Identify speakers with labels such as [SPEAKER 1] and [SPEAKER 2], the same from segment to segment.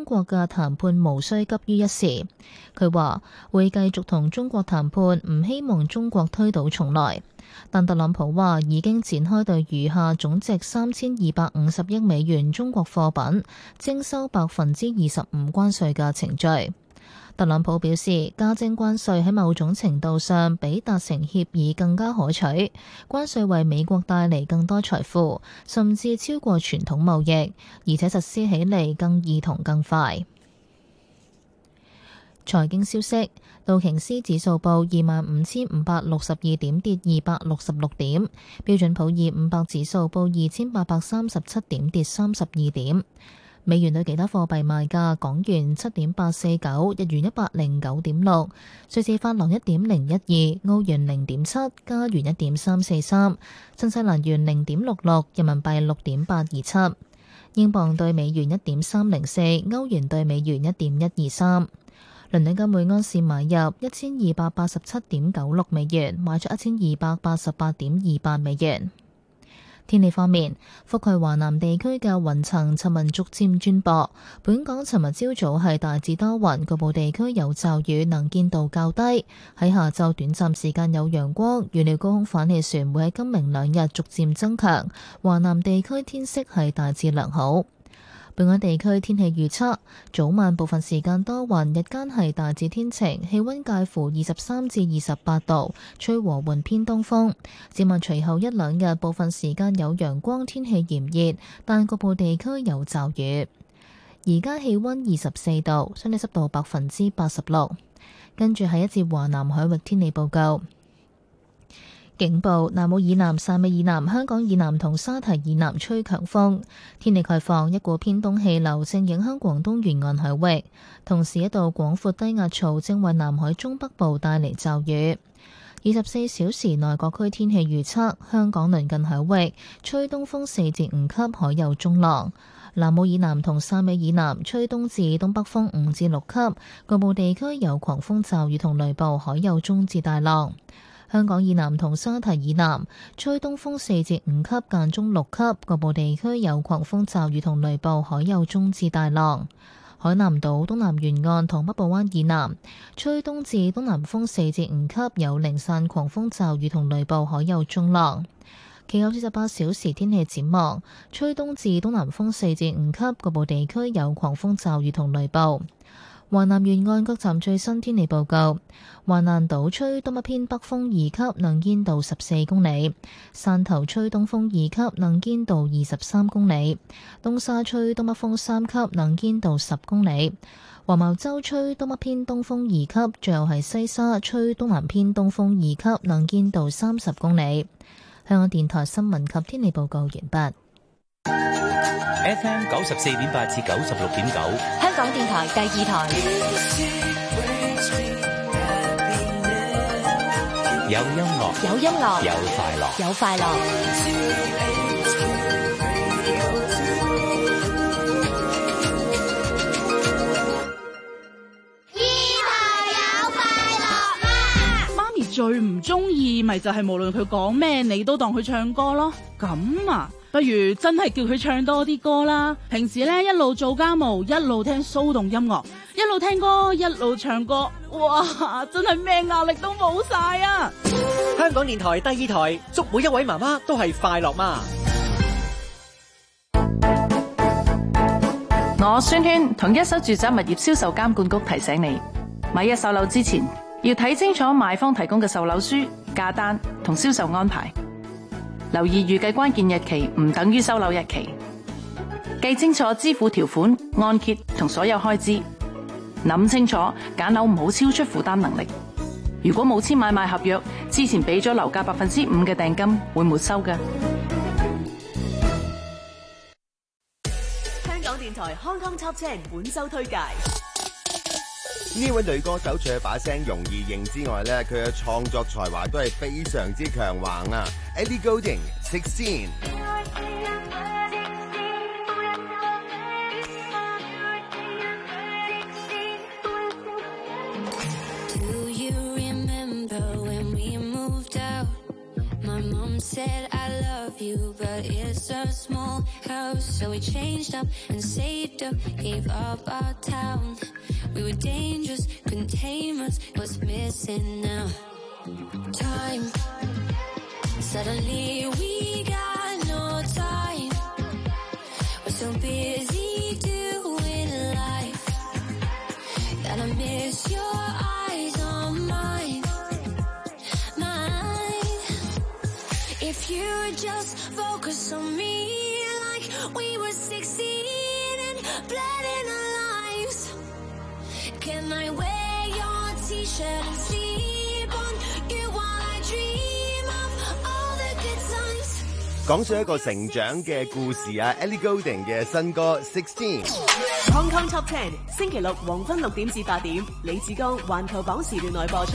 [SPEAKER 1] 國嘅談判無需急於一時。佢話會繼續同中國談判，唔希望中國推倒重來。但特朗普話已經展開對餘下總值3250億美元中國貨品徵收25%關稅嘅程序。特朗普表示，加徵關稅喺某種程度上比達成協議更加可取，關稅為美國帶嚟更多財富，甚至超過傳統貿易，而且實施起嚟更易同更快。財經消息，道瓊斯指數報25,562點，跌266點；標準普爾500指數報2837點，跌32點。美元對其他貨幣賣價：港元7.849，日元109.6，瑞士法郎1.012，澳元0.7，加元1.343，新西蘭元0.66，人民幣6.827，英鎊對美元1.304，歐元對美元1.123。倫敦金每盎司買入1287.96美元，賣出1288.28美元。天氣方面，覆蓋華南地區嘅雲層尋日逐漸轉薄。本港尋日朝早係大致多雲，局部地區有驟雨，能見度較低。喺下晝短暫時間有陽光，預料高空反氣旋會喺今明兩日逐漸增強。華南地區天色係大致良好。本港地區天氣預測，早晚部分時間多雲，日間係大致天晴，氣溫介乎23至28度，吹和緩偏東風。展望隨後一兩日，部分時間有陽光，天氣炎熱，但局部地區有驟雨。而家氣溫24度，相對濕度86%。跟住係一節華南海域天氣報告。警報：南澳以南、汕尾以南、香港以南同沙堤以南吹強風。天氣概況：一股偏東氣流正影響廣東沿岸海域，同時一道廣闊低壓槽正為南海中北部帶嚟驟雨。24小時內各區天氣預測：香港鄰近海域吹東風4至5級，海有中浪；南澳以南同汕尾以南吹東至東北風5至6級，局部地區有狂風驟雨同雷暴，海有中至大浪。香港以南同沙堤以南吹東風4至5級，間中6級，局部地區有狂風驟雨同雷暴，海有中至大浪。海南島東南沿岸同北部灣以南吹東至東南風4至5級，有零散狂風驟雨同雷暴，海有中浪。其後48小時天氣展望：吹東至東南風4至5級，局部地區有狂風驟雨同雷暴。華南沿岸各站最新天氣報告：華南島吹東北偏北風2級，能見度14公里；汕頭吹東風2級，能見度23公里；東沙吹東北風3級，能見度10公里；黃茅洲吹東北偏東風2級，最後係西沙吹東南偏東風2級，能見度30公里。香港電台新聞及天氣報告完畢。
[SPEAKER 2] FM 94.8至96.9，
[SPEAKER 3] 香港電台第二台。
[SPEAKER 2] 有音樂，
[SPEAKER 3] 有音樂，
[SPEAKER 2] 有快樂，
[SPEAKER 3] 有快樂。
[SPEAKER 4] 媽咪最唔中意咪就係無論佢講咩，你都當佢唱歌咯。咁啊，不如真係叫佢唱多啲歌啦。平時咧一路做家務，一路聽騷動音樂，一路聽歌，一路唱歌，哇！真係咩壓力都冇晒啊！
[SPEAKER 5] 香港電台第二台，祝每一位媽媽都係快樂媽。
[SPEAKER 6] 我宣萱同一手住宅物業銷售監管局提醒你，買一手樓之前要睇清楚賣方提供嘅售樓書、價單同銷售安排，留意預計關鍵日期唔等於收樓日期，記清楚支付條款、按揭同所有開支，諗清楚揀樓唔好超出負擔能力。如果冇簽買賣合約，之前俾咗樓價5%嘅訂金會沒收嘅。
[SPEAKER 3] 香港電台 Hong Kong Top 10本周推介。
[SPEAKER 7] 呢位女歌手除咗把聲容易認之外咧，佢嘅創作才華都係非常之強橫啊 ！Ellie Goulding 16。
[SPEAKER 8] Said I love love you, but it's a small house. So we changed up and saved up, gave up our town. We were dangerous, couldn't tame us. What's missing now? Time. Suddenly we got no time. We're so busy doing life that I miss your eyes on mine. If you would just focus on me like we were 16 and blood in our lives. Can I wear your t-shirt and sleep on you while I dream of all the good times?
[SPEAKER 7] 講述一個成長嘅故事啊 Ellie Goulding 嘅新歌 16。
[SPEAKER 3] Hong Kong Top 10星期六黃昏6點至8點，李志剛環球榜時段內播出。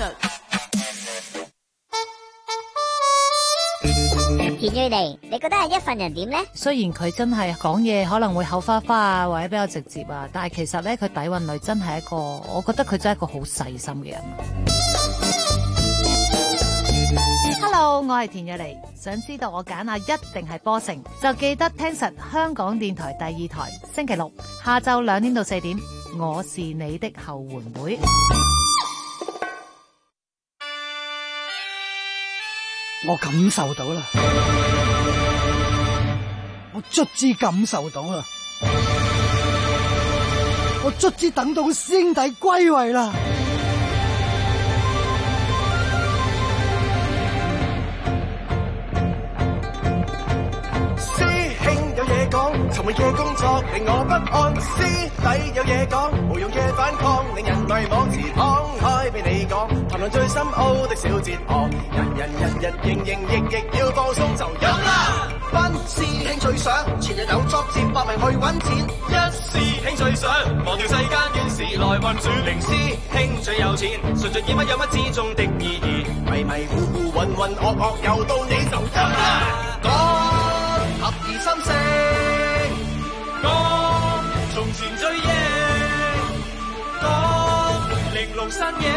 [SPEAKER 9] 田蕊妮，你覺得係一份人點呢？
[SPEAKER 10] 雖然佢真係講嘢可能會口花花啊，或者比較直接啊，但係其實咧佢底蘊裏真係一個，我覺得佢真係一個好細心嘅人。Hello， 我係田蕊妮，想知道我揀啊一定係波城，就記得聽實香港電台第2台，星期六下晝2點到4點，我是你的後援會。
[SPEAKER 11] 我感受到啦，我卒之感受到啦，我卒之等到師兄弟歸位啦。
[SPEAKER 12] 尋日嘅工作令我不安，師弟有嘢講，無用嘅反抗令人迷惘，時敞開俾你講，談論最深奧的小哲學，人營役要放鬆就飲啦。班師兄最想前日有作接發明去揾錢，一師兄最想忘掉世間亂事來運轉，零師兄最有錢，順盡以乜有乜之中的意義，迷迷糊糊渾渾噩噩又到你就飲啦。講合二心聲。講從前最贏，講玲瓏身影，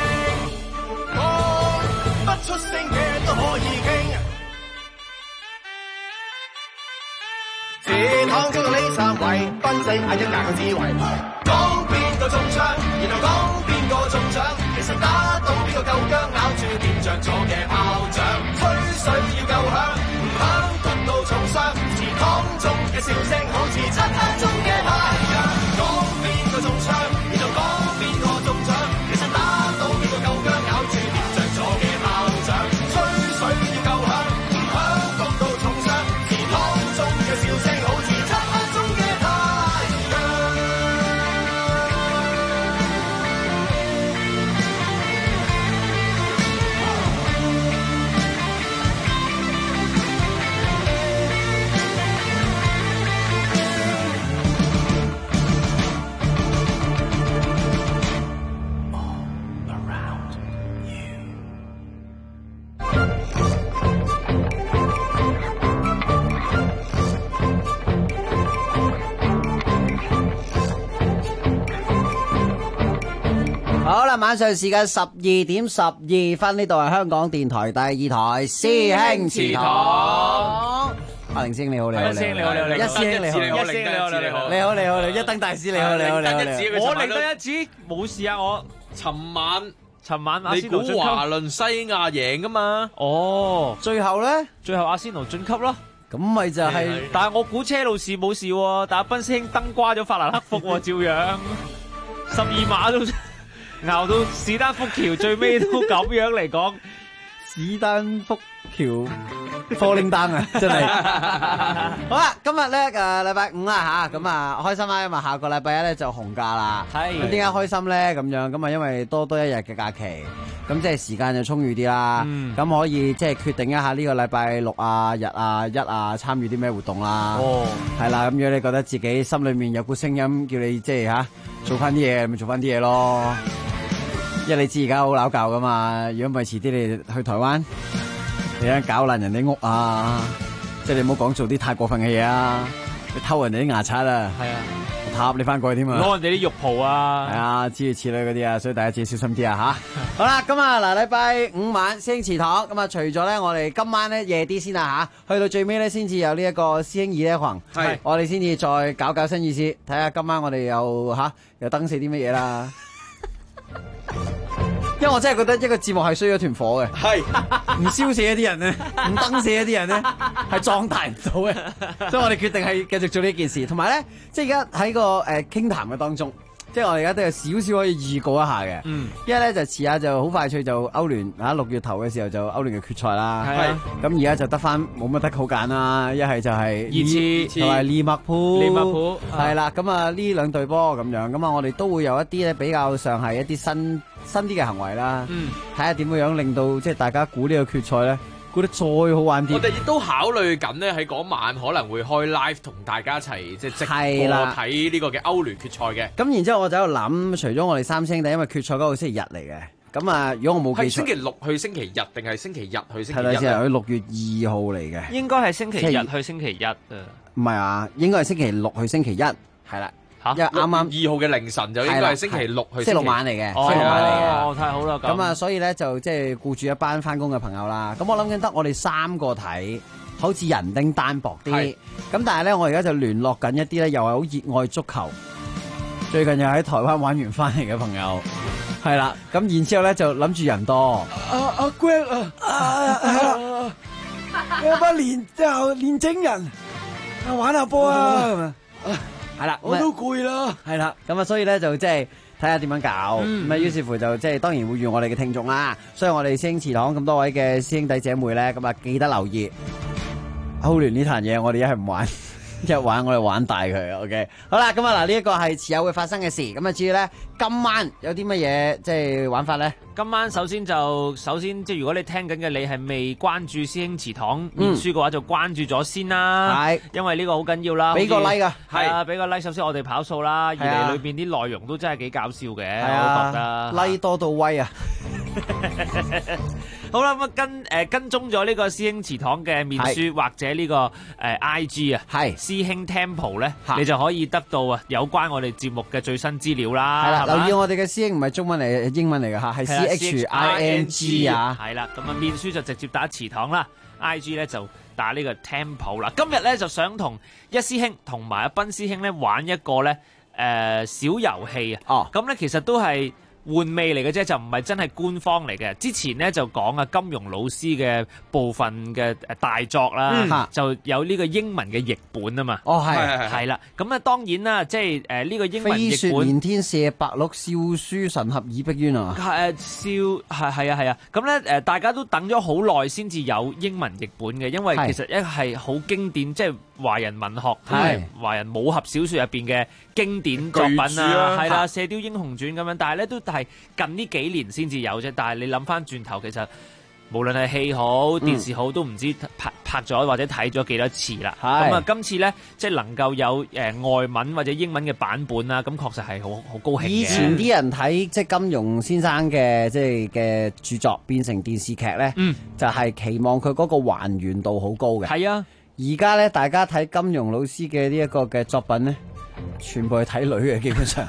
[SPEAKER 12] 講不出聲嘅都可以傾。自躺中到呢3位，分析下一屆嘅智慧。講邊個中槍，然後講邊個中獎，其實打到邊個夠薑，咬住掂着咗嘅炮仗，吹水要夠響，唔響焗到重傷。祠堂中嘅笑聲好似漆黑中嘅太陽，講邊個中槍，然後講邊個中獎，其實打到邊個夠薑，咬住掂着咗嘅炮仗，吹水要夠響，唔響焗到重傷。祠堂中嘅笑聲好似漆黑中嘅太陽。
[SPEAKER 13] 好啦，晚上時間12點12分，呢度係香港電台第2台師兄祠堂。阿凌星你好，你好，一師兄你好，一師兄你好，一師兄你好，你好，你好，一燈大師你好，你好，你好，
[SPEAKER 14] 我零得一子冇事啊！我尋晚阿仙奴進級，你估華倫西亞贏噶嘛？哦，
[SPEAKER 13] 最後咧，
[SPEAKER 14] 最後阿仙奴晉級咯。
[SPEAKER 13] 咁咪就係，
[SPEAKER 14] 但係我估車路士冇事喎，但係賓師兄登瓜咗法蘭克福喎，照樣12碼都熬到史丹福橋，最尾都咁樣嚟講，
[SPEAKER 13] 史丹福橋falling down啊，真係。好啦，今日咧禮拜5啦吓，咁啊開心啦，因為下個禮拜1咧就紅假啦。係。咁點解開心咧？咁樣咁啊，因為多一日嘅假期，咁即係時間就充裕啲啦。咁可以即係決定一下呢個禮拜6啊、日啊、1啊參與啲咩活動啦。哦。係啦，咁如果你覺得自己心裏面有股聲音叫你即係吓做翻啲嘢，咪做翻啲嘢咯。因為你知而家好鬧交噶嘛，如果唔係遲啲你去台灣，你一搞爛人哋屋啊，即係你唔好講做啲太過分嘅嘢啊，你偷人哋啲牙刷啊，係啊， 插你翻過去添啊！
[SPEAKER 14] 攞人哋啲肉蒲啊，
[SPEAKER 13] 係啊，諸如此類嗰啲啊，所以大家自己小心啲啊吓。好啦，咁啊嗱，禮拜五晚師兄祠堂，咁啊除咗咧，我哋今晚咧夜啲先啦吓，去到最尾咧先至有呢一個師兄二呢群，係我哋先至再搞新意思，睇下今晚我哋又登死啲乜嘢啦。因為我真係覺得一個節目係需要一團火嘅，係唔燒死一啲人咧，唔燈死一啲人咧，係壯大唔到嘅，所以我哋決定係繼續做呢件事。同埋咧，即係而家喺個傾談嘅當中，即係我哋而家都有少少可以預告一下嘅。因為咧就遲下就好快脆就歐聯6月頭嘅時候就歐聯嘅決賽啦。係咁而家就得翻冇乜得好揀啦，一係就係
[SPEAKER 14] 熱刺同埋
[SPEAKER 13] 利物浦，係啦。咁啊呢兩隊波咁樣，咁啊我哋都會有一啲咧比較上係一啲新啲嘅行為啦，睇下點樣令到即係大家估呢個決賽咧，估得再好玩啲。
[SPEAKER 15] 我哋亦都考慮緊咧，喺嗰晚可能會開 live 同大家一齊即係直播睇呢個嘅歐聯決賽嘅。
[SPEAKER 13] 咁然之後我就喺度諗，除咗我哋三兄弟，因為決賽嗰個星期日嚟嘅，咁啊如果我冇記錯，
[SPEAKER 15] 係星期六去星期日定係星期日去星期日？
[SPEAKER 13] 係啦，先係去6月2號嚟嘅。
[SPEAKER 14] 應該係星期日去星期一啊。
[SPEAKER 13] 唔係啊，應該係星期六去星期一，係啦。因為啱啱
[SPEAKER 15] 2號嘅凌晨就應該係星期六去
[SPEAKER 13] 星期六晚嚟嘅，
[SPEAKER 14] 星期六晚嚟嘅。太好啦！
[SPEAKER 13] 咁啊，所以咧就即係顧住一班翻工嘅朋友啦。咁我諗緊得我哋3個睇，好似人丁單薄啲。咁但係咧，我而家就聯絡緊一啲咧，又係好熱愛足球，最近又喺台灣玩完翻嚟嘅朋友，係啦。咁然之後咧就諗住人多。
[SPEAKER 11] 阿 Greg 有班年青人玩下波啊！
[SPEAKER 13] 係啦，
[SPEAKER 11] 我都攰啦。
[SPEAKER 13] 係啦，咁啊，所以咧就即係睇下點樣搞。咁啊，於是乎就即係當然會預我哋嘅聽眾啦。所以我哋師兄祠堂咁多位嘅師兄弟姐妹咧，咁啊記得留意歐聯呢壇嘢，我哋一係唔玩。一玩我哋玩大佢 ，OK， 好啦，咁啊嗱，呢一個係遲後會發生嘅事，咁啊至於咧今晚有啲乜嘢即係玩法咧？
[SPEAKER 14] 今晚首先即係如果你聽緊嘅你係未關注師兄祠堂面書嘅話，就關注咗先啦。係，因為呢個好緊要啦。
[SPEAKER 13] 俾個 like 啊，
[SPEAKER 14] 係啊，俾個 like。首先我哋跑數啦，二嚟裏邊啲內容都真係幾搞笑嘅，我覺得
[SPEAKER 13] like 多到威啊！
[SPEAKER 14] 好啦，咁啊跟蹤咗呢個師兄祠堂嘅面書或者呢個IG 啊，係師兄 Temple 咧，你就可以得到有關我哋節目嘅最新資料啦。係啦，
[SPEAKER 13] 留意我哋嘅師兄唔係中文嚟，英文嚟嘅吓，係 CHING 啊。
[SPEAKER 14] 係啦，咁啊面書就直接打祠堂啦 ，IG 咧就打呢個 Temple 啦。今日咧就想同一師兄同埋阿斌師兄咧玩一個咧小遊戲啊。哦，咁咧其實都係玩味嚟嘅啫，就唔係真係官方嚟嘅。之前咧就講金庸老師嘅部分嘅大作啦，就有呢個英文嘅譯本啊嘛。哦，係啦。咁啊，當然啦，即係呢個英文譯本。
[SPEAKER 13] 飛雪連天射白鹿，笑書神俠倚碧鴛啊。
[SPEAKER 14] 係啊。咁咧大家都等咗好耐先至有英文譯本嘅，因為其實一係好經典，即係華人文學同埋華人武俠小說入邊嘅經典作品啊，係啦，《射雕英雄傳》咁樣，但係咧都係近呢幾年先至有啫。但係你諗翻轉頭，其實無論係戲好、電視好，都唔知拍咗或者睇咗幾多次啦。咁啊，今次咧即係能夠有外文或者英文嘅版本啦，咁確實係好高興嘅。以
[SPEAKER 13] 前啲人睇即係金庸先生嘅即係嘅著作變成電視劇咧，就係期望佢嗰個還原度好高嘅。係啊。而家咧，大家睇金庸老師嘅呢一個嘅作品咧，全部係睇女嘅，基本上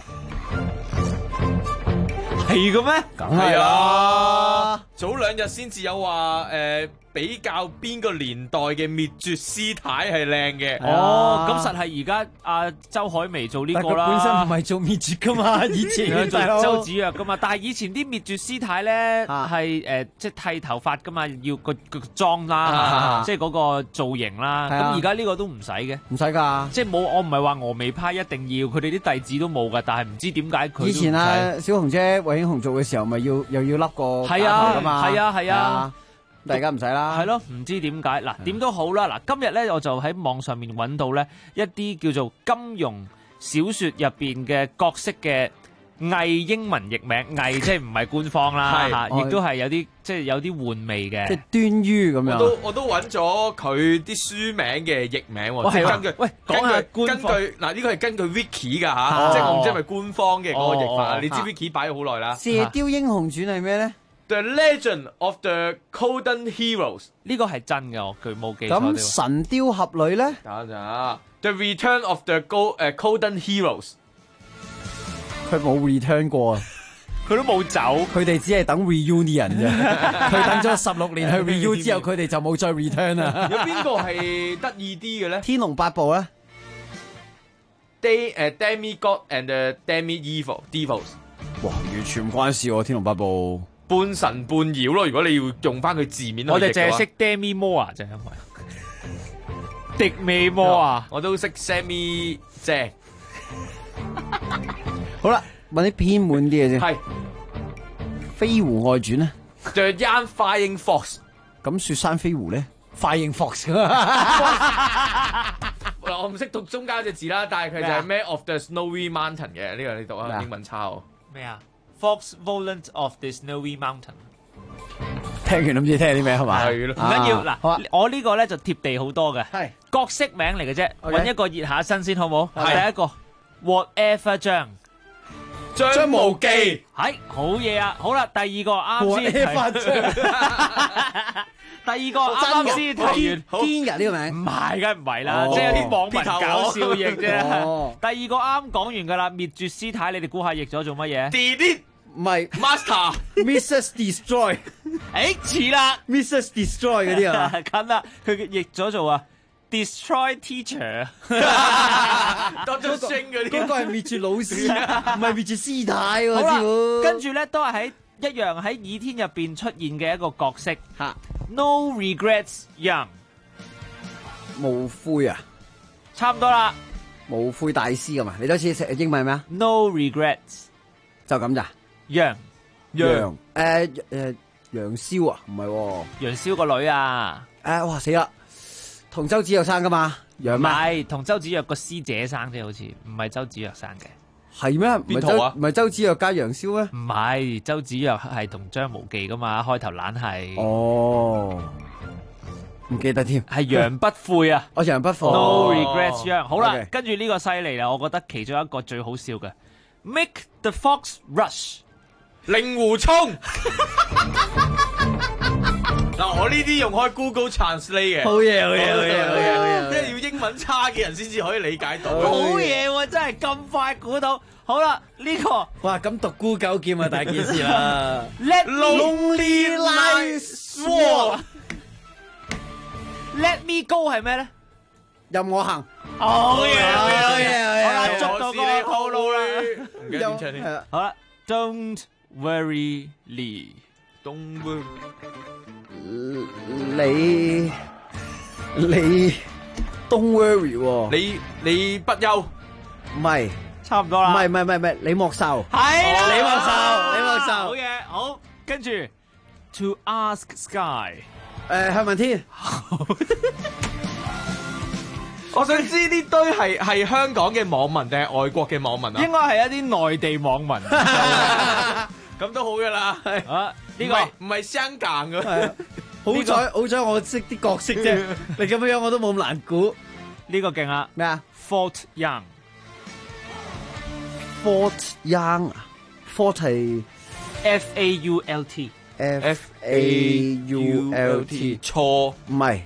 [SPEAKER 14] 係嘅咩？
[SPEAKER 15] 梗係啦！早2日先至有話比較邊個年代嘅滅絕師太係靚嘅。
[SPEAKER 14] 哦，咁實係而家阿周海媚做呢個啦。
[SPEAKER 13] 本身唔係做滅絕噶嘛，以前
[SPEAKER 14] 做周芷若噶嘛。但係以前啲滅絕師太咧係即係剃頭髮噶嘛，要個妝啦，即係嗰個造型啦。咁而家呢個都唔使嘅，
[SPEAKER 13] 唔使噶。
[SPEAKER 14] 即係冇，我唔係話峨眉派一定要，佢哋啲弟子都冇噶。但係唔知點解佢以
[SPEAKER 13] 前小紅姐韋英雄做嘅時候，咪又要笠個假頭噶嘛？
[SPEAKER 14] 係啊。
[SPEAKER 13] 大家唔使啦，
[SPEAKER 14] 係咯，唔知點解嗱，點都好啦嗱。今日咧我就喺網上面揾到咧一啲叫做金庸小說入邊嘅角色嘅偽英文譯名，偽即係唔係官方啦嚇，亦都係有啲即係有啲玩味嘅，
[SPEAKER 13] 即係端於咁樣。
[SPEAKER 15] 我都揾咗佢啲書名嘅譯名喎，即係根據
[SPEAKER 14] 講下官方
[SPEAKER 15] 嗱呢個係根據 Wiki 㗎嚇，即係我唔知係咪官方嘅嗰個譯法。你知 Wiki 擺咗好耐啦，
[SPEAKER 13] 《射雕英雄傳》係咩咧？
[SPEAKER 15] The Legend of the Golden Heroes
[SPEAKER 14] 呢個係真嘅，佢冇記錯。
[SPEAKER 13] 咁神雕俠侶咧？
[SPEAKER 15] 等陣啊 The Return of the Golden Heroes
[SPEAKER 13] 佢冇 return 過，
[SPEAKER 14] 佢都冇走，
[SPEAKER 13] 佢哋只係等 reunion 啫。佢等咗16年去 reunion 之後，佢哋就冇再 return 啦。
[SPEAKER 15] 有邊個係得意啲嘅咧？
[SPEAKER 13] 天龍八部咧
[SPEAKER 15] ，Demigod and the Devils，
[SPEAKER 13] 哇，完全唔關事喎！天龍八部
[SPEAKER 15] 半神半妖咯。如果你要用翻佢字面去譯嘅話，
[SPEAKER 14] 我哋淨係識 Demi Moore 就係因為迪美摩啊，
[SPEAKER 15] 我都識 Sammy 姐。
[SPEAKER 13] 好啦，問啲偏門啲嘅先。
[SPEAKER 15] 係《
[SPEAKER 13] 飛狐外傳》咧
[SPEAKER 15] The Young Flying Fox。
[SPEAKER 13] 咁雪山飛狐咧 Flying Fox。
[SPEAKER 15] 我唔識讀中間隻字啦，但係佢就係 Man of the Snowy Mountain 嘅呢個你讀啊，英文差喎。
[SPEAKER 14] 咩啊 ？Fox Volant of the Snowy Mountain。
[SPEAKER 13] 聽完都唔知聽啲咩係嘛？
[SPEAKER 15] 係咯，
[SPEAKER 14] 唔緊要嗱，我呢個咧就貼地好多嘅，
[SPEAKER 13] 係
[SPEAKER 14] 角色名嚟嘅啫，揾一個熱下身先好冇？
[SPEAKER 15] 係
[SPEAKER 14] 第一個 Whatever 張
[SPEAKER 15] 無忌，
[SPEAKER 14] 係好嘢啊！好啦，第二個啱先提，第二個啱先提完，
[SPEAKER 13] 堅㗎呢個名，
[SPEAKER 14] 唔係梗唔係啦，即係有啲網民搞笑譯啫。第二個啱講完㗎啦，滅絕師太，你哋估下譯咗做乜嘢
[SPEAKER 15] ？Delete
[SPEAKER 13] 唔係
[SPEAKER 15] Master
[SPEAKER 13] Mrs Destroy，
[SPEAKER 14] 誒似啦
[SPEAKER 13] ，Mrs Destroy 嗰啲啊，
[SPEAKER 14] 近啦，佢譯咗做啊 Destroy Teacher，
[SPEAKER 15] 多咗星嗰啲，
[SPEAKER 13] 嗰個係滅絕老師，唔係滅絕師太喎。
[SPEAKER 14] 好啦，跟住咧都係喺一樣喺倚天入邊出現嘅一個角色
[SPEAKER 13] 嚇
[SPEAKER 14] ，No Regrets Young，
[SPEAKER 13] 無悔啊，
[SPEAKER 14] 差唔多啦，
[SPEAKER 13] 無悔大師㗎嘛？你都似英文咩啊
[SPEAKER 14] ？No Regrets，
[SPEAKER 13] 就咁咋？
[SPEAKER 14] 楊
[SPEAKER 13] 楊蕭啊，唔係喎，
[SPEAKER 14] 楊蕭個女啊，
[SPEAKER 13] 哇死啦，同周芷若生噶嘛？楊
[SPEAKER 14] 唔係同周芷若個師姐生啫，好似唔係周芷若生嘅，
[SPEAKER 13] 係咩？
[SPEAKER 15] 邊套啊？
[SPEAKER 13] 唔係周芷若加楊蕭咩？
[SPEAKER 14] 唔係周芷若係同張無忌噶嘛，開頭懶係
[SPEAKER 13] 哦，唔記得添，
[SPEAKER 14] 係楊不悔啊，
[SPEAKER 13] 我楊不悔
[SPEAKER 14] No Regrets Young， 好啦，
[SPEAKER 13] Okay
[SPEAKER 14] 跟住呢個犀利啦，我覺得其中一個最好笑嘅 Make the Fox Rush。
[SPEAKER 15] 令狐沖嗱，我呢啲用開 Google Translate 嘅，
[SPEAKER 13] 好嘢，好嘢，好嘢，好嘢，好嘢，
[SPEAKER 15] 即係要英文差嘅人先至可以理解到。
[SPEAKER 14] 好嘢喎，真係咁快估到。好啦，呢個
[SPEAKER 13] 哇，咁獨孤九劍啊，大件事啦。
[SPEAKER 14] Let
[SPEAKER 15] Lonely Nights War
[SPEAKER 14] Let Me Go 係咩咧？
[SPEAKER 13] 任我行。
[SPEAKER 14] 好嘢，好嘢，
[SPEAKER 13] 好嘢，
[SPEAKER 14] 好啦，捉到個套路啦。
[SPEAKER 15] 唔記得點唱添。
[SPEAKER 14] 好啦 ，Don't worry, Lee。
[SPEAKER 15] Don't worry。
[SPEAKER 13] 你 Don't worry 喎。
[SPEAKER 15] 你不憂。
[SPEAKER 13] 唔係。
[SPEAKER 14] 差唔多啦。
[SPEAKER 13] 唔係，李莫愁。
[SPEAKER 14] 係
[SPEAKER 13] 李莫愁。
[SPEAKER 14] 好嘢，好，跟住 To Ask Sky。
[SPEAKER 13] 向問天。
[SPEAKER 15] 我想知呢堆係香港嘅網民定係外國嘅網民啊？
[SPEAKER 14] 應該係一啲內地網民。
[SPEAKER 15] 咁都好噶啦。
[SPEAKER 14] 啊，呢個
[SPEAKER 15] 唔係香港嘅。
[SPEAKER 13] 好彩我識啲角色啫。你咁樣我都冇咁難估。
[SPEAKER 14] 呢個勁啊！
[SPEAKER 13] 咩啊
[SPEAKER 14] ？Fault Young。
[SPEAKER 13] Fault Young 啊 ，Fault 係
[SPEAKER 14] FAULT。
[SPEAKER 13] FAULT
[SPEAKER 15] 錯，
[SPEAKER 13] 唔係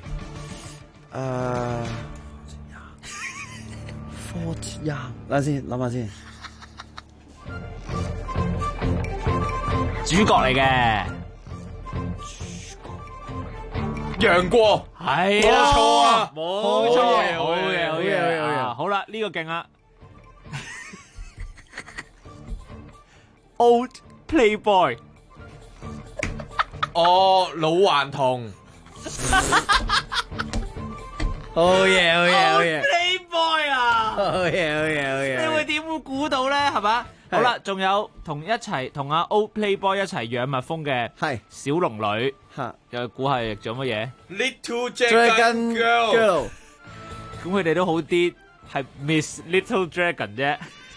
[SPEAKER 13] Fault Young， 等先諗下先，
[SPEAKER 14] 主角嚟嘅，
[SPEAKER 15] 楊過
[SPEAKER 14] 係
[SPEAKER 15] 冇錯啊，
[SPEAKER 14] 冇錯，
[SPEAKER 15] 好嘢，
[SPEAKER 14] 好啦，呢個勁啊 ，Old Playboy。
[SPEAKER 15] 哦，老頑童，
[SPEAKER 13] 好嘢
[SPEAKER 14] ！Playboy 啊，
[SPEAKER 13] 好嘢！
[SPEAKER 14] 你會點會估到咧？係嘛？好啦，仲有同阿 Old Playboy 一齊養蜜蜂嘅
[SPEAKER 13] 係
[SPEAKER 14] 小龍女，又估下譯咗乜嘢
[SPEAKER 15] ？Little Dragon Girl，
[SPEAKER 14] 咁佢哋都好啲，係 Miss Little Dragon 啫。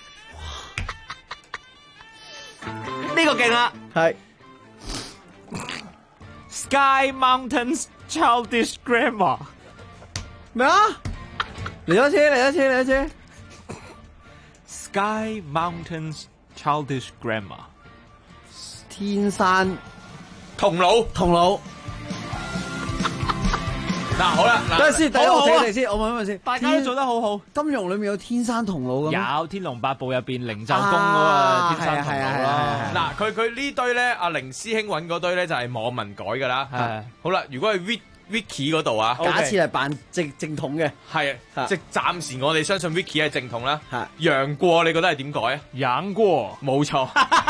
[SPEAKER 14] 呢個勁啦，
[SPEAKER 13] 係。
[SPEAKER 14] Sky Mountains Childish Grammar
[SPEAKER 13] 咩啊？嚟多次。
[SPEAKER 14] Sky Mountains Childish Grammar
[SPEAKER 13] 天山
[SPEAKER 15] 童姥。 嗱，好啦，
[SPEAKER 13] 等陣先，等我
[SPEAKER 14] 好啊
[SPEAKER 13] 睇先，我問一問先，
[SPEAKER 14] 大家都做得好好。
[SPEAKER 13] 金庸裏面有天山童姥嘅咩？
[SPEAKER 14] 有《天龍八部》入邊靈鷲宮嗰個天山童姥啦。
[SPEAKER 15] 嗱，佢呢堆咧，阿凌師兄揾嗰堆咧就係網民改噶啦。
[SPEAKER 14] 係
[SPEAKER 15] 好啦，如果係 Wiki 嗰度啊，
[SPEAKER 13] 假設係扮正統嘅，
[SPEAKER 15] 係即係暫時我哋相信 Wiki 係正統啦。楊過你覺得係點改啊？
[SPEAKER 14] 楊過
[SPEAKER 15] 冇錯。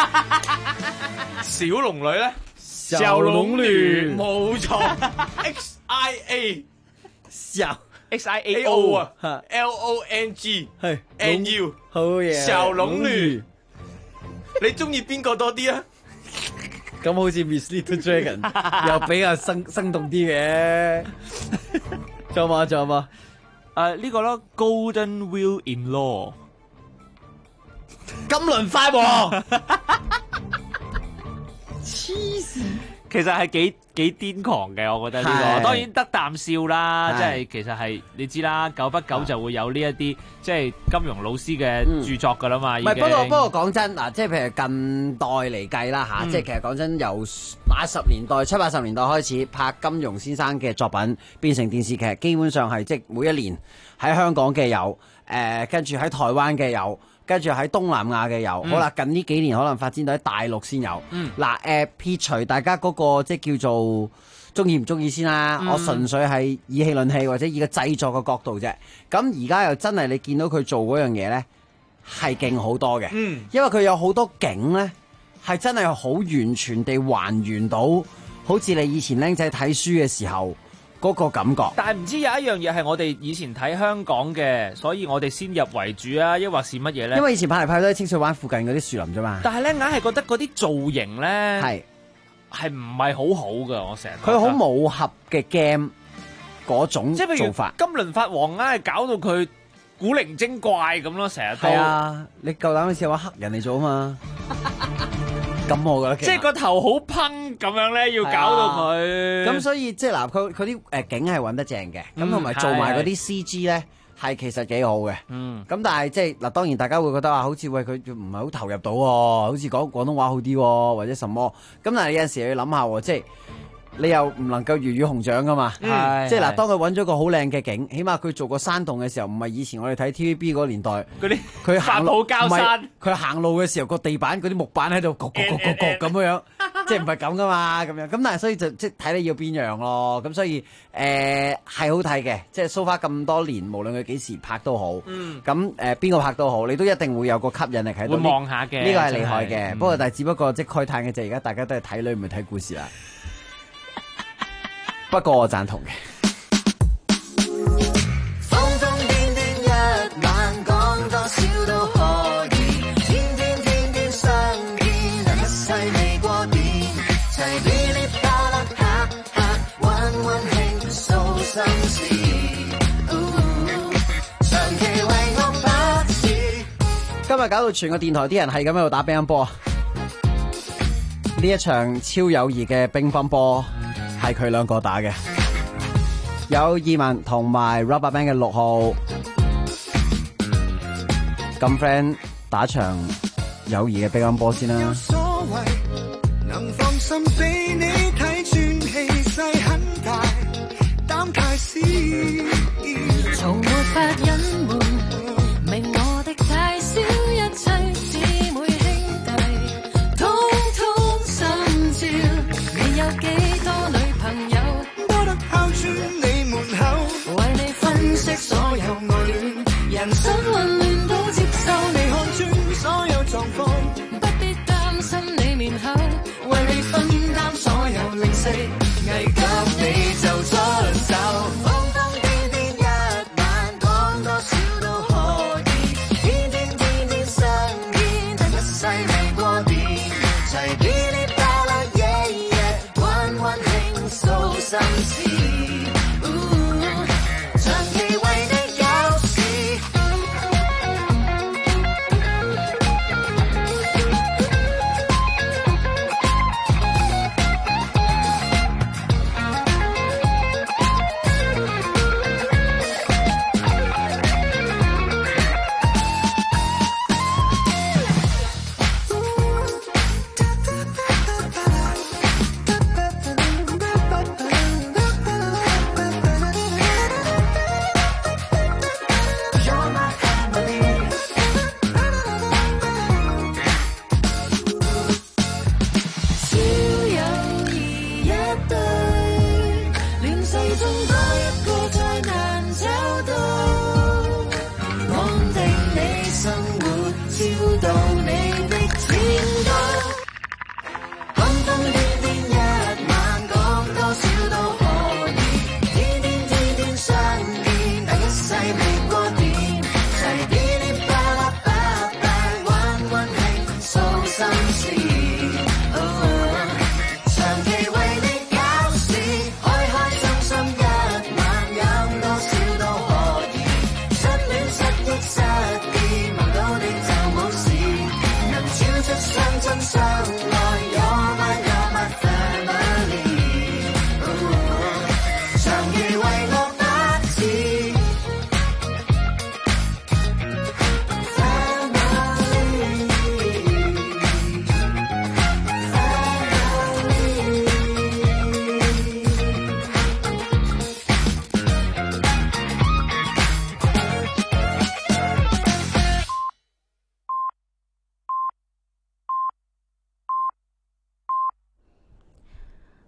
[SPEAKER 15] 小龍女咧？
[SPEAKER 13] 小龍女
[SPEAKER 15] 冇錯。XIA
[SPEAKER 13] 小
[SPEAKER 15] XIAO 啊，LONG
[SPEAKER 13] 係
[SPEAKER 15] NU
[SPEAKER 13] 好嘢。
[SPEAKER 15] 小龍女，你中意邊個多啲啊？
[SPEAKER 13] 咁好似 Miss Little Dragon 又比較生動啲嘅，仲有冇？仲有冇？
[SPEAKER 14] 呢個咯 ，Golden Wheel in Law，
[SPEAKER 13] 金輪法王，黐線。
[SPEAKER 14] 其實係幾癲狂嘅，我覺得呢個當然得啖笑啦，即係其實係你知啦，久不久就會有呢一啲即係金庸老師嘅著作噶啦嘛。
[SPEAKER 13] 唔係，不過講真嗱，即係譬如近代嚟計啦嚇，即係其實講真，由80年代、70、80年代開始拍金庸先生嘅作品變成電視劇，基本上係即係每一年喺香港嘅有，跟住喺台灣嘅有。跟住喺東南亞嘅有，好啦，近呢幾年可能發展到喺大陸先有。嗱，撇除大家嗰個即係叫做中意唔中意先啦，我純粹係以戲論戲或者以個製作嘅角度啫。咁而家又真係你見到佢做嗰樣嘢呢，係勁好多嘅，因為佢有好多景呢，係真係好完全地還原到，好似你以前僆仔睇書嘅時候嗰個感覺。
[SPEAKER 14] 但係唔知有一樣嘢係我哋以前睇香港嘅，所以我哋先入為主啊，抑或是乜嘢咧？
[SPEAKER 13] 因為以前拍嚟拍去都喺清水灣附近嗰啲樹林啫嘛。
[SPEAKER 14] 但係咧，硬係覺得嗰啲造型咧係唔係好好噶？我成日
[SPEAKER 13] 佢好武俠嘅 game 嗰種
[SPEAKER 14] 即係譬如
[SPEAKER 13] 做法。
[SPEAKER 14] 金輪法王硬係搞到佢古靈精怪咁咯，成日都
[SPEAKER 13] 係啊！你夠膽試下揾黑人嚟做啊嘛？咁我覺得
[SPEAKER 14] 即係個頭好烹咁樣咧，要搞到佢。
[SPEAKER 13] 咁所以即係嗱，佢啲景係揾得正嘅，咁同埋做埋嗰啲 CG 咧係其實幾好嘅。咁但係即係嗱，當然大家會覺得話好似喂佢唔係好投入到喎，好似講廣東話好啲喎，或者什麼。咁但係有陣時又要諗下喎，即係。你又唔能夠魚與熊掌噶嘛？即係嗱，當佢揾咗個好靚嘅景，起碼佢做個山洞嘅時候，唔係以前我哋睇 TVB 嗰個年代
[SPEAKER 14] 嗰啲
[SPEAKER 13] 佢
[SPEAKER 14] 發泡膠山，
[SPEAKER 13] 佢行路嘅時候個地板嗰啲木板喺度焗咁樣，即係唔係咁噶嘛？咁樣咁，但係所以就即係睇你要邊樣咯。咁所以係好睇嘅，即係 so far 咁多年，無論佢幾時拍都好，咁邊個拍都好，你都一定會有個吸引力喺度。
[SPEAKER 14] 會望下嘅，
[SPEAKER 13] 呢個係厲害嘅。不過但係只不過即係慨嘆嘅就係而家大家都係睇女唔係睇故事啦。不過我贊同嘅。
[SPEAKER 8] 瘋瘋癲癲一晚，講多少都可以，天天天天相見，一世未過電，齊噼里啪啦哈哈，溫溫馨訴心事，長期為我把持。
[SPEAKER 13] 今日搞到全個電台啲人係咁喺度打乒乓波啊！呢一場超友誼嘅乒乓波。係佢兩個打嘅，有義文同埋 Rubberband 嘅6號咁 friend 打場友誼嘅乒乓波先啦。
[SPEAKER 8] 所謂能放心俾你睇穿氣勢很大，膽太小，從沒法隱瞞，明我的大小一切姊妹兄弟，通通心照。你有幾多女朋友，多得敲穿你門口，為你分析所有愛戀，人生混亂都接受，你看穿所有狀況，不必擔心你面口，為你分擔所有零食，危急你就出手，瘋瘋癲癲一晚，講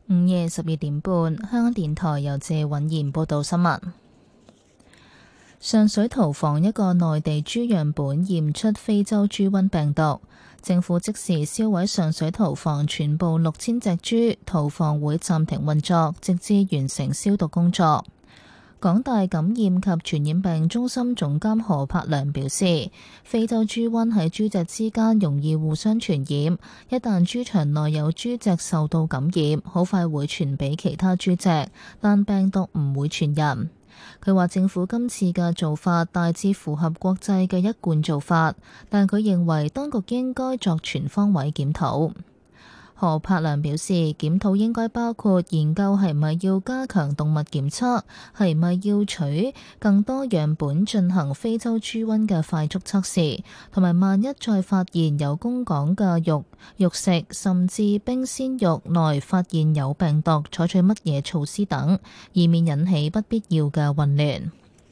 [SPEAKER 1] 午夜12點半，香港電台由謝允賢報道新聞。上水屠房一個內地豬樣本驗出非洲豬瘟病毒，政府即時銷毀上水屠房全部6000隻豬，屠房會暫停運作，直至完成消毒工作。港大感染及傳染病中心總監何柏良表示，非洲豬瘟喺豬隻之間容易互相傳染，一旦豬場內有豬隻受到感染，好快會傳俾其他豬隻，但病毒唔會傳人。佢話政府今次嘅做法大致符合國際嘅一貫做法，但佢認為當局應該作全方位檢討。何柏良表示，檢討應該包括研究係咪要加強動物檢測，係咪要取更多樣本進行非洲豬瘟嘅快速測試，同埋萬一再發現有供港嘅肉食甚至冰鮮肉內發現有病毒，採取乜嘢措施等，以免引起不必要嘅混亂。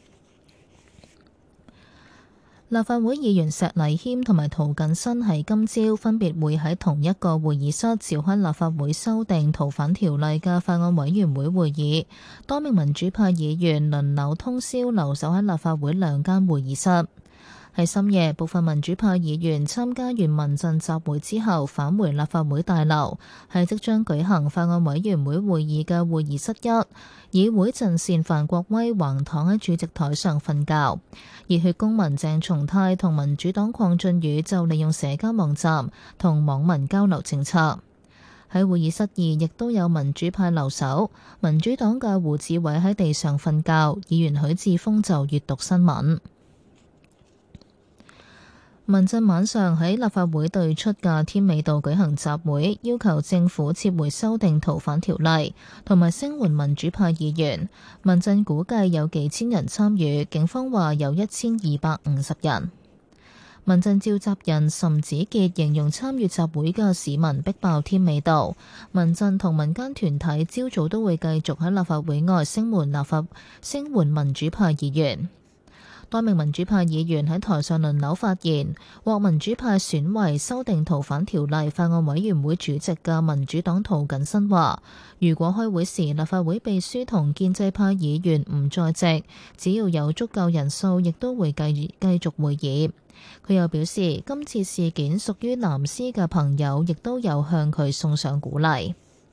[SPEAKER 1] 立法會議員石禮謙同埋涂謹申喺今朝分別會喺同一個會議室召開立法會修訂逃犯條例嘅法案委員會會議，多名民主派議員輪流通宵留守喺立法會兩間會議室。喺深夜，部分民主派議員參加完民陣集會之後返回立法會大樓，喺即將舉行法案委員會會議嘅會議室議會陣線范國威橫躺喺主席台上瞓覺。熱血公民鄭松泰同民主黨鄺俊宇就利用社交網站同網民交流政策。喺會議室亦都有民主派留守，民主黨嘅胡志偉喺地上瞓覺，議員許智峰就閱讀新聞。民陣晚上喺立法會對出嘅添美道舉行集會，要求政府撤回修訂逃犯條例，同埋聲援民主派議員。民陣估計有幾千人參與，警方話有1250人。民陣召集人岑子傑形容參與集會嘅市民逼爆添美道。民陣同民間團體朝早都會繼續喺立法會外聲援民主派議員。多名民主派議員喺台上輪流發言，獲民主派選為修訂逃犯條例法案委員會主席嘅民主黨涂謹申話，如果開會時立法會秘書同建制派議員唔在席，只要有足夠人數，亦都會繼續會議。佢又表示，今次事件屬於藍絲嘅朋友，亦都有向佢送上鼓勵。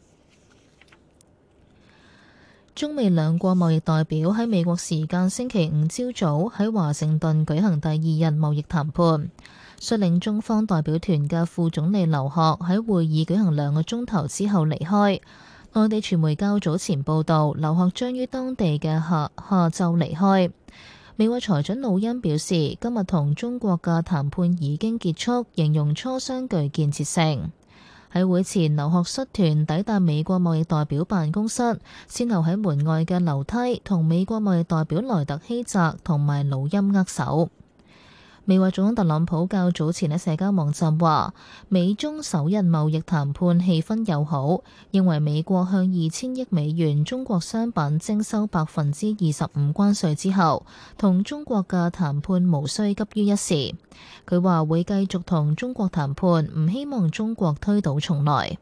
[SPEAKER 1] 中美兩國貿易代表喺美國時間星期五朝早喺華盛頓舉行第二日貿易談判。率領中方代表團嘅副總理劉鶴喺會議舉行2個鐘頭之後離開。內地傳媒較早前報道，劉鶴將於當地嘅下晝離開。美國財長魯恩表示，今日同中國嘅談判已經結束，形容磋商具建設性。喺會前，劉鶴率團抵達美國貿易代表辦公室，先後喺門外嘅樓梯同美國貿易代表萊特希澤同埋魯恩握手。美國總統特朗普較早前喺社交網站話，美中首日貿易談判氣氛友好，認為美國向2000億美元中國商品徵收25%關稅之後，同中國嘅談判無需急於一時。佢話會繼續同中國談判，唔希望中國推倒重來。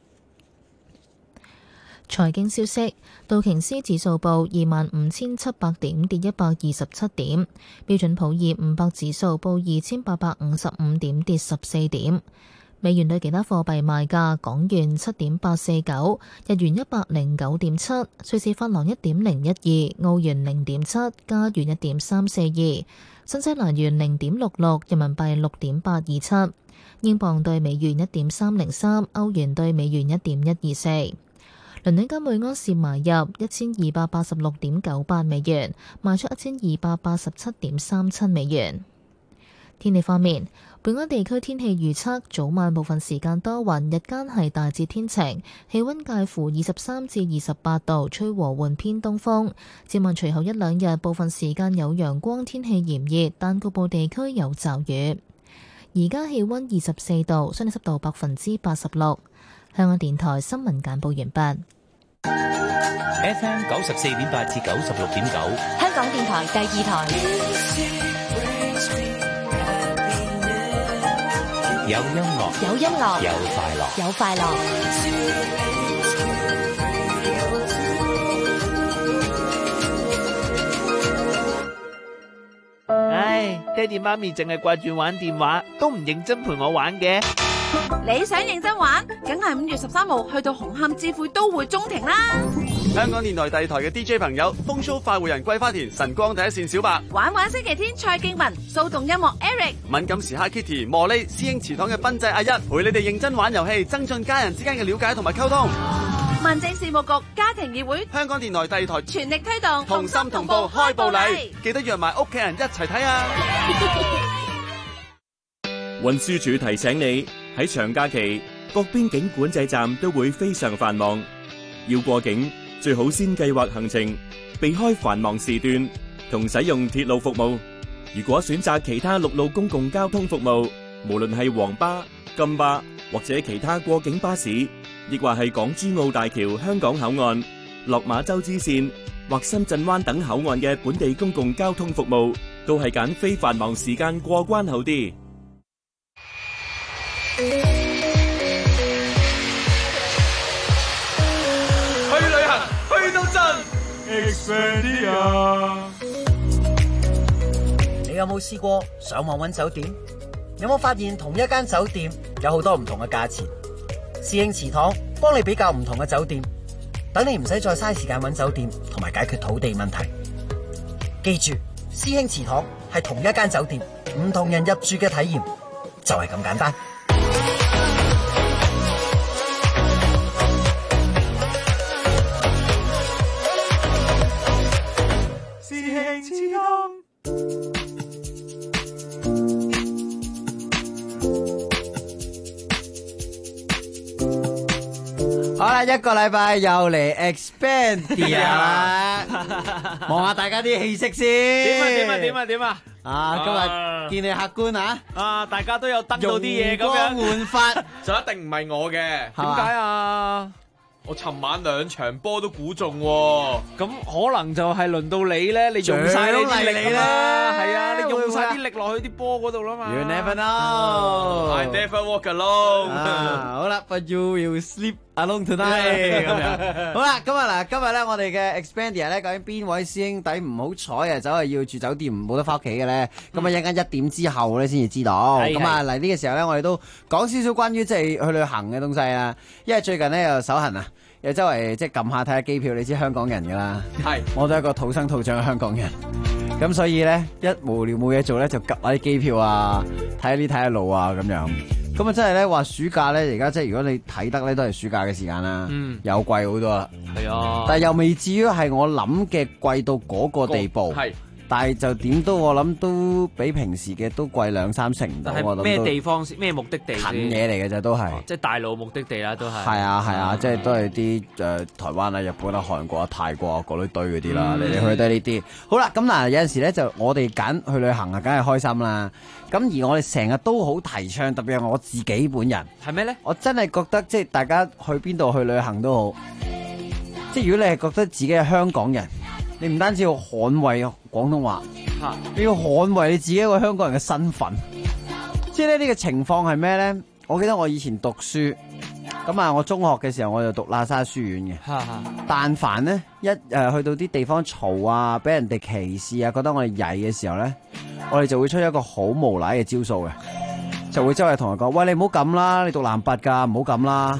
[SPEAKER 1] 財經消息，道瓊斯指數報25,700點，跌127點；標準普爾500指數報2,855點，跌14點。美元對其他貨幣賣價：港元7.849，日元109.7，瑞士法郎1.012，澳元0.7，加元1.342，新西蘭元0.66，人民幣6.827，英鎊對美元1.303，歐元對美元1.124。倫敦金每盎司買入1286.98美元，賣出1287.37美元。天氣方面，本港地區天氣預測，早晚部分時間多雲，日間係大致天晴，氣溫介乎23至28度，吹和緩偏東風。展望隨後一兩日，部分時間有陽光，天氣炎熱，但局部地區有驟雨。而家氣溫24度，相對濕度86%。香港電台新聞簡報完畢。
[SPEAKER 2] FM 94.8至96.9，
[SPEAKER 8] 香港電台第二台。
[SPEAKER 2] 有音樂，
[SPEAKER 8] 有音樂，
[SPEAKER 2] 有快樂，
[SPEAKER 8] 有快樂。
[SPEAKER 14] 爹哋媽咪淨係掛住玩電話，都唔認真陪我玩嘅。
[SPEAKER 16] 你想認真玩，梗係5月13號去到紅磡智慧都會中庭啦。
[SPEAKER 17] 香港電台第二台嘅 DJ 朋友，風騷快活人桂花田，晨光第一線小白，
[SPEAKER 16] 玩玩星期天蔡敬文，騷動音樂 Eric，
[SPEAKER 17] 敏感時刻 Kitty， 茉莉，師兄祠堂嘅賓仔阿一，陪你哋認真玩遊戲，增進家人之間嘅了解同埋溝通。
[SPEAKER 16] 民政事務局家庭議會，
[SPEAKER 17] 香港電台第二台
[SPEAKER 16] 全力推動，
[SPEAKER 17] 同心同步開步禮，記得約埋屋企人一齊睇啊！
[SPEAKER 18] 運輸署提醒你，喺長假期，各邊境管制站都會非常繁忙，要過境最好先計劃行程，避開繁忙時段，同使用鐵路服務。如果選擇其他陸路公共交通服務，無論係黃巴、金巴或者其他過境巴士，亦或係港珠澳大橋香港口岸、落馬洲支線或深圳灣等口岸嘅本地公共交通服務，都係揀非繁忙時間過關好啲。
[SPEAKER 15] 去旅行去到盡
[SPEAKER 19] Expedia。你有冇試過上網揾酒店？有冇發現同一間酒店有好多唔同嘅價錢？師兄祠堂幫你比較唔同嘅酒店，等你唔使再嘥時間揾酒店同埋解決土地問題。記住，師兄祠堂係同一間酒店，唔同人入住嘅體驗就係咁簡單。 師兄祠堂。
[SPEAKER 13] 好啦，一個禮拜又嚟 Expedia 啦，望下大家啲氣息先。
[SPEAKER 14] 點啊！
[SPEAKER 13] 今日見你客觀啊！
[SPEAKER 14] 大家都有登到啲嘢咁樣，
[SPEAKER 13] 容光煥發，
[SPEAKER 15] 就一定唔係我嘅。點
[SPEAKER 14] 解啊？
[SPEAKER 15] 我尋晚2場波都估中喎，
[SPEAKER 14] 咁可能就係輪到你咧，你用晒你啲力啦，係啊，你用晒啲力落去啲波嗰度啦嘛。
[SPEAKER 13] You never know.
[SPEAKER 15] I never walk alone.
[SPEAKER 13] 好啦 ，But you will sleep alone tonight 咁樣。好啦，今日咧我哋嘅 Expedia 咧，究竟邊位師兄弟唔好彩啊，走係要住酒店冇得翻屋企嘅咧？咁啊一陣間1點之後咧先至知道。咁啊嚟呢個時候咧，我哋都講少少關於即係去旅行嘅東西啦。因為最近咧又手痕啊。又周圍即係撳下睇下機票，你知香港人噶啦，係我都係一個土生土長嘅香港人，咁所以咧一無聊冇嘢做咧就撳下啲機票啊，睇下路啊咁樣，咁啊真係咧話暑假咧而家即係如果你睇得咧都係暑假嘅時間啦，又貴好多啦，係啊，但係又未至於係我諗嘅貴到嗰個地步，係。但係就點都我諗都比平時嘅都貴2-3成唔到，我諗都。咩
[SPEAKER 14] 地方先？咩目的地？
[SPEAKER 13] 近嘢嚟嘅啫，都係。即
[SPEAKER 14] 係大陸目的地啦，都係。
[SPEAKER 13] 係啊，即係都係啲台灣啊、日本啊、韓國啊、泰國啊嗰堆嗰啲啦，嚟嚟去都係呢啲。好啦，咁嗱有陣時咧就我哋揀去旅行啊，梗係開心啦。咁而我哋成日都好提倡，特別係我自己本人。
[SPEAKER 14] 係咩咧？我
[SPEAKER 13] 真係覺得即係大家去邊度去旅行都好，即係如果你係覺得自己係香港人。你唔單止要捍衛廣東話，你要捍衛你自己一個香港人嘅身份。即係呢個情況係咩咧？我記得我以前讀書，咁啊，我中學嘅時候我就讀喇沙書院嘅。但凡咧去到啲地方嘈啊，俾人哋歧視啊，覺得我哋曳嘅時候咧，我哋就會出一個好無賴嘅招數嘅，就會周圍同佢講：喂，你唔好咁啦，你讀南拔噶，唔好咁啦。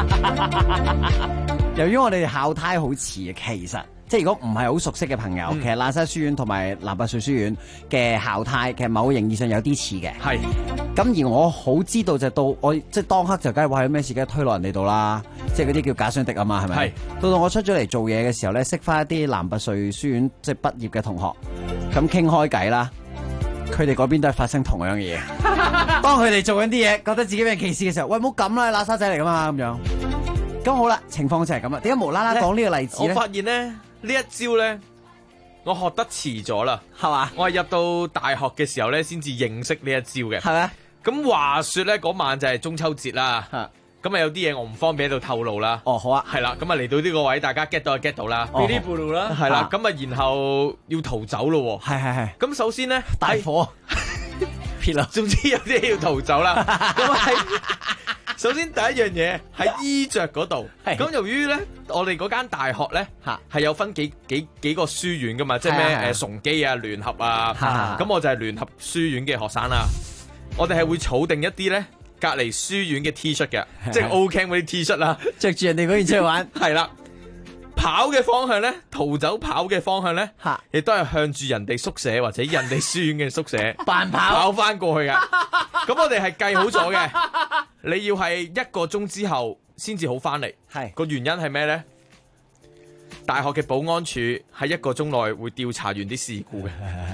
[SPEAKER 13] 由於我哋校態好似嘅，其實。即係如果唔係好熟悉嘅朋友，其實喇沙書院同埋南拔萃書院嘅校態，其實某形意義上有啲似嘅。係。咁而我好知道就到我即係當刻就梗係話有咩事梗係推落人哋度啦，即係嗰啲叫假想敵啊嘛，係咪？係。到我出咗嚟做嘢嘅時候咧，識翻一啲南拔萃書院即係畢業嘅同學，咁傾開偈啦，佢哋嗰邊都係發生同樣嘅嘢。當佢哋做緊啲嘢，覺得自己俾人歧視嘅時候，喂，唔好咁啦，喇沙仔嚟噶嘛咁樣。咁好啦，情況就係咁啦。點解無啦啦講呢個例子咧？
[SPEAKER 15] 我發現咧。呢一招咧，我學得遲咗啦，係嘛？我係入到大學嘅時候咧，先至認識呢一招嘅，係咪？咁話說咧，嗰晚就係中秋節啦，咁啊有啲嘢我唔方便喺度透露啦。哦，好啊，係啦，咁啊嚟到呢個位，大家 get 到就 get 到啦，嗶哩嗶嚕啦，係啦，咁啊然後要逃走咯，係。咁首先咧，大火撇啦，總之有啲嘢要逃走啦。咁喺首先第一樣嘢係衣着嗰度。咁由於咧，我哋嗰間大學咧係有分幾個書院噶嘛，即係咩崇基啊、聯合啊。咁我就係聯合書院嘅學生啦。我哋係會儲定一啲咧隔離書院嘅 T 恤嘅，即係 O Camp 嗰啲 T 恤啦，
[SPEAKER 13] 着住人哋嗰件出去玩。係啦。
[SPEAKER 15] 跑嘅方向咧，逃走跑嘅方向咧，亦都係向住人哋宿舍或者人哋書院嘅宿舍
[SPEAKER 13] 扮跑
[SPEAKER 15] 翻過去噶。咁我哋係計好咗嘅，你要係1個鐘之後先至好翻嚟。係個原因係咩咧？大學嘅保安處喺1個鐘內會調查完啲事故嘅。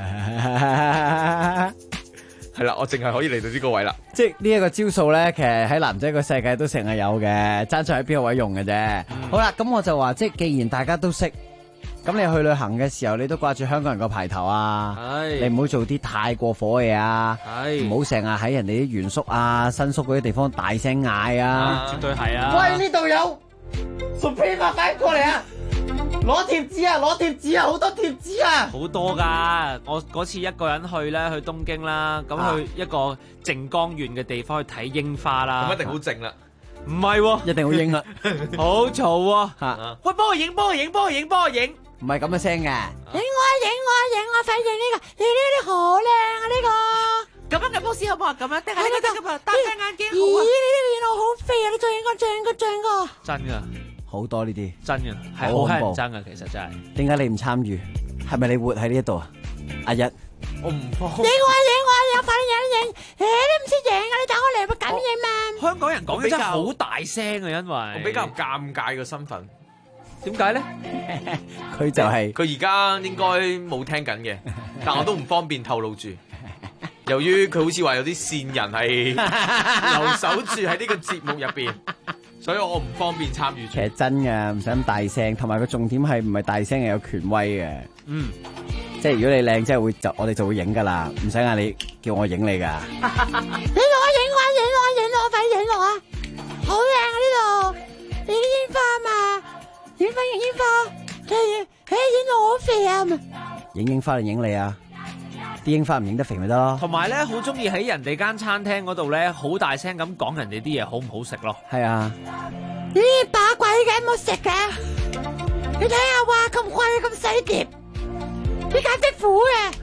[SPEAKER 15] 係啦，我淨係可以嚟到呢個位啦。
[SPEAKER 13] 即係呢一個招數咧，其實喺男仔個世界都成日有嘅，爭在喺邊個位用嘅啫。好啦，咁我就話，即係既然大家都識，咁你去旅行嘅時候，你都掛住香港人個牌頭啊。你唔好做啲太過火嘅嘢啊。唔好成日喺人哋啲原宿啊、新宿嗰啲地方大聲嗌啊。
[SPEAKER 14] 絕對係啊。
[SPEAKER 13] 喂，呢度有 Supreme 快過嚟啊！攞貼紙啊！攞貼紙啊！好多貼紙啊！
[SPEAKER 14] 好多㗎！我嗰次一個人去咧，去東京啦，咁去一個靜岡縣嘅地方去睇櫻花啦。
[SPEAKER 15] 咁一定好靜啦。
[SPEAKER 14] 唔係喎，
[SPEAKER 13] 一定好櫻啦，
[SPEAKER 14] 好嘈喎！喂，幫我影，幫我影，幫我影，幫我影。
[SPEAKER 13] 唔係咁嘅聲嘅。
[SPEAKER 16] 影我快影呢個！你呢啲好靚啊呢個！咁樣嘅 pose 好唔好啊？咁樣定係呢個咁啊？戴隻眼鏡好啊！咦，呢啲面我好肥啊！你再影個正個。
[SPEAKER 14] 真㗎。
[SPEAKER 13] 好多呢啲
[SPEAKER 14] 真嘅，係好乞人憎嘅，其實真係。
[SPEAKER 13] 點解你唔參與？係咪你活喺呢一度啊？阿一，
[SPEAKER 15] 我唔放。
[SPEAKER 16] 影我，快影！你唔識影啊？你等我嚟咪咁影嘛？
[SPEAKER 14] 香港人講嘢真係好大聲啊，因為
[SPEAKER 15] 我比較尷尬嘅身份。
[SPEAKER 14] 點解咧？
[SPEAKER 13] 佢就係
[SPEAKER 15] 佢而家應該冇聽緊嘅，但我都唔方便透露住。由於佢好似話有啲線人係留守住喺呢個節目入邊。所以我唔方便參與。
[SPEAKER 13] 其實真嘅，唔使咁大聲，同埋個重點係唔係大聲係有權威嘅。即係如果你靚，即係我哋就會影噶啦，唔使嗌你叫我影你噶。
[SPEAKER 16] 影我，快影我啊！好靚啊呢度，你啲煙花嘛，影煙花，影到我好肥啊！
[SPEAKER 13] 影櫻花定影你啊？啲櫻花唔影得肥咪得咯。
[SPEAKER 14] 同埋咧，好中意喺人哋間餐廳嗰度咧，好大聲咁講人哋啲嘢好唔好食咯。
[SPEAKER 13] 係啊。
[SPEAKER 16] 咦，把鬼嘅冇食嘅，你睇下哇，咁貴咁細碟，你簡直苦嘅。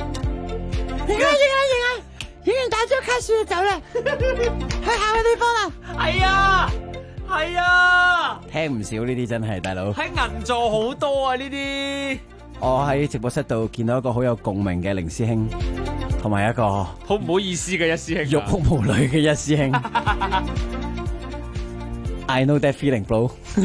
[SPEAKER 16] 影完打張卡數就走啦，去下個地方啦。
[SPEAKER 14] 係啊。
[SPEAKER 13] 聽唔少呢啲真係大佬。
[SPEAKER 14] 喺銀座好多啊呢啲。
[SPEAKER 13] 我喺直播室度見到一個好有共鳴嘅凌師兄，同埋一個
[SPEAKER 14] 好唔好意思嘅一師兄，
[SPEAKER 13] 欲哭無淚嘅一師兄。I know that feeling, bro。
[SPEAKER 15] 唔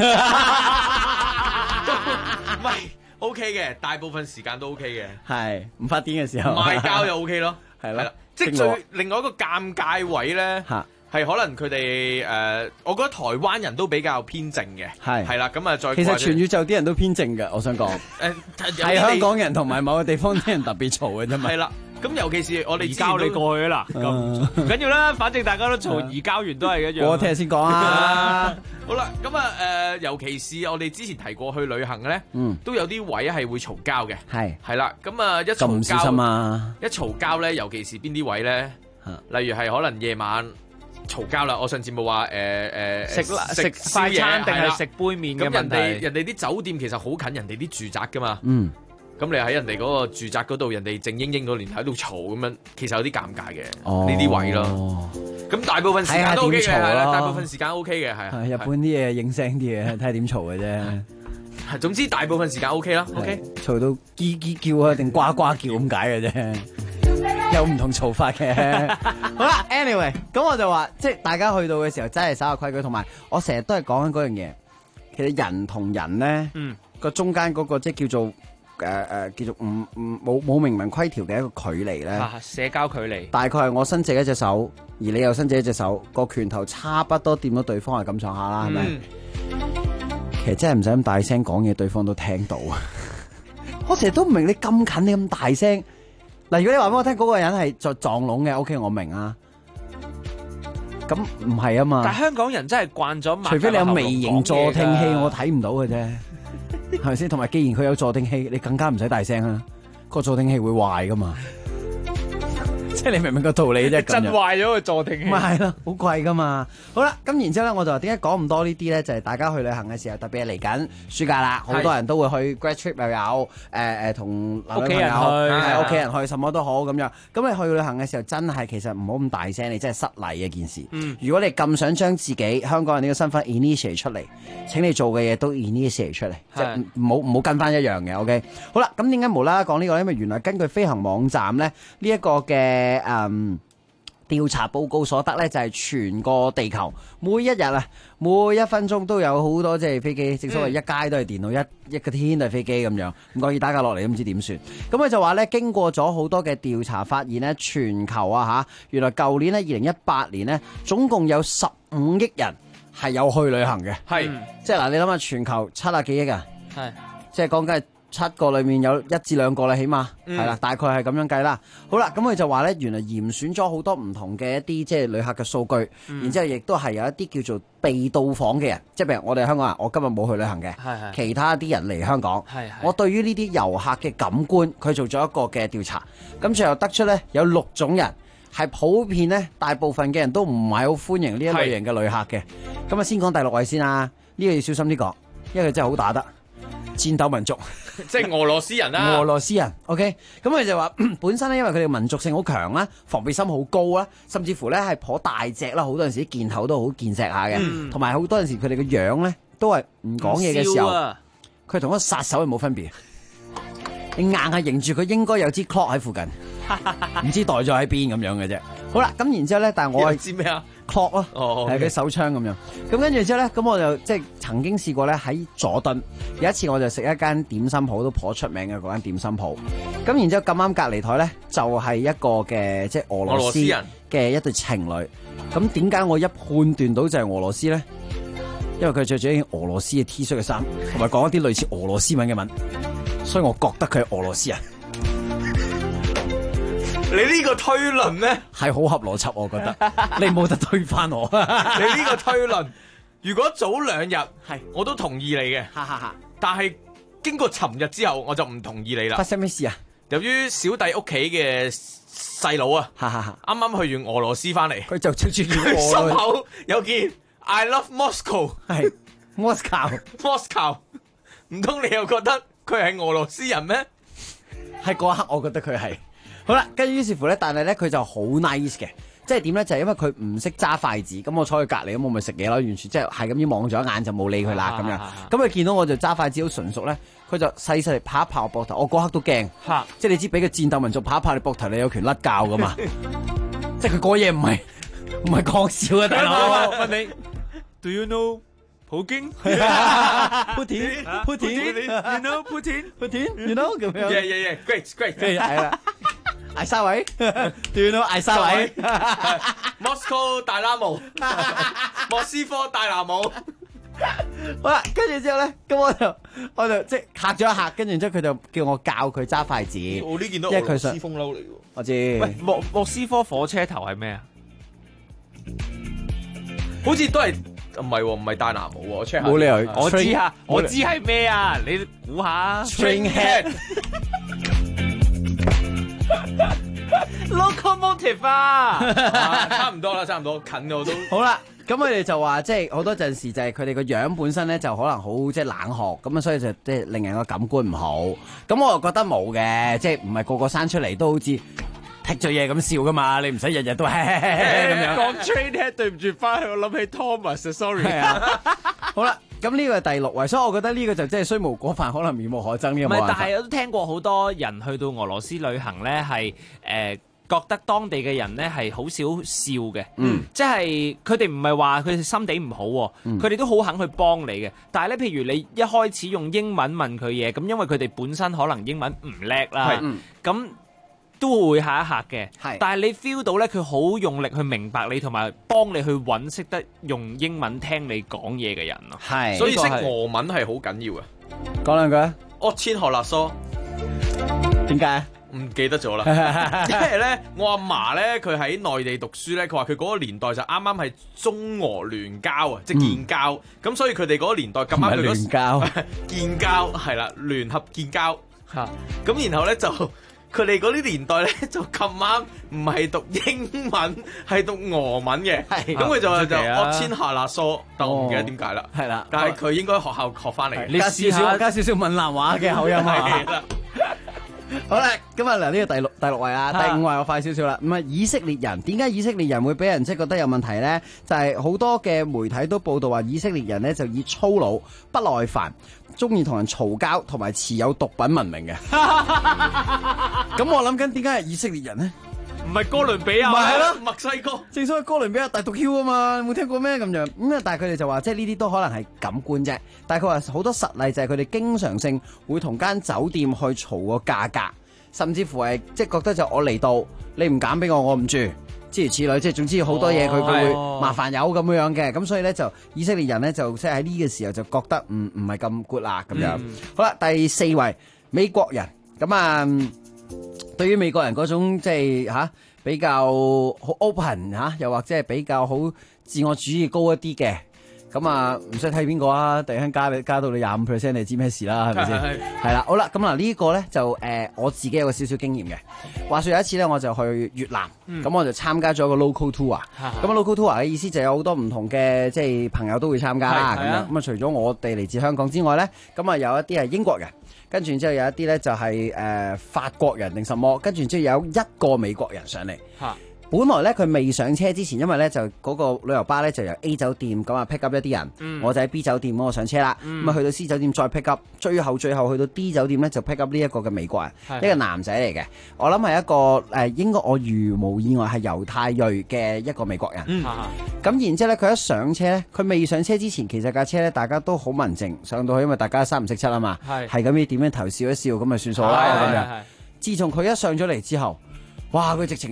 [SPEAKER 15] 係 OK 嘅，大部分時間都 OK 嘅。
[SPEAKER 13] 係唔發癲嘅時候，
[SPEAKER 15] 嗌交就 OK 咯。
[SPEAKER 13] 係啦，
[SPEAKER 15] 即係另外一個尷尬位咧。係可能佢哋我覺得台灣人都比較偏靜嘅，係啦，咁啊再
[SPEAKER 13] 其實全宇宙啲人都偏靜嘅，我想講係香港人同埋某個地方啲人特別嘈嘅啫嘛。
[SPEAKER 15] 係啦，咁尤其是我哋
[SPEAKER 14] 移交你過去啦，咁唔緊要啦，反正大家都嘈，移交完都係一樣。
[SPEAKER 13] 我聽日先講啊。
[SPEAKER 15] 好啦，咁啊尤其是我哋之前提過去旅行咧，都有啲位係會嘈交嘅，係啦，咁啊一嘈交，一嘈交咧，尤其是邊啲位咧？例如係可能夜晚。嘈交啦！我上次冇話
[SPEAKER 14] 食快餐定係食杯麵嘅問題。
[SPEAKER 15] 人哋啲酒店其實好近人哋啲住宅噶嘛。咁你喺人哋嗰個住宅嗰度，人哋靜英英嗰年喺度嘈咁樣，其實有啲尷尬嘅呢啲位咯。咁大部分時間都 OK 嘅，係啦，大部分時間 OK 嘅，係。
[SPEAKER 13] 日本啲嘢應聲啲嘅，睇下點嘈嘅啫。
[SPEAKER 15] 係，總之大部分時間 OK 啦。OK。
[SPEAKER 13] 嘈到嘰嘰叫啊，定呱呱叫咁解嘅啫。有唔同嘈法嘅。好啦 ，anyway， 咁我就話，即係大家去到嘅時候真係守下規矩，同埋我成日都係講緊嗰樣嘢。其實人同人咧，個中間嗰個即係叫做叫做冇明文規條嘅一個距離咧，
[SPEAKER 14] 社交距離。
[SPEAKER 13] 大概係我伸直一隻手，而你又伸直一隻手，個拳頭差不多掂到對方係咁上下啦，係咪？其實真係唔使咁大聲講嘢，對方都聽到。我成日都唔明你咁近，你咁大聲。嗱，如果你話俾我聽嗰個人係在撞聾嘅 ，OK， 我明啊。咁唔係啊嘛。
[SPEAKER 14] 但係香港人真係慣咗，
[SPEAKER 13] 除非你有微型助聽器，我睇唔到嘅啫，係咪先？同埋，既然佢有助聽器，你更加唔使大聲啊。個助聽器會壞噶嘛。即係你明唔明個道理啫？
[SPEAKER 14] 震壞咗個助聽器。
[SPEAKER 13] 咪係咯，好貴噶嘛。好啦，咁然之後咧，我就話點解講咁多呢啲咧？就係大家去旅行嘅時候，特別係嚟緊暑假啦，好多人都會去 grad trip 又有同
[SPEAKER 14] 屋企人去，
[SPEAKER 13] 屋企人去，什麼都好咁樣。咁你去旅行嘅時候，真係其實唔好咁大聲，你真係失禮嘅件事。如果你咁想將自己香港人呢個身份 initiate 出嚟，請你做嘅嘢都 initiate 出嚟，即係唔好跟翻一樣嘅。OK， 好啦，咁點解無啦啦講呢個？因為原來根據飛行網站咧，呢一個嘅調查報告所得咧，就係全個地球每一日啊，每一分鐘都有好多即係飛機，正所謂一街都係電腦，一個天都係飛機咁樣，唔覺意打架落嚟都唔知點算。咁佢就話咧，經過咗好多嘅調查，發現咧全球啊原來舊年咧2018年咧，總共有15億人係有去旅行嘅，係即係嗱，你諗下全球70幾億啊，係即係講緊係7個裏面有1至2個啦，起碼係啦，大概係咁樣計啦。好啦，咁佢就話咧，原來嚴選咗好多唔同嘅一啲即係旅客嘅數據，然之後亦都係有一啲叫做被到訪嘅人，即係譬如我哋香港人，我今日冇去旅行嘅，其他啲人嚟香港，我對於呢啲遊客嘅感官，佢做咗一個嘅調查，咁最後得出咧有6種人係普遍咧，大部分嘅人都唔係好歡迎呢一類型嘅旅客嘅。咁啊，先講第6位先啦，呢個要小心啲講，因為佢真係好打得。戰鬥民族，
[SPEAKER 15] 即係俄羅斯人啦。
[SPEAKER 13] 俄羅斯人 ，OK， 咁佢就話本身咧，因為佢哋民族性好強啦，防備心好高啦，甚至乎咧係頗大隻啦，好多陣時啲箭頭都好健碩下嘅，同埋好多陣時佢哋嘅樣咧都係唔講嘢嘅時候，佢同一個殺手係冇分別。你硬係認住佢，應該有支 clock 喺附近，唔知袋咗喺邊咁樣嘅啫。好啦，咁然之後咧，但係我係
[SPEAKER 15] 知咩啊？
[SPEAKER 13] clock 咯，係佢手槍咁樣。咁跟住之後咧，咁我就即係曾經試過咧喺佐敦有一次，我就食一間點心鋪都頗出名嘅嗰間點心鋪。咁然之後咁啱隔離台咧就係一個嘅即係俄羅斯人嘅一對情侶。咁點解我一判斷到就係俄羅斯咧？因為佢着住一件俄羅斯嘅 T 恤嘅衫，同埋講一啲類似俄羅斯文嘅文，所以我覺得佢係俄羅斯人。
[SPEAKER 15] 你呢個推論咧
[SPEAKER 13] 係好合邏輯，我覺得你冇得推翻我。
[SPEAKER 15] 你呢個推論，如果早2日係我都同意你嘅，但係經過尋日之後，我就唔同意你啦。
[SPEAKER 13] 發生咩事啊？
[SPEAKER 15] 由於小弟屋企嘅細佬啊，啱啱去完俄羅斯翻嚟，
[SPEAKER 13] 佢就超住
[SPEAKER 15] 佢心口有件 I love Moscow， 係 Moscow， 唔通你又覺得佢係俄羅斯人咩？
[SPEAKER 13] 喺嗰一刻，我覺得佢係。好啦，跟住於是乎咧，但係咧佢就好 nice 嘅，即係點咧？就係因為佢唔識揸筷子，咁我坐佢隔離，咁我咪食嘢咯，完全即係係咁樣望咗一眼就冇理佢啦咁樣。咁佢見到我就揸筷子好純熟咧，佢就細細嚟拍一拍我膊頭，我嗰刻都驚，即係你知俾個戰鬥民族拍一拍你膊頭，你有權甩臼噶嘛？即係佢嗰嘢唔係講笑啊，大佬！
[SPEAKER 14] 問你 ，Do you know 普京
[SPEAKER 13] ？Putin，you know Putin，you know 咁樣。
[SPEAKER 15] Yeah，great，
[SPEAKER 13] 係啦。艾沙偉，Do you know 艾沙偉
[SPEAKER 15] ？Moscow 大拉姆，莫斯科大拿姆。
[SPEAKER 13] 好啦，跟住之後咧，咁我就即係嚇咗一嚇，跟住之後佢就叫我教佢揸筷子。
[SPEAKER 15] 我呢件都俄羅斯風褸嚟喎。
[SPEAKER 13] 我知。
[SPEAKER 14] 喂，莫斯科火車頭係咩啊？
[SPEAKER 15] 好似都係唔係喎，唔係大拿姆喎。我 check 下。
[SPEAKER 13] 冇理由，
[SPEAKER 14] 我知啊，我知係咩啊？你估下。
[SPEAKER 15] Trainhead。
[SPEAKER 14] Locomotive 啊，
[SPEAKER 15] 差唔多啦，差唔多近我都
[SPEAKER 13] 好啦。咁佢哋就話，即係好多陣時就係佢哋個樣本身咧，就可能好即係冷酷，咁啊，所以就即係令人個感官唔好。咁我又覺得冇嘅，即係唔係個個生出嚟都好似剔咗嘢咁笑噶嘛？你唔使日日都咁樣。
[SPEAKER 14] 講 Trainhead 對唔住，翻去我諗起 Thomas，sorry。
[SPEAKER 13] 好啦。咁呢個係第6位，所以我覺得呢個就真係雖無過犯，可能面目可憎呢個冇辦法。
[SPEAKER 14] 但係我都聽過好多人去到俄羅斯旅行咧，係覺得當地嘅人咧係好少笑嘅，即係佢哋唔係話佢哋心地唔好，佢哋都好肯去幫你嘅。但係咧，譬如你一開始用英文問佢嘢，咁因為佢哋本身可能英文唔叻啦，咁都會嚇一嚇嘅。但係你 feel 到咧，佢好用力去明白你，同埋幫你去揾識得用英文聽你講嘢嘅人咯。
[SPEAKER 15] 所以識俄文係好緊要啊！
[SPEAKER 13] 講兩句啊！
[SPEAKER 15] 我千學辣疏，
[SPEAKER 13] 點解？
[SPEAKER 15] 唔記得咗啦。因為咧，我阿嫲咧，佢喺內地讀書咧，佢話佢嗰個年代就啱啱係中俄聯交啊，即係建交。咁所以佢哋嗰個年代咁啱佢
[SPEAKER 13] 聯交
[SPEAKER 15] 建交係啦，聯合建交嚇。咁然後咧就。 佢哋嗰啲年代咧就咁啱唔係讀英文，係讀俄文嘅，咁佢就惡千下啦疏，但我唔記得點解啦。
[SPEAKER 13] 係啦，
[SPEAKER 15] 但係佢應該學校學翻嚟，
[SPEAKER 13] 加少少閩南話嘅口音啊。好啦，今日嚟呢個第六位啊，第5位我快少少啦。咁啊，以色列人點解以色列人會俾人即係覺得有問題咧？就係好多嘅媒體都報道話，以色列人咧就以粗魯、不耐煩、中意同人嘈交同埋持有毒品聞名嘅。咁我諗緊點解係以色列人咧？
[SPEAKER 14] 唔係哥倫比亞，
[SPEAKER 13] 咪係咯，
[SPEAKER 15] 墨西哥。
[SPEAKER 13] 正所謂哥倫比亞大毒梟啊嘛，有冇聽過咩咁樣？咁啊，但係佢哋就話，即係呢啲都可能係感官啫。但係佢話好多實例就係佢哋經常性會同間酒店去嘈個價格，甚至乎係即係覺得就我嚟到，你唔揀俾我唔住，諸如此類。即係總之好多嘢佢會麻煩有咁樣嘅。咁所以咧就以色列人咧就即係喺呢個時候就覺得唔係咁 good 啦咁樣。好啦，第4位美國人咁啊。對於美國人嗰種即係比較好 open 又或者係比較好自我主義高一啲嘅，咁啊唔使睇邊個啊，突然間加到你25%，你知咩事啦，係咪先？係啦，好啦，咁嗱呢個咧就我自己有個少少經驗嘅。話說有一次咧，我就去越南，咁我就參加咗個 local tour。咁 local tour 嘅意思就有好多唔同嘅即係朋友都會參加啦。咁啊除咗我哋嚟自香港之外咧，咁啊有一啲係英國人。跟住之後有一啲咧就係法國人定什麼，跟住之後有一個美國人上嚟。本來咧佢未上車之前，因為咧就嗰個旅遊巴咧就由 A 酒店咁啊 pick up 一啲人，我就喺 B 酒店嗰個上車啦。咁啊去到 C 酒店再 pick up，最後去到 D 酒店咧就 pick up 呢一個嘅美國人，一個男仔嚟嘅。我諗係一個應該我如無意外係猶太裔嘅一個美國人。咁然之後咧佢一上車咧，佢未上車之前，其實架車咧大家都好文靜，上到去因為大家3唔識7啊嘛，係咁樣點樣頭笑一笑咁咪算數啦咁樣。自從佢一上咗嚟之後，哇！佢直情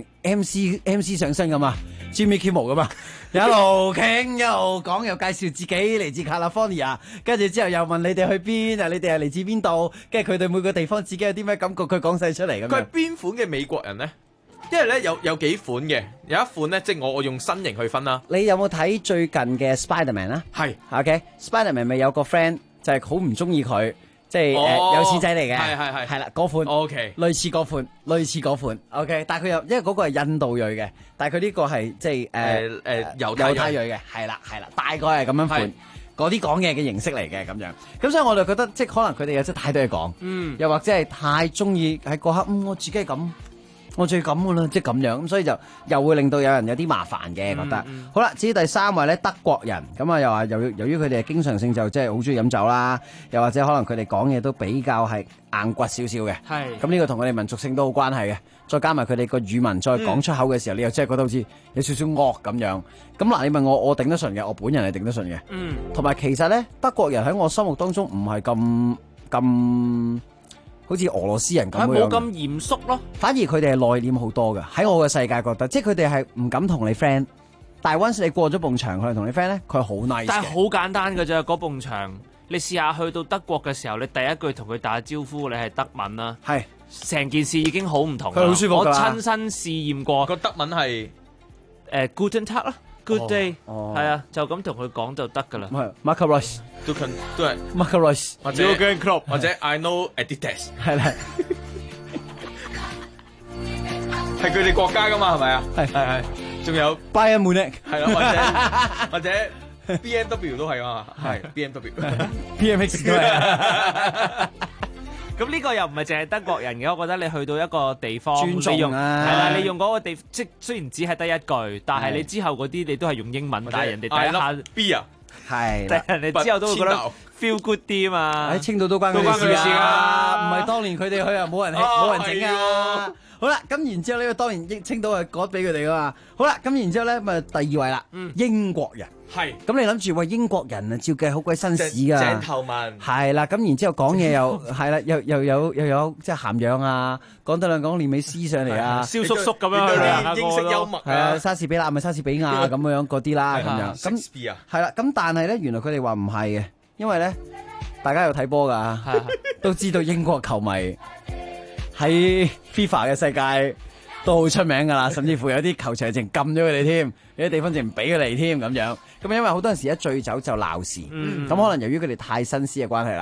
[SPEAKER 13] MC 上身咁啊 ，Jimmy Kimmel 咁啊，一路傾一路講，又介紹自己嚟自 California， 跟住之後又問你哋去邊啊，你哋係嚟自邊度，跟住佢哋每個地方自己有啲咩感覺，佢講晒出嚟咁。
[SPEAKER 15] 佢係邊款嘅美國人咧？因為咧有幾款嘅，有一款咧即係我用身形去分啦。
[SPEAKER 13] 你有冇睇最近嘅 Spiderman 啊？係 ，OK，Spiderman 咪有個 friend 就係好唔中意佢。即係有錢仔嚟嘅，係啦嗰款，OK，類似嗰款，OK，但係佢又因為嗰個係印度裔嘅，但係佢呢個係即係猶太裔嘅，係啦，大概係咁樣款，嗰啲講嘢嘅形式嚟嘅咁樣，咁所以我就覺得即係可能佢哋有真係太多嘢講，又或者係太中意喺嗰刻，我自己係咁。我最咁噶啦，即係咁樣，咁所以就又會令到有人有啲麻煩嘅，覺得。好啦，至於第3位咧，德國人咁啊，又話由於佢哋係經常性就即係好中意飲酒啦，又或者可能佢哋講嘢都比較係硬骨少少嘅。係。咁呢個同佢哋民族性都好關係嘅，再加埋佢哋個語文再講出口嘅時候，你又真係覺得好似有少少惡咁樣。咁嗱，你問我頂得順嘅，我本人係頂得順嘅。同埋其實咧，德國人喺我心目當中唔係咁。好似俄羅斯人咁樣，
[SPEAKER 14] 冇咁嚴肅咯。
[SPEAKER 13] 反而佢哋係內斂好多嘅。喺我嘅世界覺得，即係佢哋係唔敢同你 friend，但係 once 你過咗埲牆，佢同你 friend 咧，佢好 nice。
[SPEAKER 14] 但係好簡單㗎啫，嗰埲牆，你試下去到德國嘅時候，你第一句同佢打招呼，你係德文啦，係成件事已經好唔同。佢好舒服㗎。我親身試驗過，
[SPEAKER 15] 個德文係
[SPEAKER 14] Guten Tag 啦。Good day，係啊，就咁同佢講就得噶啦。
[SPEAKER 13] 係 Marco Royce
[SPEAKER 15] 都係
[SPEAKER 13] Marco Royce
[SPEAKER 15] 或者 Jürgen Klopp 或者 I know Adidas 係啦，係佢哋國家噶嘛，係咪啊？係，仲有
[SPEAKER 13] Bayern Munich
[SPEAKER 15] 係啦，或者 BMW 都係啊，係 BMW、BMX
[SPEAKER 13] 都係。
[SPEAKER 14] 咁呢個又唔係淨係德國人嘅，我覺得你去到一個地方，
[SPEAKER 13] 尊重啊，
[SPEAKER 14] 係啦，你用嗰個地，即雖然只係得一句，但係你之後嗰啲你都係用英文，但係人哋第一下
[SPEAKER 15] B 啊，
[SPEAKER 13] 係，
[SPEAKER 14] 但係人哋之後都會覺得 feel good 啲嘛。
[SPEAKER 13] 喺青島都關佢哋事啊，唔係當年佢哋去啊冇人整啊。好啦，咁然之後呢，當然青島係割俾佢哋噶嘛。好啦，咁然之後咧，咪第2位啦，英國人。係，咁你諗住喂英國人啊，照計好鬼紳士噶，
[SPEAKER 15] 井頭文
[SPEAKER 13] 係啦，咁然之後講嘢又係啦，又有即係涵養啊，講得兩講連尾詩上嚟啊，
[SPEAKER 14] 蕭叔叔咁樣，
[SPEAKER 15] 英式幽默
[SPEAKER 13] 係啊，莎士比亞咪莎士比亞咁樣嗰啲啦，咁樣
[SPEAKER 15] 咁
[SPEAKER 13] 係啦，咁但係咧，原來佢哋話唔係嘅，因為咧大家有睇波噶，都知道英國球迷喺 FIFA 嘅世界都好出名噶啦，甚至乎有啲球場淨禁咗佢哋添，有啲地方淨唔俾佢嚟添咁樣。咁因為好多陣時一醉酒就鬧事，咁可能由於佢哋太紳士嘅關係啦，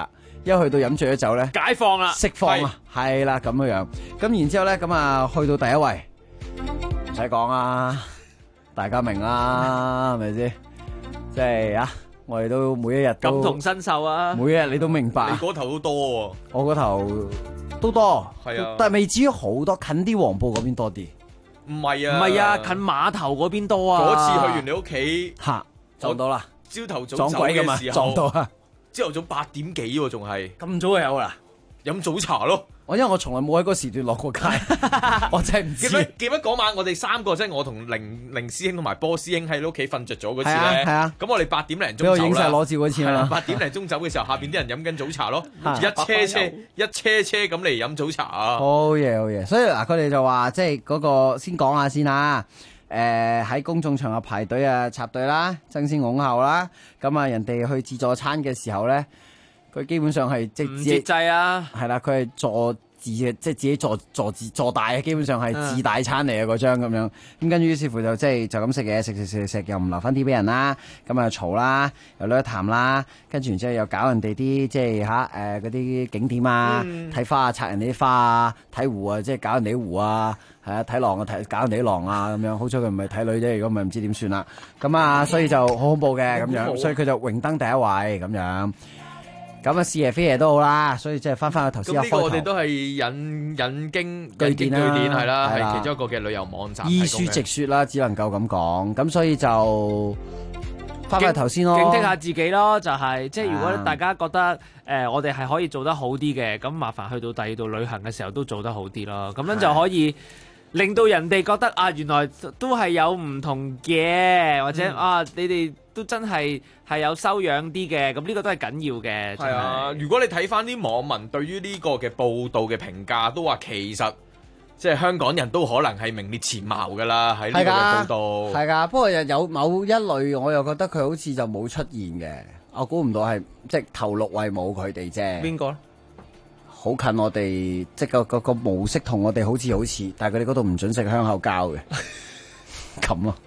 [SPEAKER 13] 一去到飲醉咗酒咧，
[SPEAKER 14] 解放啦，
[SPEAKER 13] 釋放啊，係啦咁樣。咁然之後咧，咁啊去到第一位，唔使講啊，大家明啦，係咪先？即係啊，我哋都每一日都
[SPEAKER 14] 感同身受啊，
[SPEAKER 13] 每一日你都明白。
[SPEAKER 15] 你嗰頭都多喎，
[SPEAKER 13] 我嗰頭都多，
[SPEAKER 15] 係啊，
[SPEAKER 13] 但係未至於好多，近啲黃埔嗰邊多啲。
[SPEAKER 15] 唔係啊，
[SPEAKER 14] 唔係啊，近碼頭嗰邊多啊。
[SPEAKER 15] 嗰次去完你屋企
[SPEAKER 13] 嚇撞到啦，
[SPEAKER 15] 朝頭早
[SPEAKER 13] 撞鬼㗎嘛，撞到啊！
[SPEAKER 15] 朝頭早8點幾喎，仲係
[SPEAKER 13] 咁早就有啦，
[SPEAKER 15] 飲早茶咯。
[SPEAKER 13] 因為我從來冇喺嗰個時段落過街，我真係唔知。
[SPEAKER 15] 記得嗰晚我哋3個即係我同凌師兄同埋波師兄喺你屋企瞓着咗嗰次咧，
[SPEAKER 13] 係啊。
[SPEAKER 15] 咁我哋8點零鐘
[SPEAKER 13] 俾我影晒裸照嗰次啦。
[SPEAKER 15] 8點零鐘走嘅時候，下邊啲人飲緊早茶咯，一車車咁嚟飲早茶啊！
[SPEAKER 13] 好嘢好嘢，所以嗱，佢哋就話即係嗰個先講下先啦。喺公眾場合排隊啊，插隊啦，爭先恐後啦。咁啊，人哋去自助餐嘅時候咧，佢基本上係即
[SPEAKER 14] 唔節制啊，
[SPEAKER 13] 係啦，佢係坐自即係自己坐大嘅，基本上係自大餐嚟嘅嗰張咁樣。咁跟住於是乎就即係就咁食嘢，食又唔留翻啲俾人啦。咁啊嘈啦，又攞談啦，跟住然之後又搞人哋啲即係嗰啲景點啊，睇花啊，拆人哋啲花啊，睇湖啊，即係搞人哋啲湖啊。係啊，睇狼啊，搞人哋啲狼啊，咁樣。好彩佢唔係睇女啫，如果唔係唔知點算啦。咁啊，所以就好恐怖嘅咁樣，所以佢就榮登第一位咁樣。咁啊，是爺非爺都好啦，所以即係翻去頭先。
[SPEAKER 15] 咁呢個我哋都係引經據典係啦，係其中一個嘅旅遊網站。
[SPEAKER 13] 依書直說啦，只能夠咁講。咁所以就翻去頭先咯，
[SPEAKER 14] 警惕下自己咯，就係即係如果大家覺得我哋係可以做得好啲嘅，咁麻煩去到第二度旅行嘅時候都做得好啲咯，咁樣就可以令到人哋覺得啊，原來都係有唔同嘅，或者啊，你哋都真係有修養啲嘅，咁呢個都係緊要嘅。
[SPEAKER 15] 係啊，如果你睇翻啲網民對於呢個嘅報道嘅評價，都話其實即係香港人都可能係名列前茅㗎啦，喺呢個嘅報道。
[SPEAKER 13] 係㗎，不過有某一類，我又覺得佢好似就冇出現嘅。我估唔到係即係頭6位冇佢哋啫。
[SPEAKER 15] 邊個咧？
[SPEAKER 13] 好近我哋，即係個模式同我哋好似，但係佢哋嗰度唔準食香口膠嘅，咁啊！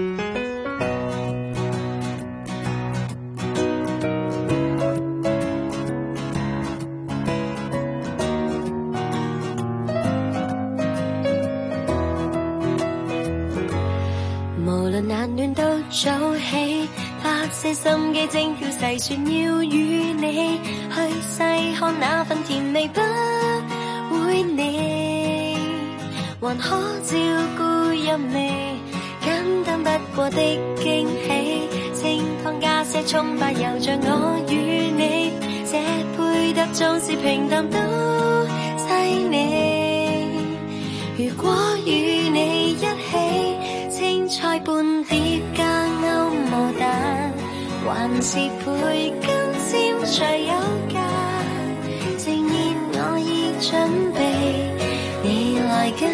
[SPEAKER 8] 無論難暖都早起，花些心機精挑細選，要與你去細看那份甜味不會膩，還可照顧入味，簡單不過的驚喜，清湯加些蔥吧，又像我與你，這配搭縱是平淡都細膩，如果與你一起，青菜半碟加歐姆蛋，還是培根煎最有價。正然我已準備，你來緊，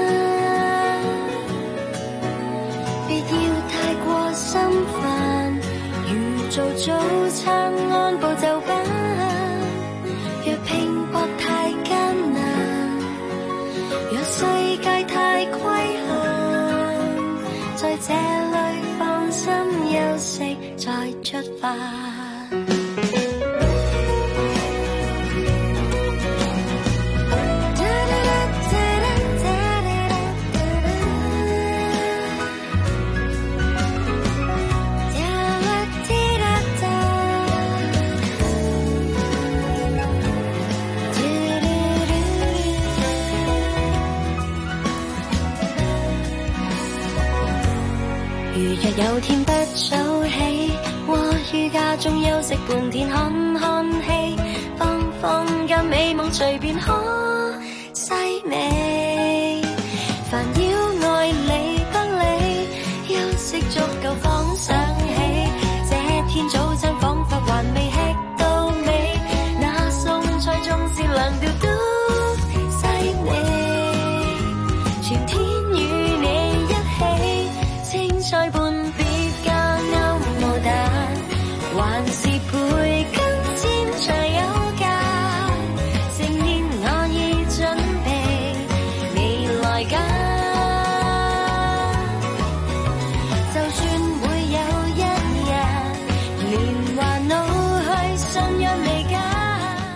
[SPEAKER 8] 別要太過心煩。如做早餐按部就班，若拼搏太艱難，若世界太規限，在這裏放心休息再出發。若有天不早起，窩於家中休息半天，看戲，放假美夢隨便可細味，煩擾愛理不理，休息足夠方想起，這天早餐彷彿還未吃到尾，那餸菜縱是涼掉都細膩，全天與你一起，青菜半還是培根煎最有價，正念我已準備，未來緊。就算會有一日，年華老去，信仰未減。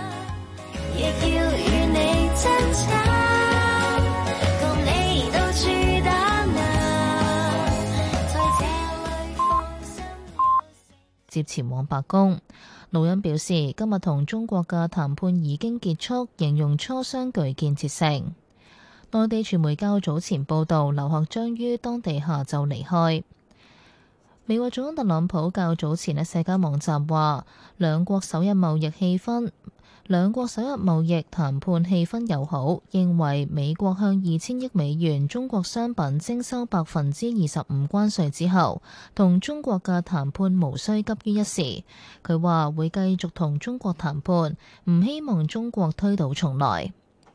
[SPEAKER 1] 接前往白宮。盧恩表示，今日同中國嘅談判已經結束，形容磋商具建設性。內地傳媒較早前報導，劉鶴將於當地下晝離開。美國總統特朗普較早前喺社交網站話，兩國首日貿易談判氣氛友好，認為美國向2000億美元中國商品徵收25%關稅之後，同中國嘅談判無需急於一時。佢話會繼續同中國談判，唔希望中國推倒重來。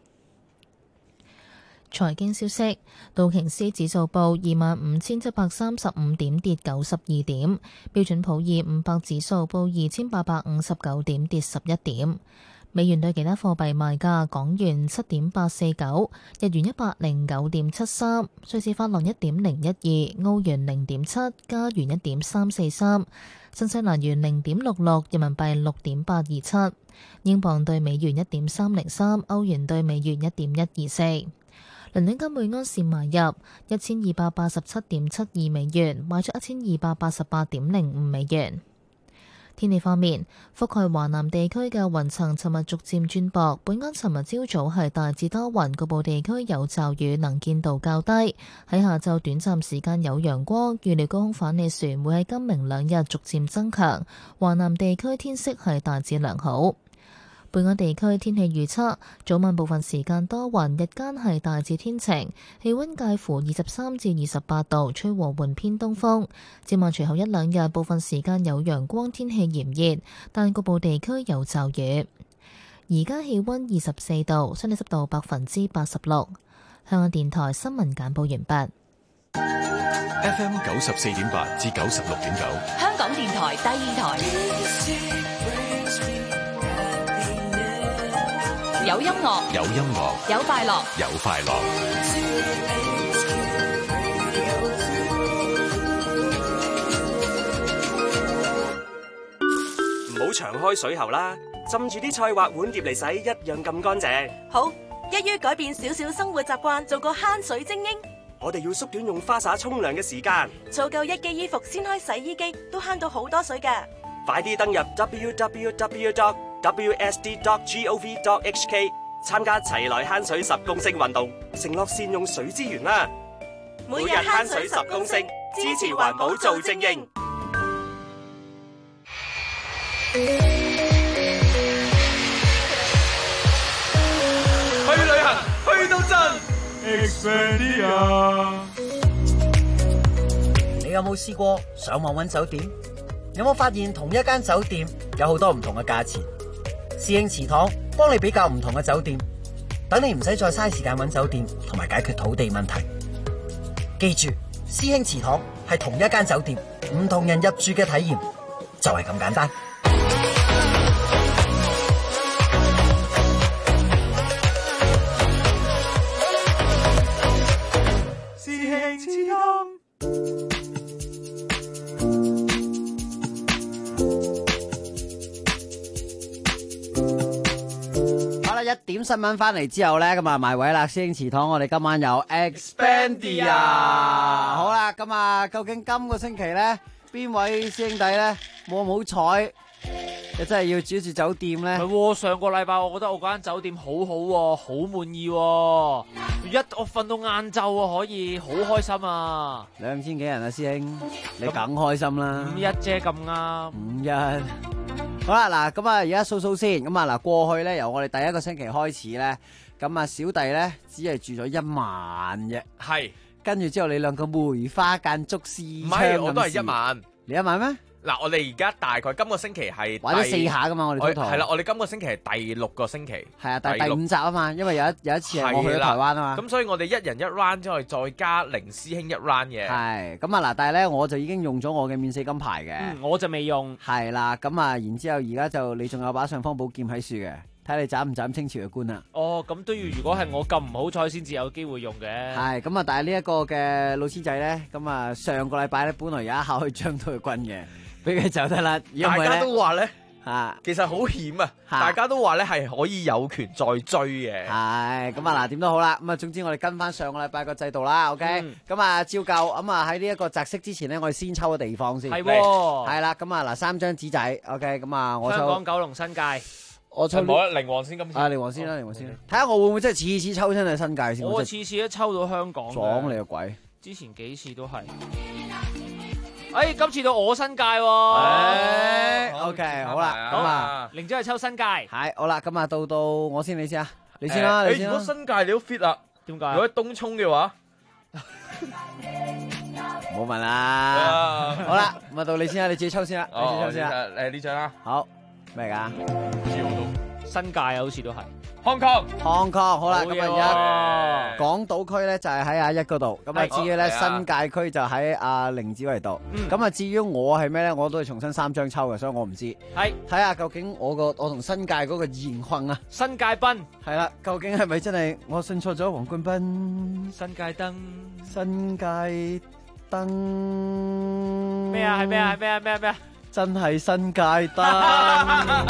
[SPEAKER 1] 財經消息，道瓊斯指數報25,735點，跌92點；標準普爾500指數報2,859點，跌11點。美元對其他貨幣賣價：港元7.849，日元109.73，瑞士法郎1.012，澳元0.7，加元1.343，新西蘭元0.66，人民幣6.827，英鎊對美元1.303，歐元對美元1.124。倫敦金每盎司買入1287.72美元，賣出1288.05美元。天氣方面，覆蓋華南地區嘅雲層尋日逐漸轉薄。本港尋日朝早係大致多雲，局部地區有驟雨，能見度較低。喺下晝短暫時間有陽光，預料高空反氣旋會喺今明兩日逐漸增強。華南地區天色係大致良好。本港地區天氣預測，早晚部分時間多雲，日間係大致天晴，氣溫介乎23至28度，吹和緩偏東風。展望隨後一兩日，部分時間有陽光，天氣炎熱，但局部地區有驟雨。而家氣溫24度，相對濕度86%。香港電台新聞簡報完畢。
[SPEAKER 20] FM 94.8至96.9，
[SPEAKER 21] 香港電台第二台。有音樂，
[SPEAKER 20] 有音樂，
[SPEAKER 21] 有快樂，
[SPEAKER 20] 有快樂。
[SPEAKER 22] 唔好長開水喉啦，浸住啲菜或碗碟嚟洗，一樣咁乾淨。
[SPEAKER 3] 好，一於改變少少生活習慣，做個慳水精英。
[SPEAKER 22] 我哋要縮短用花灑沖涼嘅時間，
[SPEAKER 3] 儲夠1機衣服先開洗衣機，都慳到好多水㗎。
[SPEAKER 22] 快啲登入 www.wsd.gov.hk 參加齊來慳水10公升運動，承諾善用水資源啦！
[SPEAKER 3] 每日慳水10公升，支持環保做精英。
[SPEAKER 12] 去旅行，去到震 Expedia。
[SPEAKER 19] 你有冇試過上網揾酒店？有冇發現同一間酒店有好多唔同嘅價錢？師兄祠堂幫你比較唔同嘅酒店，等你唔使再嘥時間揾酒店同埋解決土地問題。記住，師兄祠堂係同一間酒店，唔同人入住嘅體驗就係咁簡單。
[SPEAKER 12] 師兄祠堂。
[SPEAKER 13] 1點新聞翻嚟之後呢，咁啊埋位啦，師兄祠堂，我哋今晚有 Expedia。好啦，咁啊，究竟今個星期呢，邊位師兄弟呢冇咁好彩，你真係要住住酒店呢？
[SPEAKER 14] 上個禮拜我覺得我嗰間酒店好好喎，好滿意喎，我瞓到晏晝啊，可以好開心啊
[SPEAKER 13] ！2000幾人啊，師兄，你梗開心啦
[SPEAKER 14] ！51啫咁啱
[SPEAKER 13] ，51。好啦，嗱，咁啊，而家數數先，咁啊，嗱，過去咧，由我哋第一個星期開始咧，咁啊，小弟咧只係住咗1萬啫，
[SPEAKER 15] 係，
[SPEAKER 13] 跟住之後你兩個梅花間竹絲，
[SPEAKER 15] 唔係，我都係1萬，
[SPEAKER 13] 你1萬咩？
[SPEAKER 15] 嗱，我哋而家大概今個星期係
[SPEAKER 13] 玩咗4下噶嘛，我哋
[SPEAKER 15] 係啦，我哋今個星期係第6個星期，
[SPEAKER 13] 係啊，第5集啊嘛，因為有一次係我去咗台灣啊嘛，
[SPEAKER 15] 咁所以我哋1人1 round 之後再加凌師兄1 round 嘅，
[SPEAKER 13] 係，咁啊嗱，但係咧我就已經用咗我嘅免死金牌嘅，
[SPEAKER 14] 我就未用，
[SPEAKER 13] 係啦，咁啊，然之後而家就你仲有把尚方寶劍喺樹嘅，睇你斬唔斬清朝嘅官啊？
[SPEAKER 14] 哦，咁都要，如果係我咁唔好彩先至有機會用嘅，
[SPEAKER 13] 係，咁啊，但係呢一個嘅老千仔咧，咁啊上個禮拜咧本來有一考去將到佢軍嘅。俾佢走得啦，
[SPEAKER 15] 大家都話咧， 其實好險啊！大家都話咧係可以有權再追嘅。
[SPEAKER 13] 係咁啊嗱，點都好啦。咁啊，總之我哋跟翻上個禮拜個制度啦。OK，咁啊照舊咁啊喺呢一個擲色之前咧，我哋先抽個地方先。
[SPEAKER 14] 係喎，
[SPEAKER 13] 係啦。咁啊嗱3張紙仔。OK，咁啊我抽
[SPEAKER 14] 香港、九龍、新界。
[SPEAKER 13] 我抽
[SPEAKER 15] 冇啦，靈王先今次。
[SPEAKER 13] 靈王先啦，靈王先。睇下我會唔會真係次次抽親係新界先。
[SPEAKER 14] 我次次都抽到香港。
[SPEAKER 13] 撞你個鬼！
[SPEAKER 14] 之前幾次都係。今次到我新界喎。
[SPEAKER 13] OK， 好啦，咁啊，
[SPEAKER 14] 玲姐係抽新界。
[SPEAKER 13] 係，好啦，咁啊到我先，你先啊，你先啦，你先啦。
[SPEAKER 15] 如果新界你都 fit 啦，
[SPEAKER 14] 點解？
[SPEAKER 15] 如果喺東涌嘅話，
[SPEAKER 13] 冇問啦。好啦，咁啊到你先啦，你自己抽先啦，你自己抽先啦。
[SPEAKER 15] 呢張啦。
[SPEAKER 13] 好，咩㗎？
[SPEAKER 14] 新界啊，好似都係。
[SPEAKER 15] Hong Kong，
[SPEAKER 13] 好啦，咁啊而家港島區咧就係喺阿一嗰度，咁啊至於咧新界區就喺阿凌子維度，咁啊至於我係咩咧，我都係重新3張抽嘅，所以我唔知。
[SPEAKER 14] 係
[SPEAKER 13] 睇下究竟我同新界嗰個現況啊，
[SPEAKER 14] 新界賓
[SPEAKER 13] 係啦，究竟係咪真係我信錯咗黃冠斌？
[SPEAKER 14] 新界燈，
[SPEAKER 13] 新界燈
[SPEAKER 14] 咩啊？係咩啊？係咩啊？咩啊？咩啊？
[SPEAKER 13] 真係新界燈。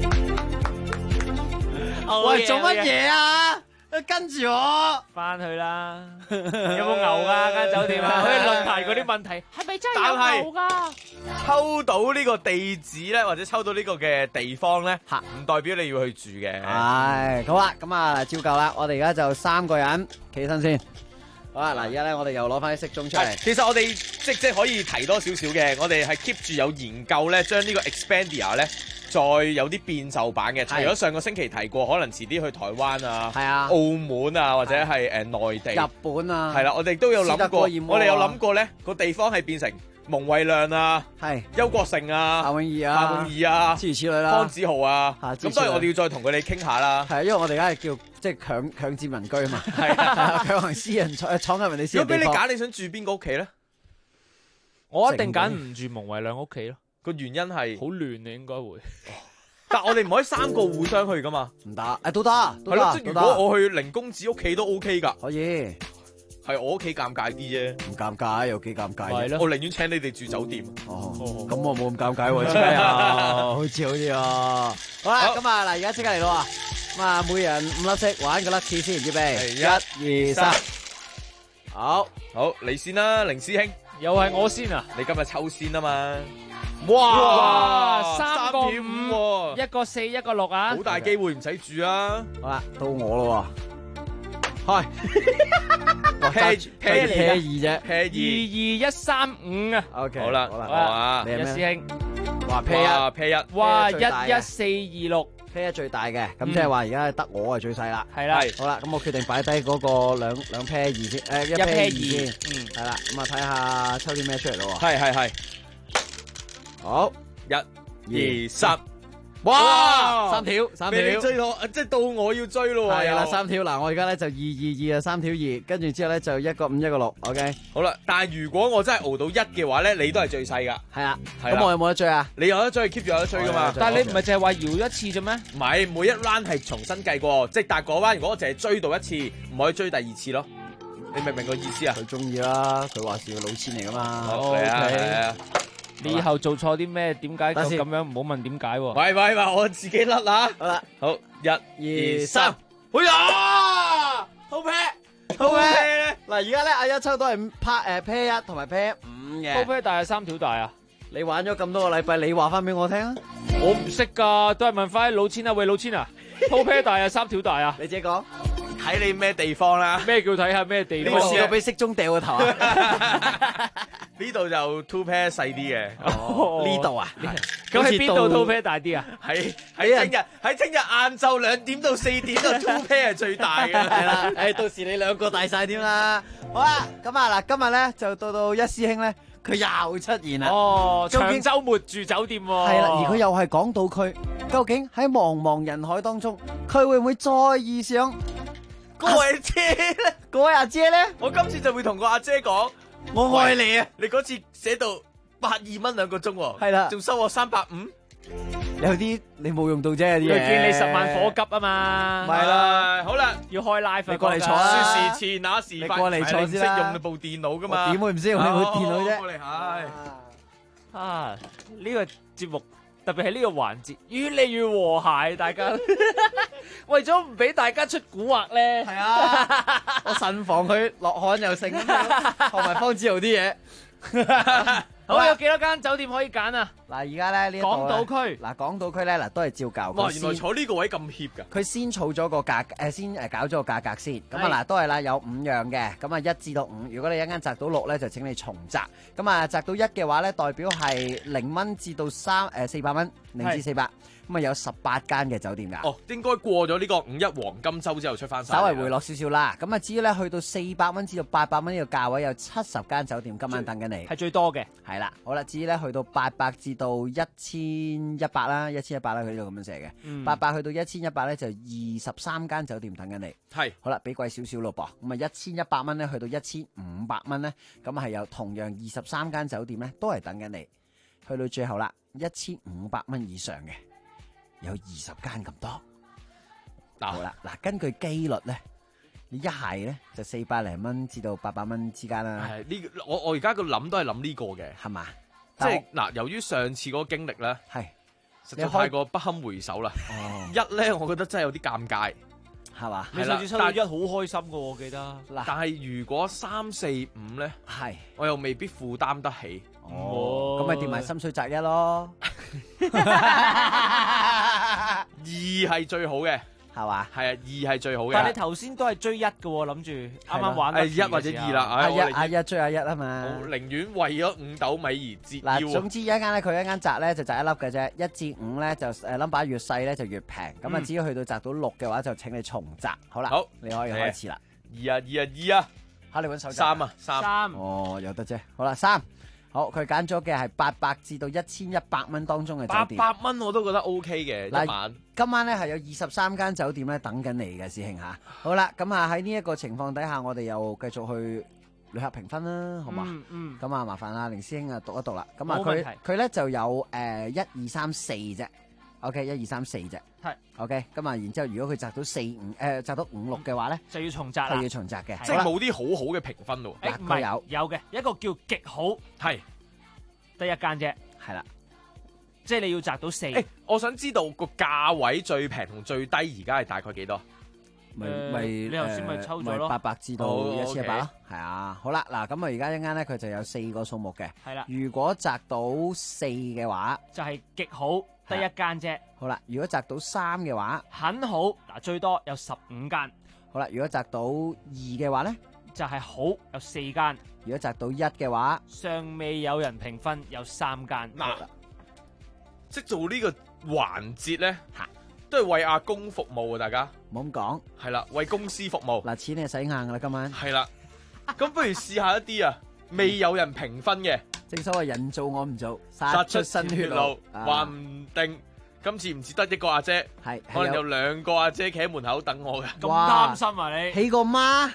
[SPEAKER 13] 喂，做乜嘢啊？跟住我
[SPEAKER 14] 翻去啦。有冇牛噶間酒店啊？可以論題嗰啲問題係咪真係有牛噶？
[SPEAKER 15] 抽到呢個地址咧，或者抽到呢個嘅地方咧，唔代表你要去住嘅。
[SPEAKER 13] 係，好啦，咁啊照舊啦。我哋而家就3個人企起身先。好啦，嗱，而家咧我哋又攞翻啲骰盅出嚟。
[SPEAKER 15] 其實我哋即可以提多少少嘅，我哋係 keep 住有研究咧，將呢個 Expandia 咧。再有啲變奏版嘅，除咗上個星期提過，可能遲啲去台灣啊、澳門啊，或者係內地、
[SPEAKER 13] 日本啊，
[SPEAKER 15] 係啦，我哋都有諗過，我哋有諗過咧，個地方係變成蒙惠亮啊、邱國成啊、
[SPEAKER 13] 夏永義啊、諸如此類啦、
[SPEAKER 15] 方子豪啊，咁當然我哋要再同佢哋傾下啦。
[SPEAKER 13] 係，因為我哋而家係叫即係強佔民居啊嘛，係強行私人闖入人哋私人地方。
[SPEAKER 15] 如果俾你揀，你想住邊個屋企咧？
[SPEAKER 14] 我一定揀唔住蒙惠亮屋企咯。
[SPEAKER 15] 個原因係
[SPEAKER 14] 好亂啊，應該會。
[SPEAKER 15] 但我哋唔可以3個互相去噶嘛？
[SPEAKER 13] 唔得，都得。
[SPEAKER 15] 係咯，即係如果我去凌公子屋企都 OK 噶。
[SPEAKER 13] 可以。
[SPEAKER 15] 係我屋企尷尬啲啫。
[SPEAKER 13] 唔尷尬，有幾尷尬？
[SPEAKER 14] 係咯。
[SPEAKER 15] 我寧願請你哋住酒店。
[SPEAKER 13] 咁我冇咁尷尬喎，真係啊，好似啊。好啦，咁啊嗱，而家即刻嚟咯。咁啊，每人5粒色，玩個 lucky 先，預備1、2、3。好，
[SPEAKER 15] 你先啦，凌師兄。
[SPEAKER 14] 又係我先啊！
[SPEAKER 15] 你今日抽先啊嘛！
[SPEAKER 14] 哇，3個5，一個4，一個6啊！
[SPEAKER 15] 好大機會唔使住啊！
[SPEAKER 13] 好啦，到我咯喎，開
[SPEAKER 15] ，pair
[SPEAKER 13] 2啫
[SPEAKER 15] ，pair
[SPEAKER 14] 2、2、1、3、5啊
[SPEAKER 13] ！OK，
[SPEAKER 15] 好啦，哇，
[SPEAKER 14] 一師兄，
[SPEAKER 13] 哇 pair
[SPEAKER 15] 1，
[SPEAKER 14] 哇11426。
[SPEAKER 13] pair 最大嘅，咁即係話而家得我係最細啦。
[SPEAKER 14] 係啦，
[SPEAKER 13] 好啦，咁我決定擺低嗰個兩 pair 2先，一 pair 2先。係啦，咁啊睇下抽啲咩出嚟咯。
[SPEAKER 15] 係。好，1、2、3，
[SPEAKER 13] 哇，3條，
[SPEAKER 15] 俾你追到，即係到我要追咯。
[SPEAKER 13] 係啦，3條嗱，我而家咧就2、2、2啊，3條2，跟住之後咧就1個5，1個6。OK，
[SPEAKER 15] 好啦，但係如果我真係熬到1嘅話咧，你都係最細噶。
[SPEAKER 13] 係啊，咁我有冇得追啊？
[SPEAKER 15] 你有得追，keep 住有得追噶嘛？
[SPEAKER 14] 但係你唔係淨係話搖一次啫咩？
[SPEAKER 15] 唔係，每一 round 係重新計過，即係但係嗰 round 如果我淨係追到1次，唔可以追第2次咯。你明唔明個意思啊？
[SPEAKER 13] 佢中意啦，佢話是個老千嚟噶嘛。
[SPEAKER 15] 係啊。
[SPEAKER 14] 你以後做錯啲咩？點解咁樣？唔好問點解。
[SPEAKER 15] 喂，我自己甩啦。
[SPEAKER 13] 好啦，
[SPEAKER 15] 好，1、2、3，
[SPEAKER 13] 好呀，好 pair。嗱，而家咧阿一抽都係pair 1同埋pair 5嘅。
[SPEAKER 14] pair 大係3條大啊？
[SPEAKER 13] 你玩咗咁多個禮拜，你話翻俾我聽啊！
[SPEAKER 14] 我唔識噶，都係問翻老千啊。喂，老千啊，pair 大係3條大啊？
[SPEAKER 13] 你自己講。
[SPEAKER 15] 睇你咩地方啦？
[SPEAKER 14] 咩叫睇下咩地方？
[SPEAKER 13] 你有冇試過俾骰盅掉個頭啊？
[SPEAKER 15] 呢度就 two pair 細啲嘅。
[SPEAKER 13] 呢度啊？
[SPEAKER 14] 咁喺邊度 two pair 大啲啊？
[SPEAKER 15] 喺聽日晏晝2點到4點啊 two pair 係最大嘅。
[SPEAKER 13] 係啦，到時你2個大晒添啦。好啦，咁啊嗱，今日咧就到一師兄咧，佢又出現啦。
[SPEAKER 14] 哦，長週末住酒店喎。
[SPEAKER 13] 係啦，而佢又係港島區，究竟喺茫茫人海當中，佢會唔會再遇上
[SPEAKER 15] 嗰位姐咧？
[SPEAKER 13] 嗰位阿姐咧？
[SPEAKER 15] 我今次就會同個阿姐講，
[SPEAKER 13] 我愛你啊！
[SPEAKER 15] 你嗰次寫到82蚊2個鐘喎，
[SPEAKER 13] 係啦，
[SPEAKER 15] 仲收我350。
[SPEAKER 13] 有啲你冇用到啫，啲嘢。
[SPEAKER 14] 佢見你10萬火急啊嘛。
[SPEAKER 15] 係啦，好啦，
[SPEAKER 14] 要開 live。
[SPEAKER 13] 你過嚟坐啦。
[SPEAKER 15] 說時遲那時快，
[SPEAKER 13] 你過嚟坐先啦。
[SPEAKER 15] 識用部電腦噶嘛？
[SPEAKER 13] 點會唔識用你部電腦啫？
[SPEAKER 15] 過嚟係。
[SPEAKER 14] 呢個節目特別係呢個環節越嚟越和諧，大家為咗唔俾大家出蠱惑咧，
[SPEAKER 13] 係啊，我慎防佢落汗又剩，學埋方子豪啲嘢。
[SPEAKER 14] 好，有幾多間酒店可以揀啊？
[SPEAKER 13] 嗱，而家咧呢
[SPEAKER 14] 港島區，
[SPEAKER 13] 嗱港島區咧嗱都係照舊。
[SPEAKER 15] 哇，原來坐呢個位咁協㗎。
[SPEAKER 13] 佢先儲咗個價，先搞咗個價格先。咁啊嗱，都係啦，有5樣嘅。咁啊1至到5，如果你一間擲到6咧，就請你重擲。咁啊擲到1嘅話咧，代表係0蚊至到400蚊，0至400。咁啊有18間嘅酒店㗎。
[SPEAKER 15] 哦，應該過咗呢個5·1黃金週之後出翻晒。
[SPEAKER 13] 稍微回落少少啦。咁啊至於咧去到400蚊至到800蚊呢個價位，有70間酒店今晚等緊你。
[SPEAKER 14] 係最多嘅。
[SPEAKER 13] 係啦，好啦，至於咧去到800至到1100啦，1100啦，佢呢度咁樣寫嘅。800去到1100咧就23間酒店等緊你。
[SPEAKER 15] 係。好
[SPEAKER 13] 啦，比貴少少咯噃。咁啊1100蚊咧去到1500蚊咧，咁係有同樣23間酒店咧都係等緊你。去到最後啦，1500蚊以上嘅。有20間咁多，好啦，嗱，根據機率咧，你一係咧就400零蚊至到800蚊之間啦。
[SPEAKER 15] 係呢，我而家個諗都係諗呢個嘅，
[SPEAKER 13] 係嘛？
[SPEAKER 15] 即係嗱，由於上次嗰個經歷咧，
[SPEAKER 13] 係
[SPEAKER 15] 實在太過不堪回首啦。一咧，我覺得真係有啲尷尬，
[SPEAKER 13] 係嘛？
[SPEAKER 14] 你上次抽到1好開心噶，我記得。
[SPEAKER 15] 但係如果3、4、5咧，
[SPEAKER 13] 係
[SPEAKER 15] 我又未必負擔得起。
[SPEAKER 13] 咁咪掂埋深水擇一咯。
[SPEAKER 15] 2係最好嘅，
[SPEAKER 13] 係嘛？
[SPEAKER 15] 係啊，2係最好嘅。
[SPEAKER 14] 但係你頭先都係追1嘅喎，諗住啱啱玩得
[SPEAKER 15] 1或者2啦。
[SPEAKER 13] 阿一追阿一啊嘛。
[SPEAKER 15] 我寧願為咗5斗米而折腰。
[SPEAKER 13] 嗱，總之一間咧，佢一間擲咧就擲1粒嘅啫。1至5咧就number 越細咧就越平。咁啊，只要去到擲到6嘅話，就請你重擲。好啦，
[SPEAKER 15] 好，
[SPEAKER 13] 你可以開始啦。
[SPEAKER 15] 2啊！
[SPEAKER 13] 嚇，你揾手
[SPEAKER 15] 3啊，3。
[SPEAKER 13] 哦，有得啫。好啦，3。好，佢揀咗嘅係800至到1100蚊當中嘅酒店。
[SPEAKER 15] 800蚊我都覺得 OK 嘅一晚。
[SPEAKER 13] 今晚咧係有23間酒店咧等緊你嘅，師兄嚇。好啦，咁啊喺呢一個情況底下，我哋又繼續去旅客評分啦，好嘛？咁啊，麻煩啊，凌師兄啊讀一讀啦。咁啊，佢咧就有1、2、3、4啫。OK， 1、2、3、4啫。係。OK，咁啊，然之後如果佢擲到擲到5、6嘅話咧，
[SPEAKER 14] 就要重擲啦。
[SPEAKER 13] 就要重擲嘅，
[SPEAKER 15] 即係冇啲好好嘅評分咯。
[SPEAKER 14] 唔係有嘅，一個叫極好，
[SPEAKER 15] 係
[SPEAKER 14] 得一間啫。
[SPEAKER 13] 係啦，
[SPEAKER 14] 即係你要擲到4。
[SPEAKER 15] 我想知道個價位最平同最低而家係大概幾多？
[SPEAKER 14] 你頭先咪抽咗咯
[SPEAKER 13] ，800至到1700咯。係啊，好啦，嗱，咁啊，而家一間咧佢就有4個數目嘅。
[SPEAKER 14] 係啦，
[SPEAKER 13] 如果擲到4嘅話，
[SPEAKER 14] 就係極好，得一間啫。
[SPEAKER 13] 好啦，如果擲到3嘅話，
[SPEAKER 14] 很好，嗱，最多有15間。
[SPEAKER 13] 好啦，如果擲到2嘅話咧，
[SPEAKER 14] 就係好，有4間。
[SPEAKER 13] 如果擲到1嘅話，
[SPEAKER 14] 尚未有人評分，有3間。
[SPEAKER 15] 嗱，即係做呢個環節咧，都係為阿公服務啊！大家
[SPEAKER 13] 唔好咁講，
[SPEAKER 15] 係啦，為公司服務。
[SPEAKER 13] 嗱，錢你係使硬噶啦，今晚
[SPEAKER 15] 係啦。咁不如試下一啲啊，未有人評分嘅。
[SPEAKER 13] 正所謂人做我唔做，殺出新血路。
[SPEAKER 15] 話唔定今次唔止得一個阿姐，
[SPEAKER 13] 係
[SPEAKER 15] 可能有2個阿姐企喺門口等我嘅。
[SPEAKER 14] 咁擔心啊你？
[SPEAKER 13] 起個媽？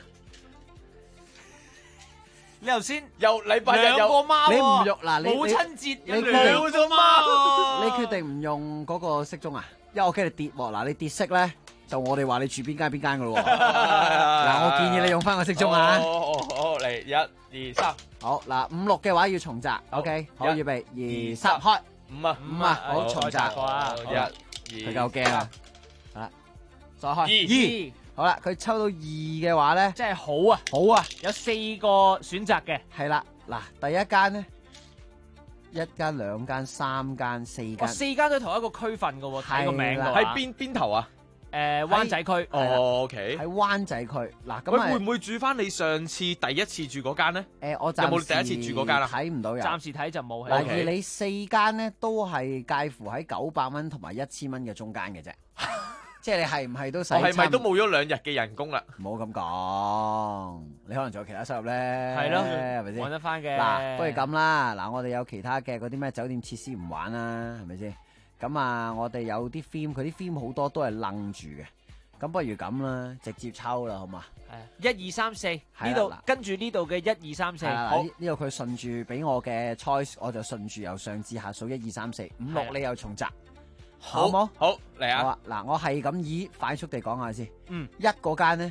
[SPEAKER 14] 你頭先
[SPEAKER 15] 又禮拜日有
[SPEAKER 14] 2個媽，
[SPEAKER 13] 你唔用嗱，
[SPEAKER 14] 母親節
[SPEAKER 13] 你
[SPEAKER 14] 2個媽，
[SPEAKER 13] 你決定唔用嗰個骰盅啊？因為我驚你跌喎，嗱，你跌色咧，就我哋話你住邊間噶咯喎。嗱，我建議你用翻個骰盅啊。
[SPEAKER 15] 好嚟1、2、3。
[SPEAKER 13] 好嗱，5、6嘅話要重擲。OK， 好，預備2、3，開。5啊，好，重擲。
[SPEAKER 15] 1、2，
[SPEAKER 13] 佢夠驚啊！好啦，再開
[SPEAKER 14] 2。
[SPEAKER 13] 好啦，佢抽到2嘅話咧，
[SPEAKER 14] 即係好啊，
[SPEAKER 13] 好啊，
[SPEAKER 14] 有4個選擇嘅。
[SPEAKER 13] 係啦，嗱，第一間咧，1間、2間、3間、4間
[SPEAKER 14] ，4間都同一個區份噶喎，睇個名㗎。
[SPEAKER 15] 喺邊頭啊？
[SPEAKER 14] 灣仔區。
[SPEAKER 15] OK，
[SPEAKER 13] 喺灣仔區。嗱，咁
[SPEAKER 15] 會唔會住翻你上次第一次住嗰間咧？
[SPEAKER 13] 我
[SPEAKER 15] 有冇第一次住嗰間啊？
[SPEAKER 13] 睇唔到有。
[SPEAKER 14] 暫時睇就冇。
[SPEAKER 13] 嗱，而你4間咧都係介乎喺900蚊同埋1000蚊嘅中間嘅啫。即係你係唔係都使？
[SPEAKER 15] 我係咪都冇咗2日嘅人工啦？
[SPEAKER 13] 唔好咁講，你可能仲有其他收入咧。係
[SPEAKER 14] 咯，
[SPEAKER 13] 係咪先？
[SPEAKER 14] 揾得翻嘅。
[SPEAKER 13] 嗱，不如咁啦，嗱，我哋有其他嘅嗰啲咩酒店設施唔玩啦，係咪先？咁啊，我哋有啲 theme，佢啲 theme 好多都係愣住嘅。咁不如咁啦，直接抽啦，好嘛？
[SPEAKER 14] 係1、2、3、4呢度，跟住呢度嘅1、2、3、4。
[SPEAKER 13] 好，呢度佢順住俾我嘅 choice，我就順住由上至下數1、2、3、4、5、6，你又重擲。好冇？
[SPEAKER 15] 好嚟啊！
[SPEAKER 13] 好啊，嗱，我係咁以快速地講下先。
[SPEAKER 14] 1
[SPEAKER 13] 嗰間咧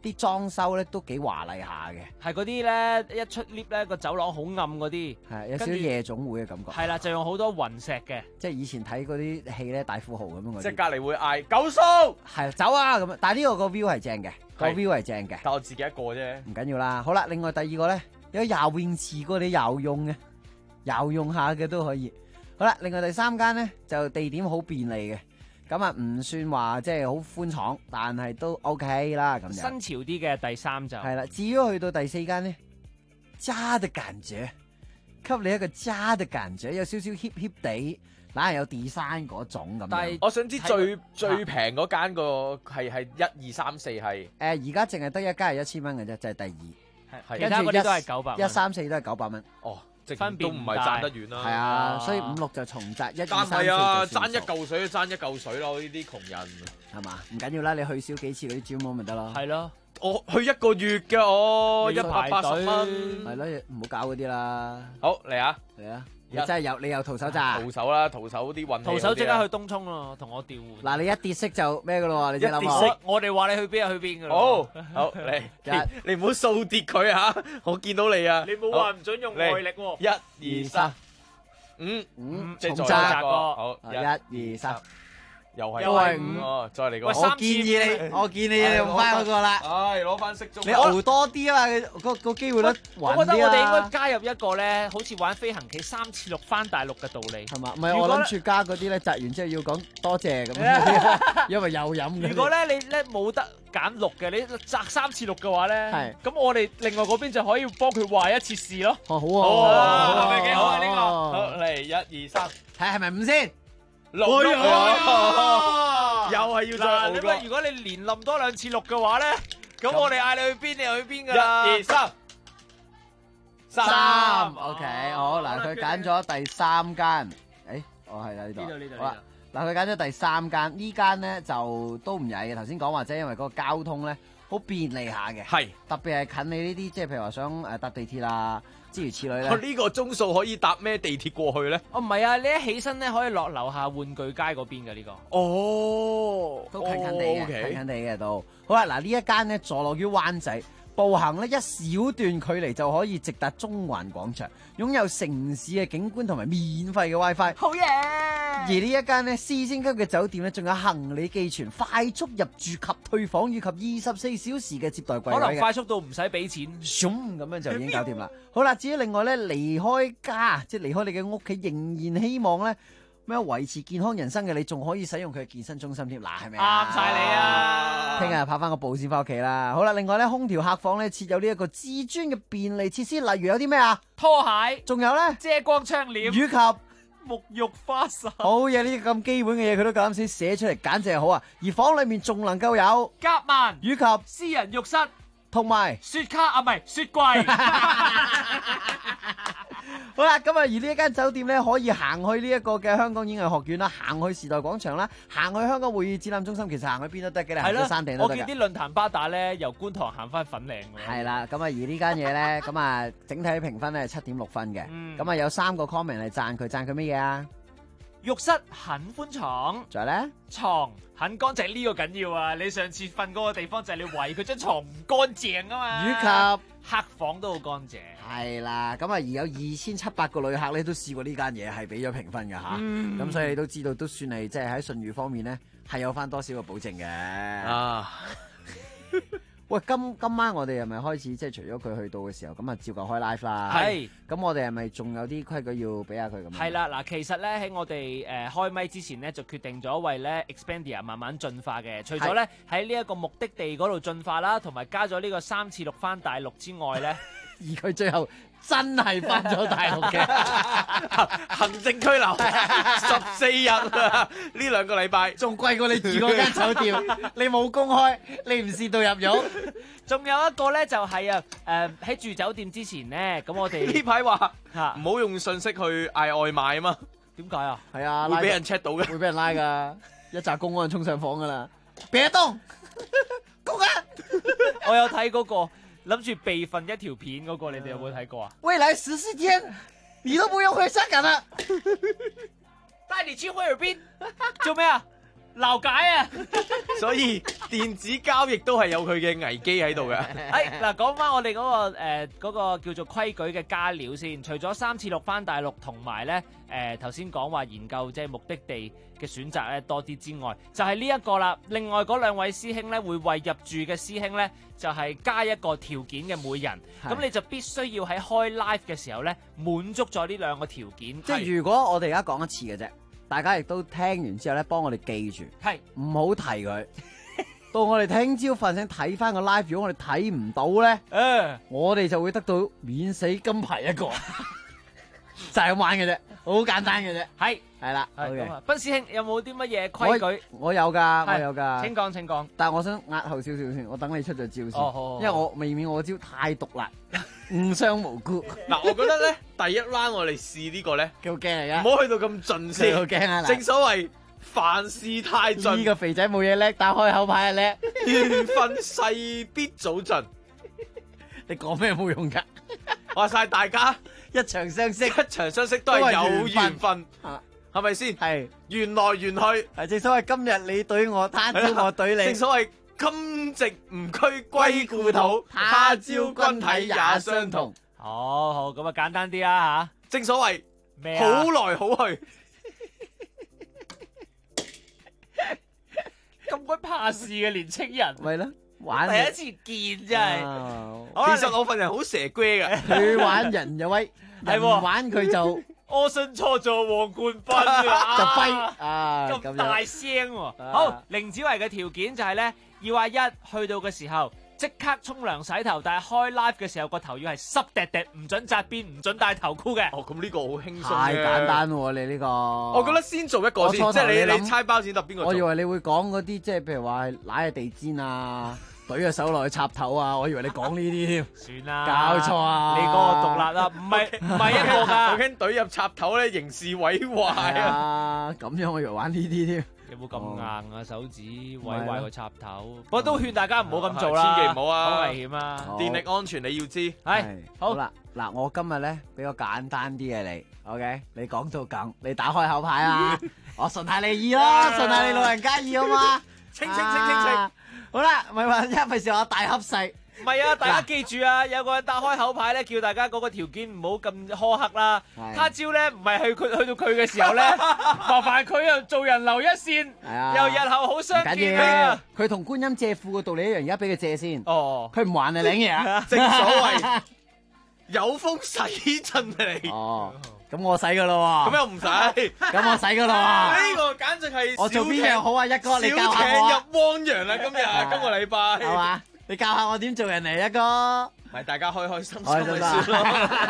[SPEAKER 13] 啲裝修咧都幾華麗下嘅。
[SPEAKER 14] 係嗰啲咧一出 lift 咧個走廊好暗嗰啲，
[SPEAKER 13] 係有少少夜總會嘅感覺。
[SPEAKER 14] 係啦，就用好多雲石嘅，
[SPEAKER 13] 即係以前睇嗰啲戲咧，大富豪咁樣嗰啲。
[SPEAKER 15] 即係隔離會嗌狗叔，
[SPEAKER 13] 係走啊咁樣。但係呢個 view 係正嘅，個 view 係正嘅。
[SPEAKER 15] 但我自己一個啫，
[SPEAKER 13] 唔緊要啦。好啦，另外第二個咧有游泳池嗰啲游泳嘅，游泳下嘅都可以。好啦，另外第三間咧就地點好便利嘅。咁啊，唔算話即係好寬敞，但係都 OK 啦。咁
[SPEAKER 14] 新潮啲嘅第三就
[SPEAKER 13] 係啦。至於去到第四間咧，家的感覺，給你一個家的感覺，有少少 hip 地，硬係有 design 嗰種咁。
[SPEAKER 15] 但係我想知最平嗰間個係1、2、3、4係
[SPEAKER 13] 而家淨係得一間係1000蚊嘅啫，就係第二。
[SPEAKER 14] 其他嗰啲都係900蚊。
[SPEAKER 13] 1、3、4都係900蚊。
[SPEAKER 15] 哦。分別都唔係爭得遠啦，
[SPEAKER 13] 係啊，所以5、6就重責1、2、3、4。
[SPEAKER 15] 但係啊，爭一嚿水就爭一嚿水咯，呢啲窮人
[SPEAKER 13] 係嘛？唔緊要啦，你去少幾次嗰啲 gym 咪得咯。
[SPEAKER 14] 係咯，
[SPEAKER 15] 我去1個月嘅我180蚊，
[SPEAKER 13] 係咯，唔好搞嗰啲啦。
[SPEAKER 15] 好嚟啊，
[SPEAKER 13] 嚟啊！你真係你又徒手咋？
[SPEAKER 15] 徒手啦，徒手啲運氣。
[SPEAKER 14] 徒手即刻去東涌咯，同我調換。
[SPEAKER 13] 嗱，你一跌色就咩噶咯？你即係諗
[SPEAKER 14] 一跌色，我哋話你去邊就去邊噶
[SPEAKER 15] 咯。好嚟，你唔好掃跌佢吓，我見到你啊！
[SPEAKER 14] 你冇話唔准用外力喎。
[SPEAKER 15] 1、2、3、5，即係再一個。好，1、2、3。又係5，再嚟個。
[SPEAKER 13] 我建議你用翻嗰個啦。
[SPEAKER 15] 唉，攞翻適中。
[SPEAKER 13] 你熬多啲啊嘛，個機會率穩啲啊。
[SPEAKER 14] 我覺得我哋應該加入一個咧，好似玩飛行棋3次6翻大陸嘅道理，
[SPEAKER 13] 係嘛？唔係我諗住加嗰啲咧，擲完之後要講多謝咁，因為有飲。
[SPEAKER 14] 如果咧你咧冇得揀6嘅，你擲3次6嘅話咧，咁我哋另外嗰邊就可以幫佢壞1次試咯。
[SPEAKER 13] 哦，好啊，
[SPEAKER 14] 係咪幾好啊？呢個
[SPEAKER 15] 好嚟1、2、3，
[SPEAKER 13] 睇係咪5先？
[SPEAKER 15] 又係要再熬過。
[SPEAKER 14] 如果你連冧多2次6嘅話咧，咁我哋嗌你去邊，你就去邊噶啦。
[SPEAKER 15] 1、2、3，
[SPEAKER 13] OK， 好嗱，佢揀咗第3間，係啦呢度。好啦，嗱佢揀咗第3間，呢間咧就都唔曳嘅。頭先講話啫，因為嗰個交通咧好便利下嘅，
[SPEAKER 15] 係
[SPEAKER 13] 特別係近你呢啲，即係譬如話想搭地鐵啦。諸如此類咧，
[SPEAKER 15] 呢個鐘數可以搭咩地鐵過去咧？
[SPEAKER 14] 哦，唔係啊，你一起身咧可以落樓下玩具街嗰邊嘅呢個。
[SPEAKER 15] 哦，
[SPEAKER 13] 都近近地嘅，近近地嘅都。好啦，嗱呢一間咧坐落於灣仔，步行咧1小段距離就可以直達中環廣場，擁有城市嘅景觀同埋免費嘅 WiFi。
[SPEAKER 14] 好嘢！
[SPEAKER 13] 而呢一間咧4星級嘅酒店咧，仲有行李寄存、快速入住及退房以及24小時嘅接待櫃位嘅。
[SPEAKER 14] 可能快速到唔使俾錢，
[SPEAKER 13] 咁樣就已經搞掂啦。好啦，至於另外咧離開家，即係離開你嘅屋企，仍然希望咧咩維持健康人生嘅你，仲可以使用佢嘅健身中心添。嗱，係咪
[SPEAKER 14] 啱晒你啊！
[SPEAKER 13] 聽日跑翻個步先翻屋企啦。好啦，另外咧空調客房咧設有呢一個至尊嘅便利設施，例如有啲咩啊？
[SPEAKER 14] 拖鞋，
[SPEAKER 13] 仲有咧
[SPEAKER 14] 遮光窗簾，
[SPEAKER 13] 以及
[SPEAKER 14] 沐浴花灑。
[SPEAKER 13] 好嘢，呢啲咁基本嘅嘢佢都夠膽寫出嚟，簡直係好啊！而房裏面仲能夠有
[SPEAKER 14] 夾萬，
[SPEAKER 13] 以及
[SPEAKER 14] 私人浴室，
[SPEAKER 13] 同埋
[SPEAKER 14] 雪卡啊，唔係雪櫃。
[SPEAKER 13] 好啦，咁啊，而呢一間酒店咧，可以行去呢一個嘅香港演藝學院啦，行去時代廣場啦，行去香港會議展覽中心，其實行去邊都得嘅，行去山頂都得。
[SPEAKER 14] 我見啲論壇巴打咧，由觀塘行翻粉嶺。
[SPEAKER 13] 係啦，咁啊，而呢間嘢咧，咁啊，整體評分咧係7.6分嘅。咁啊，有3個 comment 嚟讚佢乜嘢啊？
[SPEAKER 14] 浴室很寬敞，
[SPEAKER 13] 仲有咧
[SPEAKER 14] 床很乾淨，呢個緊要啊！你上次瞓嗰個地方就係你懷疑佢張床唔乾淨啊嘛。
[SPEAKER 13] 以及
[SPEAKER 14] 客房都好乾淨。
[SPEAKER 13] 係啦，咁啊而有2700個旅客咧都試過呢間嘢係俾咗評分㗎吓，咁所以你都知道都算係即係喺信譽方面咧係有翻多少個保證嘅。啊喂，今晚我哋係咪開始即係除咗佢去到嘅時候，咁啊照舊開 live 啦？係。咁我哋係咪仲有啲規矩要俾下佢咁？係
[SPEAKER 14] 啦，嗱，其實咧喺我哋開咪之前咧就決定咗為咧 Expandia 慢慢進化嘅。除咗咧喺呢一個目的地嗰度進化啦，同埋加咗呢個3次6翻大陸之外咧，
[SPEAKER 13] 而佢最後真係翻咗大陸嘅
[SPEAKER 15] 行政拘留14日啊！呢2個禮拜
[SPEAKER 13] 仲貴過你住嗰間酒店，你冇公開，你唔試到入獄。
[SPEAKER 14] 仲有一個咧就係喺住酒店之前咧，咁我哋
[SPEAKER 15] 呢排話唔好用信息去嗌外賣啊嘛。
[SPEAKER 14] 點解啊？
[SPEAKER 13] 係啊，
[SPEAKER 15] 會俾人 check 到嘅，
[SPEAKER 13] 會俾人拉噶，一紮公安衝上房噶啦。別動，公安！
[SPEAKER 14] 我有睇嗰個。諗住備份一條片嗰個，你哋有冇睇過啊？
[SPEAKER 13] 未來14天，你都不用回香港啦。
[SPEAKER 14] 帶你去菲律賓做咩啊？ 鬧解啊！
[SPEAKER 15] 所以電子交易都係有佢嘅危機喺度嘅。
[SPEAKER 14] 嗱，講翻我哋嗰個叫做規矩嘅加料先。除咗3次6翻大陸同埋咧頭先講話研究即係目的地嘅選擇咧多啲之外，就係呢一個啦。另外嗰2位師兄咧會為入住嘅師兄咧就係加一個條件嘅每人，咁你就必須要喺開 live 嘅時候咧滿足咗呢2個條件。
[SPEAKER 13] 即係如果我哋而家講一次嘅啫。大家亦都聽完之後咧，幫我哋記住，係唔好提佢。到我哋聽朝瞓醒睇翻個 live，如果我哋睇唔到咧，我哋就會得到免死金牌一個，就係咁玩嘅啫，好簡單嘅啫。係啦，
[SPEAKER 14] 咁啊，斌師兄有冇啲乜嘢規矩？
[SPEAKER 13] 我有㗎，我有㗎。
[SPEAKER 14] 請講，請講。
[SPEAKER 13] 但係我想壓後少少先，我等你出咗招先。因為我未免我招太毒辣，誤傷無辜。
[SPEAKER 15] 嗱，我覺得咧，第一 round 我哋試呢個咧，
[SPEAKER 13] 幾好驚嚟㗎。
[SPEAKER 15] 唔好去到咁盡先。
[SPEAKER 13] 好驚啊！
[SPEAKER 15] 正所謂凡事太盡。
[SPEAKER 13] 呢個肥仔冇嘢叻，打開口牌係叻。
[SPEAKER 15] 緣分勢必早盡。
[SPEAKER 13] 你講咩冇用㗎？
[SPEAKER 15] 話晒大家
[SPEAKER 13] 一場相識，
[SPEAKER 15] 都係有緣分。係咪先？
[SPEAKER 13] 係
[SPEAKER 15] 緣來緣去，
[SPEAKER 13] 係正所謂今日你懟我，他朝我懟你。
[SPEAKER 15] 正所謂今夕唔驅歸故土，他朝君體也相同。
[SPEAKER 14] 好，咁啊簡單啲啊吓。
[SPEAKER 15] 正所謂
[SPEAKER 14] 咩
[SPEAKER 15] 好來好去。
[SPEAKER 14] 咁鬼怕事嘅年青人，
[SPEAKER 13] 咪咯，玩
[SPEAKER 14] 第一次見真係。
[SPEAKER 15] 其實我份人好蛇龜嘅，
[SPEAKER 13] 佢玩人有威，人玩佢就。
[SPEAKER 14] 柯信初做皇冠軍
[SPEAKER 13] 就跛啊！
[SPEAKER 14] 咁大聲喎。好，凌子維嘅條件就係咧，要話一去到嘅時候即刻沖涼洗頭，但係開 live 嘅時候個頭要係濕滴滴，唔準紮辮，唔準戴頭箍嘅。
[SPEAKER 15] 咁呢個好輕鬆。
[SPEAKER 13] 太簡單喎！你呢個，
[SPEAKER 15] 我覺得先做一個先，即係你猜包剪揼邊個？
[SPEAKER 13] 我以為你會講嗰啲，即係譬如話係揦下地氈啊。懟個手落去插頭啊！我以為你講呢啲添，
[SPEAKER 14] 算啦，
[SPEAKER 13] 搞錯啊！
[SPEAKER 14] 你嗰個獨立啦，唔係一個㗎，
[SPEAKER 15] 我驚懟入插頭咧，刑事毀壞
[SPEAKER 13] 啊！咁樣我以為玩呢啲添，
[SPEAKER 14] 有冇咁硬啊？手指毀壞個插頭，不過都勸大家唔好咁做啦，
[SPEAKER 15] 千祈唔好啊，
[SPEAKER 14] 好危險啊！
[SPEAKER 15] 電力安全你要知，
[SPEAKER 14] 係
[SPEAKER 13] 好啦。嗱，我今日咧比較簡單啲嘅你 ，OK？ 你講到咁，你打開口牌啊！我順下你意啦，順下你老人家意好嘛？
[SPEAKER 15] 清。
[SPEAKER 13] 好啦，咪話一費事我大恰細。
[SPEAKER 14] 唔係啊，大家記住啊，有個人打開口牌咧，叫大家嗰個條件唔好咁苛刻啦。他朝咧唔係去到佢嘅時候咧，麻煩佢又做人留一線，又日後好相見啊！
[SPEAKER 13] 佢同觀音借褲嘅道理一樣，而家俾佢借先。
[SPEAKER 14] 哦，
[SPEAKER 13] 佢唔還你領嘢啊！
[SPEAKER 15] 正所謂有風使盡嚟。
[SPEAKER 13] 哦。咁我使噶咯喎，
[SPEAKER 15] 咁又唔使，
[SPEAKER 13] 咁我使噶咯喎。
[SPEAKER 15] 呢個簡直係
[SPEAKER 13] 我做邊樣好啊？一哥，你教下我。
[SPEAKER 15] 小艇入汪洋啦，今個禮拜
[SPEAKER 13] 係嘛？你教下我點做人嚟，一哥。
[SPEAKER 15] 咪大家開開心心咪算咯。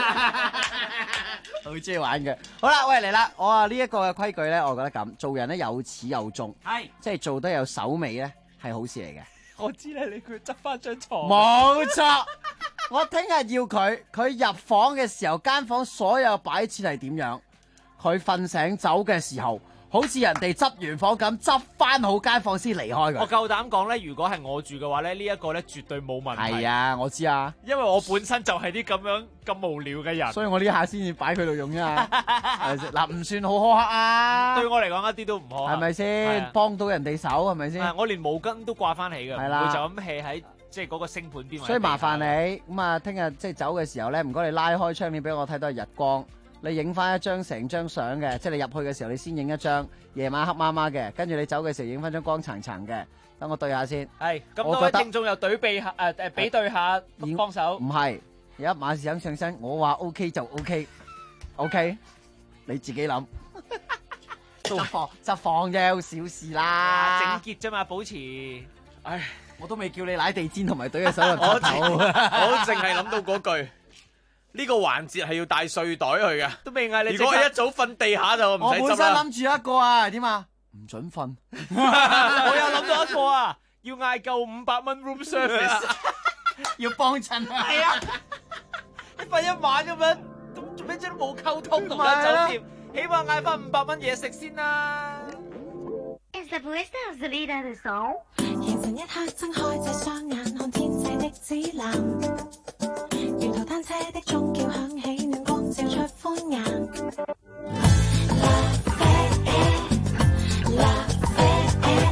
[SPEAKER 13] 好中意玩嘅。好啦，喂嚟啦，我話呢一個嘅規矩咧，我覺得咁做人咧有始有終，
[SPEAKER 14] 係
[SPEAKER 13] 即係做得有手尾咧，係好事嚟嘅。
[SPEAKER 14] 我知啦，你佢執翻張床。
[SPEAKER 13] 冇錯。我聽日要佢入房嘅時候，間房所有擺設係點樣？佢瞓醒走嘅時候，好似人哋執完房咁，執翻好間房先離開佢。
[SPEAKER 14] 我夠膽講咧，如果係我住嘅話咧，呢一個咧絕對冇問題。
[SPEAKER 13] 係啊，我知啊，
[SPEAKER 14] 因為我本身就係啲咁無聊嘅人，
[SPEAKER 13] 所以我呢下先至擺佢度用啫嘛。嗱，唔算好苛刻啊。
[SPEAKER 14] 對我嚟講一啲都唔苛刻，
[SPEAKER 13] 係咪先？幫到人哋手係咪先？
[SPEAKER 14] 我連毛巾都掛翻起嘅，唔會就咁 hea 喺即係嗰個星盤邊。
[SPEAKER 13] 所以麻煩你咁啊，聽日即係走嘅時候咧，唔該你拉開窗簾俾我睇到日光。你影翻一張成張相嘅，即係你入去嘅時候，你先影一張夜晚黑媽媽嘅，跟住你走嘅時候影翻張光層層嘅，等我對下先。
[SPEAKER 14] 係，咁多位聽眾又對比下比對下幫手。
[SPEAKER 13] 唔係，有一馬士肯上身，我話 OK 就 OK，OK，你自己諗。執房啫，好小事啦，
[SPEAKER 14] 整潔啫嘛，保持。
[SPEAKER 13] 唉，我都未叫你舐地氈同埋懟嘅手入頭。
[SPEAKER 15] 我淨係諗到嗰句。呢個環節係要帶睡袋去嘅，
[SPEAKER 14] 都未嗌你。
[SPEAKER 15] 如果一早瞓地下就唔使執啦。
[SPEAKER 13] 我本身諗住一個啊，點啊？唔準瞓。
[SPEAKER 14] 我有諗到一個啊，要嗌夠500蚊 room service，
[SPEAKER 13] 要幫襯。
[SPEAKER 14] 係啊，你瞓一晚咁樣，咁做咩啫？都冇溝通同間酒店，起碼嗌翻500蚊嘢食先啦。
[SPEAKER 8] Es la puesta salida de sol。
[SPEAKER 4] 凝神一刻，睜開這雙眼，看天際的指南。沿途單車的鐘叫響起，暖光照出歡顏。La fête, la fête。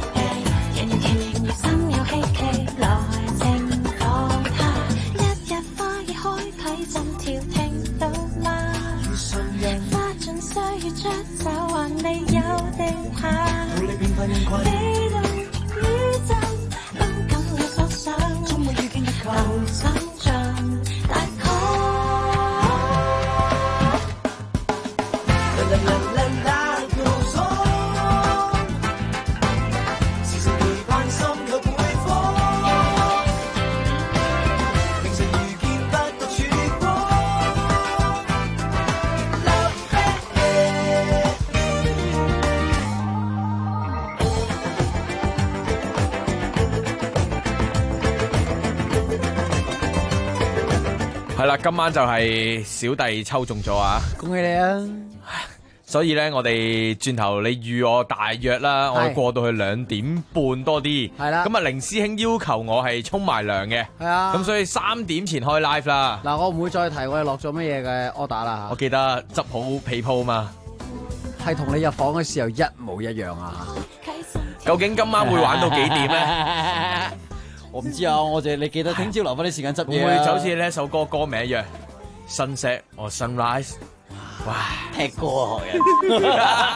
[SPEAKER 15] 係啦，今晚就係小弟抽中咗啊！
[SPEAKER 13] 恭喜你啊！
[SPEAKER 15] 所以咧，我哋轉頭你預我大約啦，我過到去2點半多啲。係啦。咁啊，凌師兄要求我係沖埋涼嘅。係啊。咁所以3點前開 live 啦。
[SPEAKER 13] 嗱，我唔會再提我哋落咗乜嘢嘅 order 啦。
[SPEAKER 15] 我記得執好被鋪嘛。
[SPEAKER 13] 係同你入房嘅時候一模一樣啊！
[SPEAKER 15] 究竟今晚會玩到幾點咧？
[SPEAKER 13] 我唔知啊，你記得聽朝留翻啲時間執嘢。
[SPEAKER 15] 會唔會就好似呢一首歌歌名一樣 ？Sunset or Sunrise？哇！
[SPEAKER 13] 踢歌啊，學人。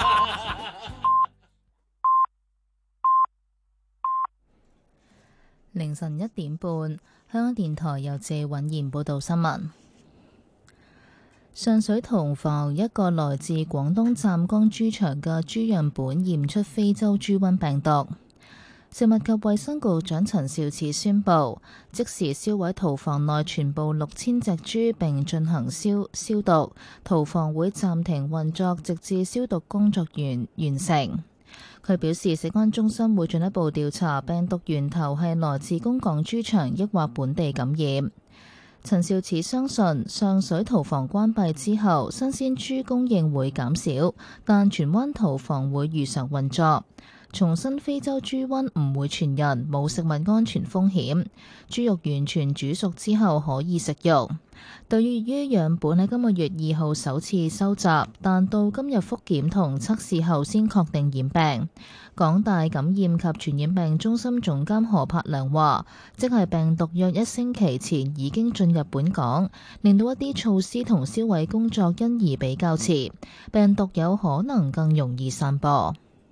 [SPEAKER 1] 凌晨1點半，香港電台由謝允賢報道新聞。上水屠房一個來自廣東湛江豬場嘅豬樣本驗出非洲豬瘟病毒。食物及衛生局長陳肇始宣布，即時銷毀屠房內全部6000隻豬並進行消毒，屠房會暫停運作，直至消毒工作完成。佢表示，食安中心會進一步調查病毒源頭係來自公港豬場抑或本地感染。陳肇始相信，上水屠房關閉之後，新鮮豬供應會減少，但荃灣屠房會如常運作。重申非洲豬瘟唔會傳人，冇食物安全風險。豬肉完全煮熟之後可以食用。對於樣本喺今個月2號首次收集，但到今日復檢同測試後先確定染病。港大感染及傳染病中心總監何柏良話，即係病毒約1星期前已經進入本港，令到一啲措施同銷毀工作因而比較遲，病毒有可能更容易散播。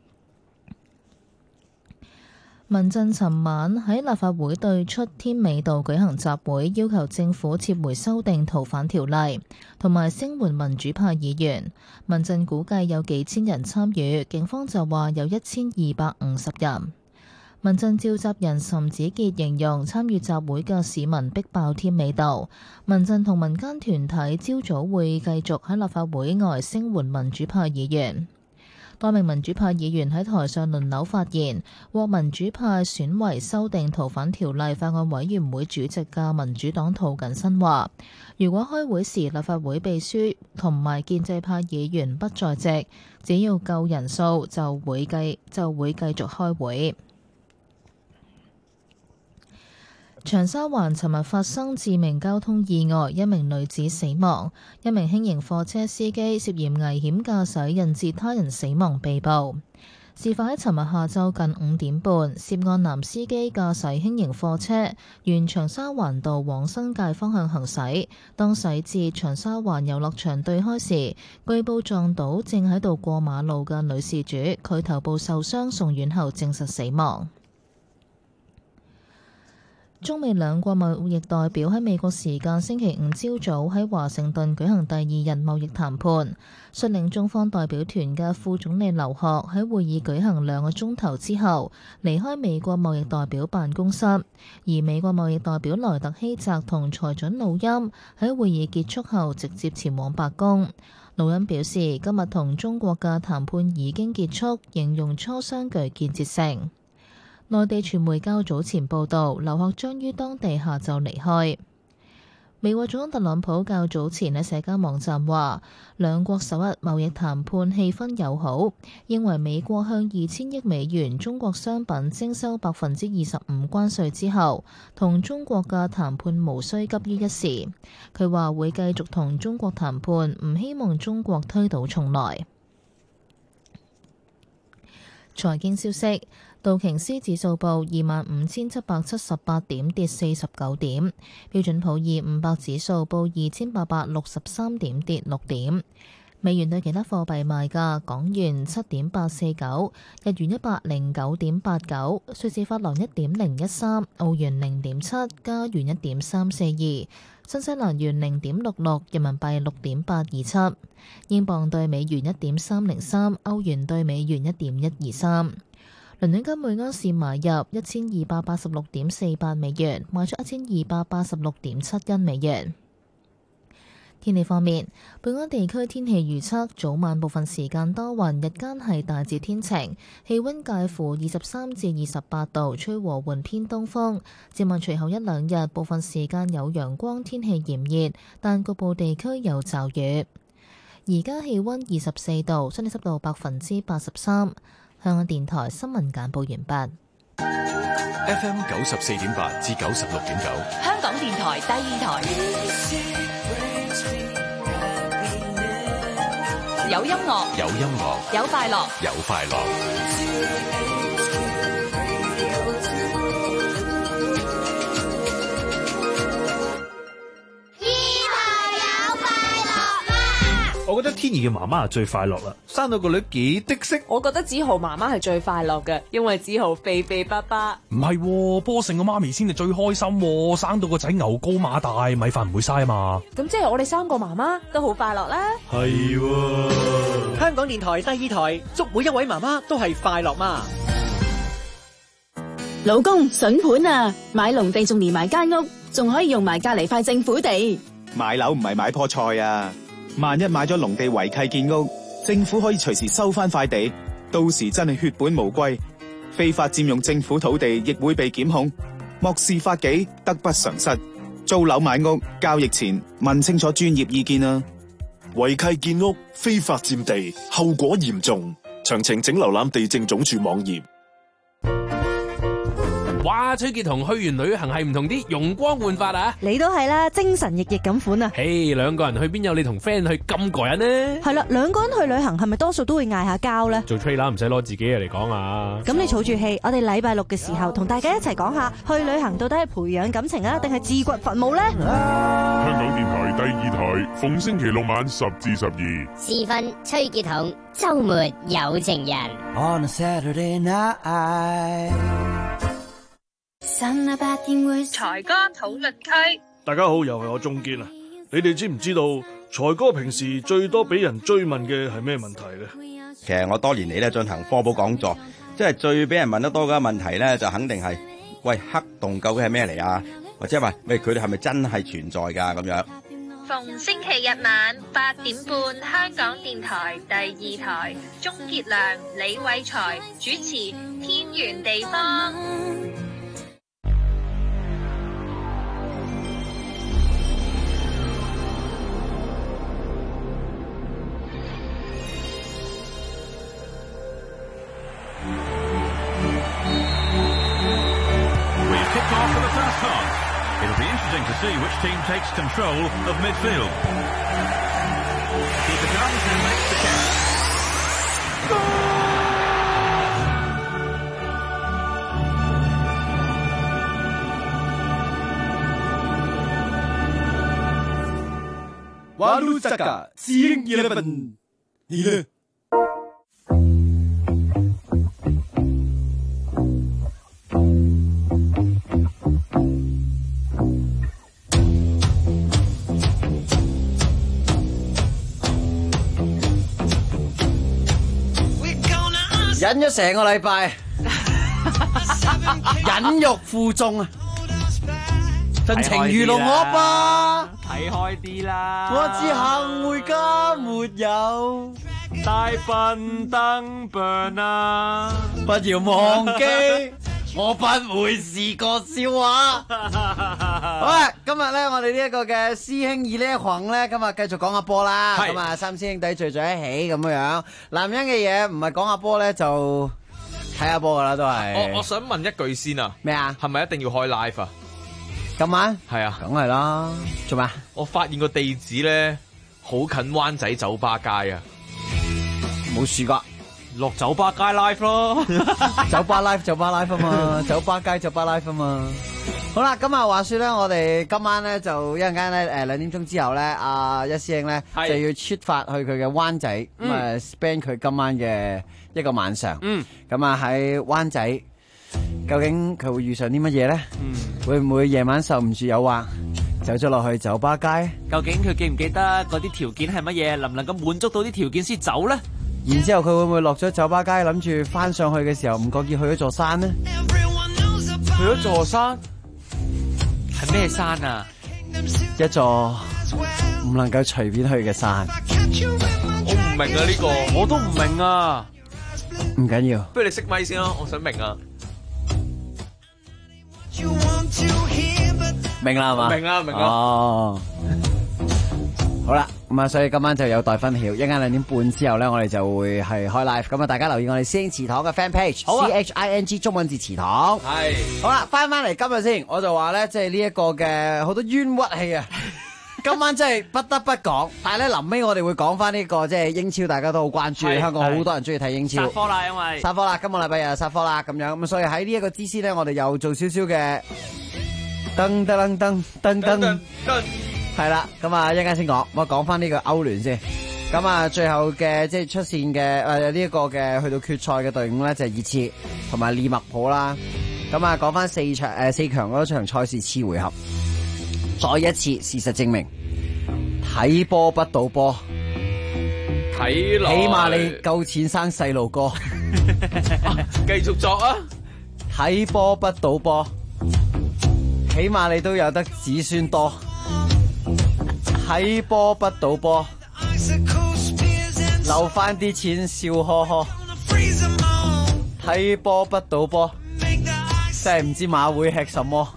[SPEAKER 1] 民陣尋晚喺立法會對出添美道舉行集會，要求政府撤回修訂逃犯條例，同埋聲援民主派議員。民陣估計有幾千人參與，警方就話有1250人。民陣召集人岑子傑形容參與集會嘅市民逼爆添美道。民陣同民間團體朝早會繼續喺立法會外聲援民主派議員。多名民主派議員喺台上輪流發言，獲民主派選為修訂逃犯條例法案委員會主席嘅民主黨涂謹申話，如果開會時立法會秘書同埋建制派議員不在席，只要夠人數就會繼續開會。長沙灣尋日發生致命交通意外，一名女子死亡，一名輕型貨車司機涉嫌危險駕駛引致他人死亡被捕。事發喺尋日下晝近5點半，涉案男司機駕駛輕型貨車沿長沙灣道往新界方向行駛，當駛至長沙灣遊樂場對開時，據報撞到正喺度過馬路嘅女事主，佢頭部受傷，送院後證實死亡。中美兩國貿易代表喺美國時間星期5朝早喺華盛頓舉行第2日貿易談判。率領中方代表團嘅副總理劉鶴喺會議舉行2個鐘頭之後離開美國貿易代表辦公室，而美國貿易代表萊特希澤同財長魯欽喺會議結束後直接前往白宮。魯欽表示，今日同中國嘅談判已經結束，形容磋商具建設性。內地傳媒較早前報道，劉鶴將於當地下晝離開。美國總統特朗普較早前喺社交網站話，兩國首日貿易談判氣氛友好，認為美國向2000億美元中國商品徵收25%關稅之後，同中國嘅談判無需急於一時。佢話會繼續同中國談判，唔希望中國推倒重來。財經消息。道瓊斯指數報25,778點，跌49點；標準普爾500指數報2,863點，跌6點。美元對其他貨幣賣價：港元7.849，日元109.89，瑞士法郎1.013，澳元0.7，加元1.342，新西蘭元0.66，人民幣6.827，英鎊對美元1.303，歐元對美元1.123。倫敦金每盎司買入1286.48美元，賣出1286.71美元。 天氣方面，本港地區天氣預測早晚部分時間多雲，日間係大致天晴，氣温介乎23至28度，吹和緩偏東風。展望隨後一兩日，部分時間有陽光，天氣炎熱，但局部地區有驟雨。而家氣温24度，相對濕度83%。香港電台新聞簡報完畢。
[SPEAKER 20] FM 94.8至96.9，
[SPEAKER 21] 香港電台第二台，有音樂，
[SPEAKER 20] 有音樂，
[SPEAKER 21] 有快樂，
[SPEAKER 20] 有快樂。
[SPEAKER 5] 我覺得天兒嘅媽媽係最快樂啦，生到個女幾的色。
[SPEAKER 6] 我覺得子豪媽媽係最快樂嘅，因為子豪肥肥巴巴。
[SPEAKER 5] 唔係，波勝個媽咪先係最開心，生到個仔牛高馬大，米飯唔會嘥啊嘛。
[SPEAKER 6] 咁即係我哋三個媽媽都好快樂啦。
[SPEAKER 5] 係喎，
[SPEAKER 19] 香港電台第二台，祝每一位媽媽都係快樂媽。
[SPEAKER 23] 老公，筍盤啊！買農地仲連埋間屋，仲可以用埋隔離塊政府地。
[SPEAKER 24] 買樓唔係買棵菜啊！萬一買咗農地違契建屋，政府可以隨時收翻塊地，到時真係血本無歸，非法佔用政府土地亦會被檢控，漠視法紀，得不償失。租樓買屋交易前問清楚專業意見啊！
[SPEAKER 25] 違契建屋、非法佔地，後果嚴重。詳情請瀏覽地政總署網頁。
[SPEAKER 26] 哇！崔潔彤去完旅行係唔同啲，容光煥發啊！
[SPEAKER 27] 你都係啦，精神奕奕咁款啊！
[SPEAKER 26] 嘿，兩個人去邊有你同 friend 去咁過癮呢？
[SPEAKER 27] 係啦，兩個人去旅行係咪多數都會嗌下交呢？
[SPEAKER 26] 做 trailer 唔使攞自己嘢嚟講啊！
[SPEAKER 27] 咁你儲住氣，我哋禮拜六嘅時候同大家一齊講下，去旅行到底係培養感情啊，定係自掘墳墓呢？
[SPEAKER 28] 香港電台第二台，逢星期六晚10至12
[SPEAKER 9] 時分，崔潔彤周末有情人。
[SPEAKER 11] On a Saturday night。
[SPEAKER 29] 財哥討論區，
[SPEAKER 30] 大家好，又係我鍾堅啊！你哋知唔知道財哥平時最多俾人追問嘅係咩問題呢？
[SPEAKER 31] 其實我多年嚟咧進行科普講座，即係最俾人問得多嘅問題咧，就肯定係喂，黑洞究竟係咩嚟啊？或者話喂，佢哋係咪真係存在㗎咁樣？
[SPEAKER 29] 逢星期日晚8點半，香港電台第二台，鍾傑良、李偉才主持《天圓地方》。
[SPEAKER 32] It'll be interesting to see which team takes control of midfield. Keeper comes and makes the catch.
[SPEAKER 11] Walu Saka, Seeing 11，你呢？
[SPEAKER 13] 忍咗成個禮拜，忍辱負重啊！盡情娛樂我吧，
[SPEAKER 14] 睇開啲啦！
[SPEAKER 13] 我只幸回家沒有
[SPEAKER 14] 大笨燈 burn 啊！
[SPEAKER 13] 不要忘記，我不會是個笑話。好啦，今日咧我哋呢一個嘅師兄二呢一行咧，今日繼續講下波啦。咁啊，三師兄弟聚在一起咁樣樣，男人嘅嘢唔係講下波咧就睇下波噶啦，都係。
[SPEAKER 15] 我想問一句先啊，
[SPEAKER 13] 咩啊？
[SPEAKER 15] 係咪一定要開 live 啊？
[SPEAKER 13] 今晚
[SPEAKER 15] 係啊，
[SPEAKER 13] 梗係啦。做咩？
[SPEAKER 15] 我發現個地址咧好近灣仔酒吧街啊。
[SPEAKER 13] 冇事噶。
[SPEAKER 14] 落酒吧街 live 咯，
[SPEAKER 13] 酒吧 live 啊嘛，酒吧街酒吧 live 啊嘛。好啦，咁啊話說咧，我哋今晚咧就一陣間咧2點鐘之後咧，阿一師兄咧就要出發去佢嘅灣仔，咁啊 spend 佢今晚嘅一個晚上。咁啊喺灣仔，究竟佢會遇上啲乜嘢咧？會唔會夜晚受唔住誘惑，走咗落去酒吧街？
[SPEAKER 14] 究竟佢記唔記得嗰啲條件係乜嘢？能唔能夠滿足到啲條件先走咧？
[SPEAKER 13] 然之後佢會唔會落咗酒吧街，諗住翻上去嘅時候唔覺意去咗座山呢？
[SPEAKER 14] 去咗座山係咩山啊？
[SPEAKER 13] 一座唔能夠隨便去嘅山。
[SPEAKER 15] 我唔明啊呢個，
[SPEAKER 14] 我都唔明啊。
[SPEAKER 13] 唔緊要，
[SPEAKER 15] 不如你熄咪先咯，我想明啊。
[SPEAKER 13] 明啦係嘛？
[SPEAKER 15] 明啦明啦。
[SPEAKER 13] 哦，好啦，咁啊，所以今晚就有待分曉，一陣間2點半之後咧，我哋就會係開 live，咁啊，大家留意我哋師兄祠堂嘅 fan page，CHING 中文字祠堂。
[SPEAKER 15] 係。
[SPEAKER 13] 好啦，翻嚟今日先，我就話咧，即係呢一個嘅好多冤屈氣啊！今晚真係不得不講，但係咧臨尾我哋會講翻呢個即係英超，大家都好關注，香港好多人中意睇英超。
[SPEAKER 14] 殺科啦，因為
[SPEAKER 13] 殺科啦，今個禮拜日就殺科啦，咁樣咁所以喺呢一個之先咧，我哋又做少少嘅噔噔噔噔噔，係啦，咁啊一陣間先講，我講翻呢個歐聯先。咁啊，最後嘅即係出線嘅呢一個嘅去到決賽嘅隊伍咧，就係熱刺同埋利物浦啦。咁啊，講翻4強嗰場賽事次回合。再一次事實證明，睇波不賭波，
[SPEAKER 15] 睇落
[SPEAKER 13] 起碼你夠錢生細路哥。
[SPEAKER 15] 繼續作啊！
[SPEAKER 13] 睇波不賭波，起碼你都有得子孫多。睇波不賭波，留翻啲錢笑呵呵。睇波不賭波，真係唔知馬會吃什麼。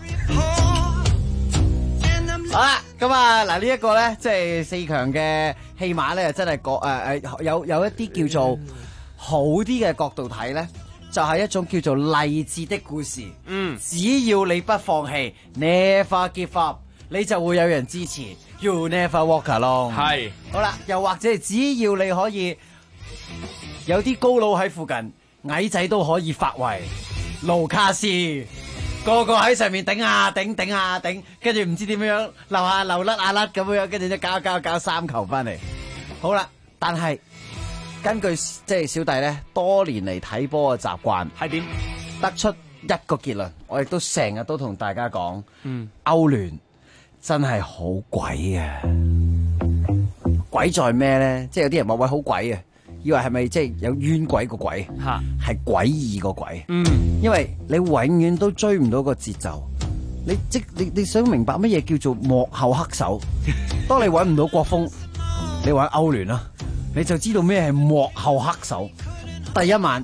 [SPEAKER 13] 好啦，咁啊嗱，呢一個咧，即係4強嘅戲碼咧，真係有一啲叫做好啲嘅角度睇咧，就係一種叫做勵志的故事。只要你不放棄 ，never give up， 你就會有人支持。You never walk alone。係。好啦，又或者只要你可以有啲高佬喺附近，矮仔都可以發圍。盧卡斯。個個喺上面頂啊頂頂啊頂，跟住唔知點樣流下流甩啊甩咁樣，跟住就搞3球翻嚟。好啦，但係根據即係小弟咧多年嚟睇波嘅習慣，係點得出一個結論，我亦都成日都同大家講，歐聯真係好鬼啊！鬼在咩咧？即係有啲人話喂好鬼啊！以為係咪即係有冤鬼個鬼？係詭異個鬼。因為你永遠都追唔到個節奏。你想明白乜嘢叫做幕後黑手？當你搵唔到國風，你玩歐聯啦，你就知道咩係幕後黑手。第一晚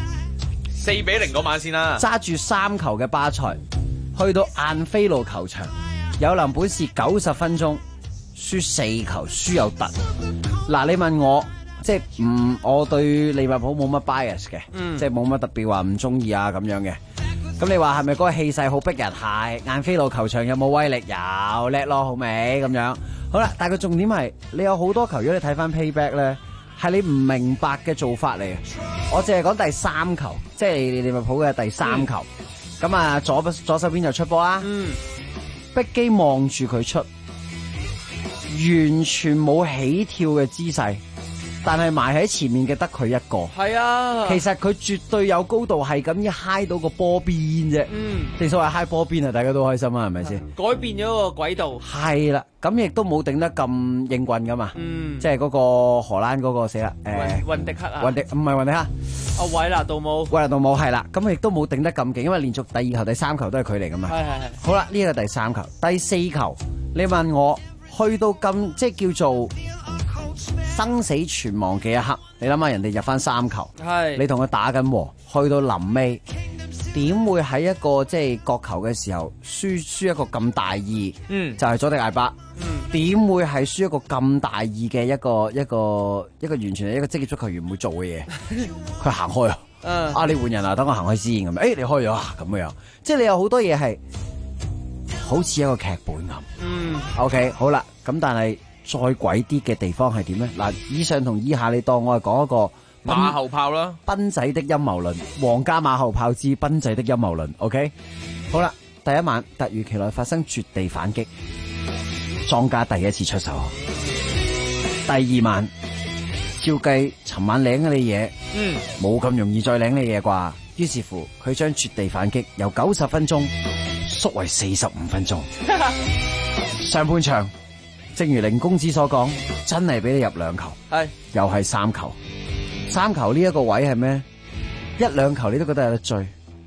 [SPEAKER 15] 4-0嗰晚先啦，
[SPEAKER 13] 揸住3球嘅巴塞，去到晏菲路球場，有林本事90分鐘輸4球，輸有突。嗱，你問我？即係我對利物浦冇乜 bias 嘅，即係冇乜特別話唔中意啊咁樣嘅。咁你話係咪嗰個氣勢好逼人？係。晏菲路球場有冇威力？有，叻咯，好未咁樣？好啦，但係個重點係你有好多球，如果你睇翻 payback 咧，係你唔明白嘅做法嚟嘅。我淨係講第3球，即係利物浦嘅第3球。咁啊，左手邊就出波啦。碧基望住佢出，完全冇起跳嘅姿勢。但係埋喺前面嘅得佢一個，係啊，其實佢絕對有高度，係咁一揩到個波邊啫。正所謂揩波邊啊，大家都開心啊，係咪先？
[SPEAKER 14] 改變咗個軌道，係
[SPEAKER 13] 啦，咁亦都冇頂得咁應棍噶嘛。即係嗰個荷蘭嗰個死啦，
[SPEAKER 14] 雲迪克啊，
[SPEAKER 13] 唔係雲迪克，
[SPEAKER 14] 韋納杜姆
[SPEAKER 13] 係啦，咁亦都冇頂得咁勁，因為連續第2球、第3球都係佢嚟噶嘛。係。好啦，呢個第3球、第4球，你問我去到咁即係叫做生死存亡嘅一刻，你諗下人哋入翻3球，你同佢打緊和，去到臨尾，點會喺一個即係角球嘅時候輸一個咁大意？就係佐迪艾巴，點會係輸一個咁大意嘅一個完全係一個職業足球員唔會做嘅嘢？佢行開啊！你換人啊，等我行開先咁。你開咗啊，咁樣，即係你有好多嘢係好似一個劇本咁。OK， 好啦，咁但係。再鬼啲嘅地方係點咧？嗱，以上同以下你當我係講一個
[SPEAKER 15] 馬後炮啦，
[SPEAKER 13] 賓仔的陰謀論，皇家馬後炮之賓仔的陰謀論。OK， 好啦，第一晚突如其來發生絕地反擊，莊家第一次出手。第2晚照計，尋晚領咗你嘢，冇咁容易再領你嘢啩？於是乎，佢將絕地反擊由90分鐘縮為45分鐘。上半場。正如凌公子所講，真係俾你入2球，又係3球。3球呢一個位係咩？1-2球你都覺得有得追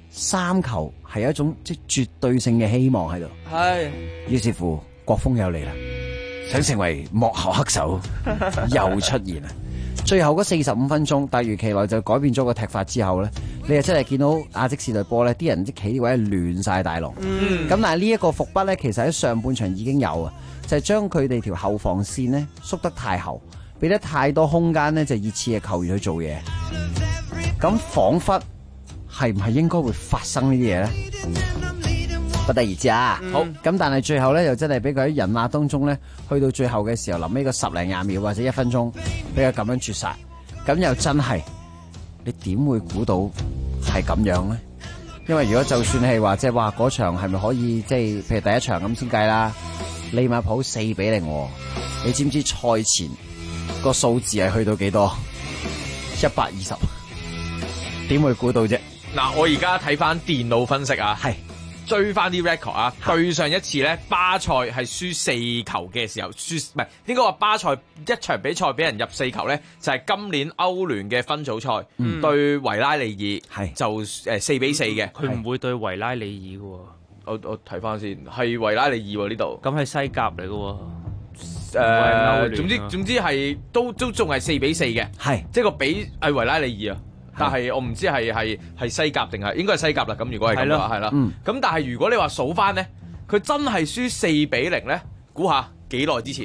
[SPEAKER 13] ，3球係有一種即係絕對性嘅希望喺度。於是乎國風又嚟啦， 想成為幕後黑手又出現啦。最後嗰45分鐘，突如其來就改變咗個踢法之後咧，你又真係見到亞積士隊波咧，啲人啲企位係亂晒大龍。咁但係呢一個伏筆咧，其實喺上半場已經有啊，就係將佢哋條後防線咧縮得太後，俾得太多空間咧，就熱刺嘅球員去做嘢。咁彷彿係唔係應該會發生呢啲嘢咧？不得而知啊。好，咁但係最後咧，又真係俾佢喺人馬當中咧，去到最後嘅時候，臨尾個10零20秒或者1分鐘，俾佢咁樣絕殺。咁又真係，你點會估到係咁樣咧？因為如果就算係話，即係話嗰場係咪可以即係，譬如第一場咁先計啦，利物浦4-0，你知唔知賽前個數字係去到幾多？120，點會估到啫？
[SPEAKER 15] 嗱，我而家睇翻電腦分析啊，係追翻啲 record 啊，對上一次咧，巴塞係輸4球嘅時候，唔係應該話巴塞一場比賽俾人入4球咧，就係今年歐聯嘅分組賽對維拉利爾，係就4-4嘅。
[SPEAKER 14] 佢唔會對維拉利爾嘅喎。
[SPEAKER 15] 我睇翻先，係維拉利爾喎呢度。
[SPEAKER 14] 咁係西甲嚟嘅喎。
[SPEAKER 15] 總之係都仲係4-4嘅，係即係個比係維拉利爾啊。但係我唔知係西甲定係應該係西甲啦。咁如果係咁嘅話，係啦。咁但係如果你話數翻咧，佢真係輸4-0咧，估下幾耐之前？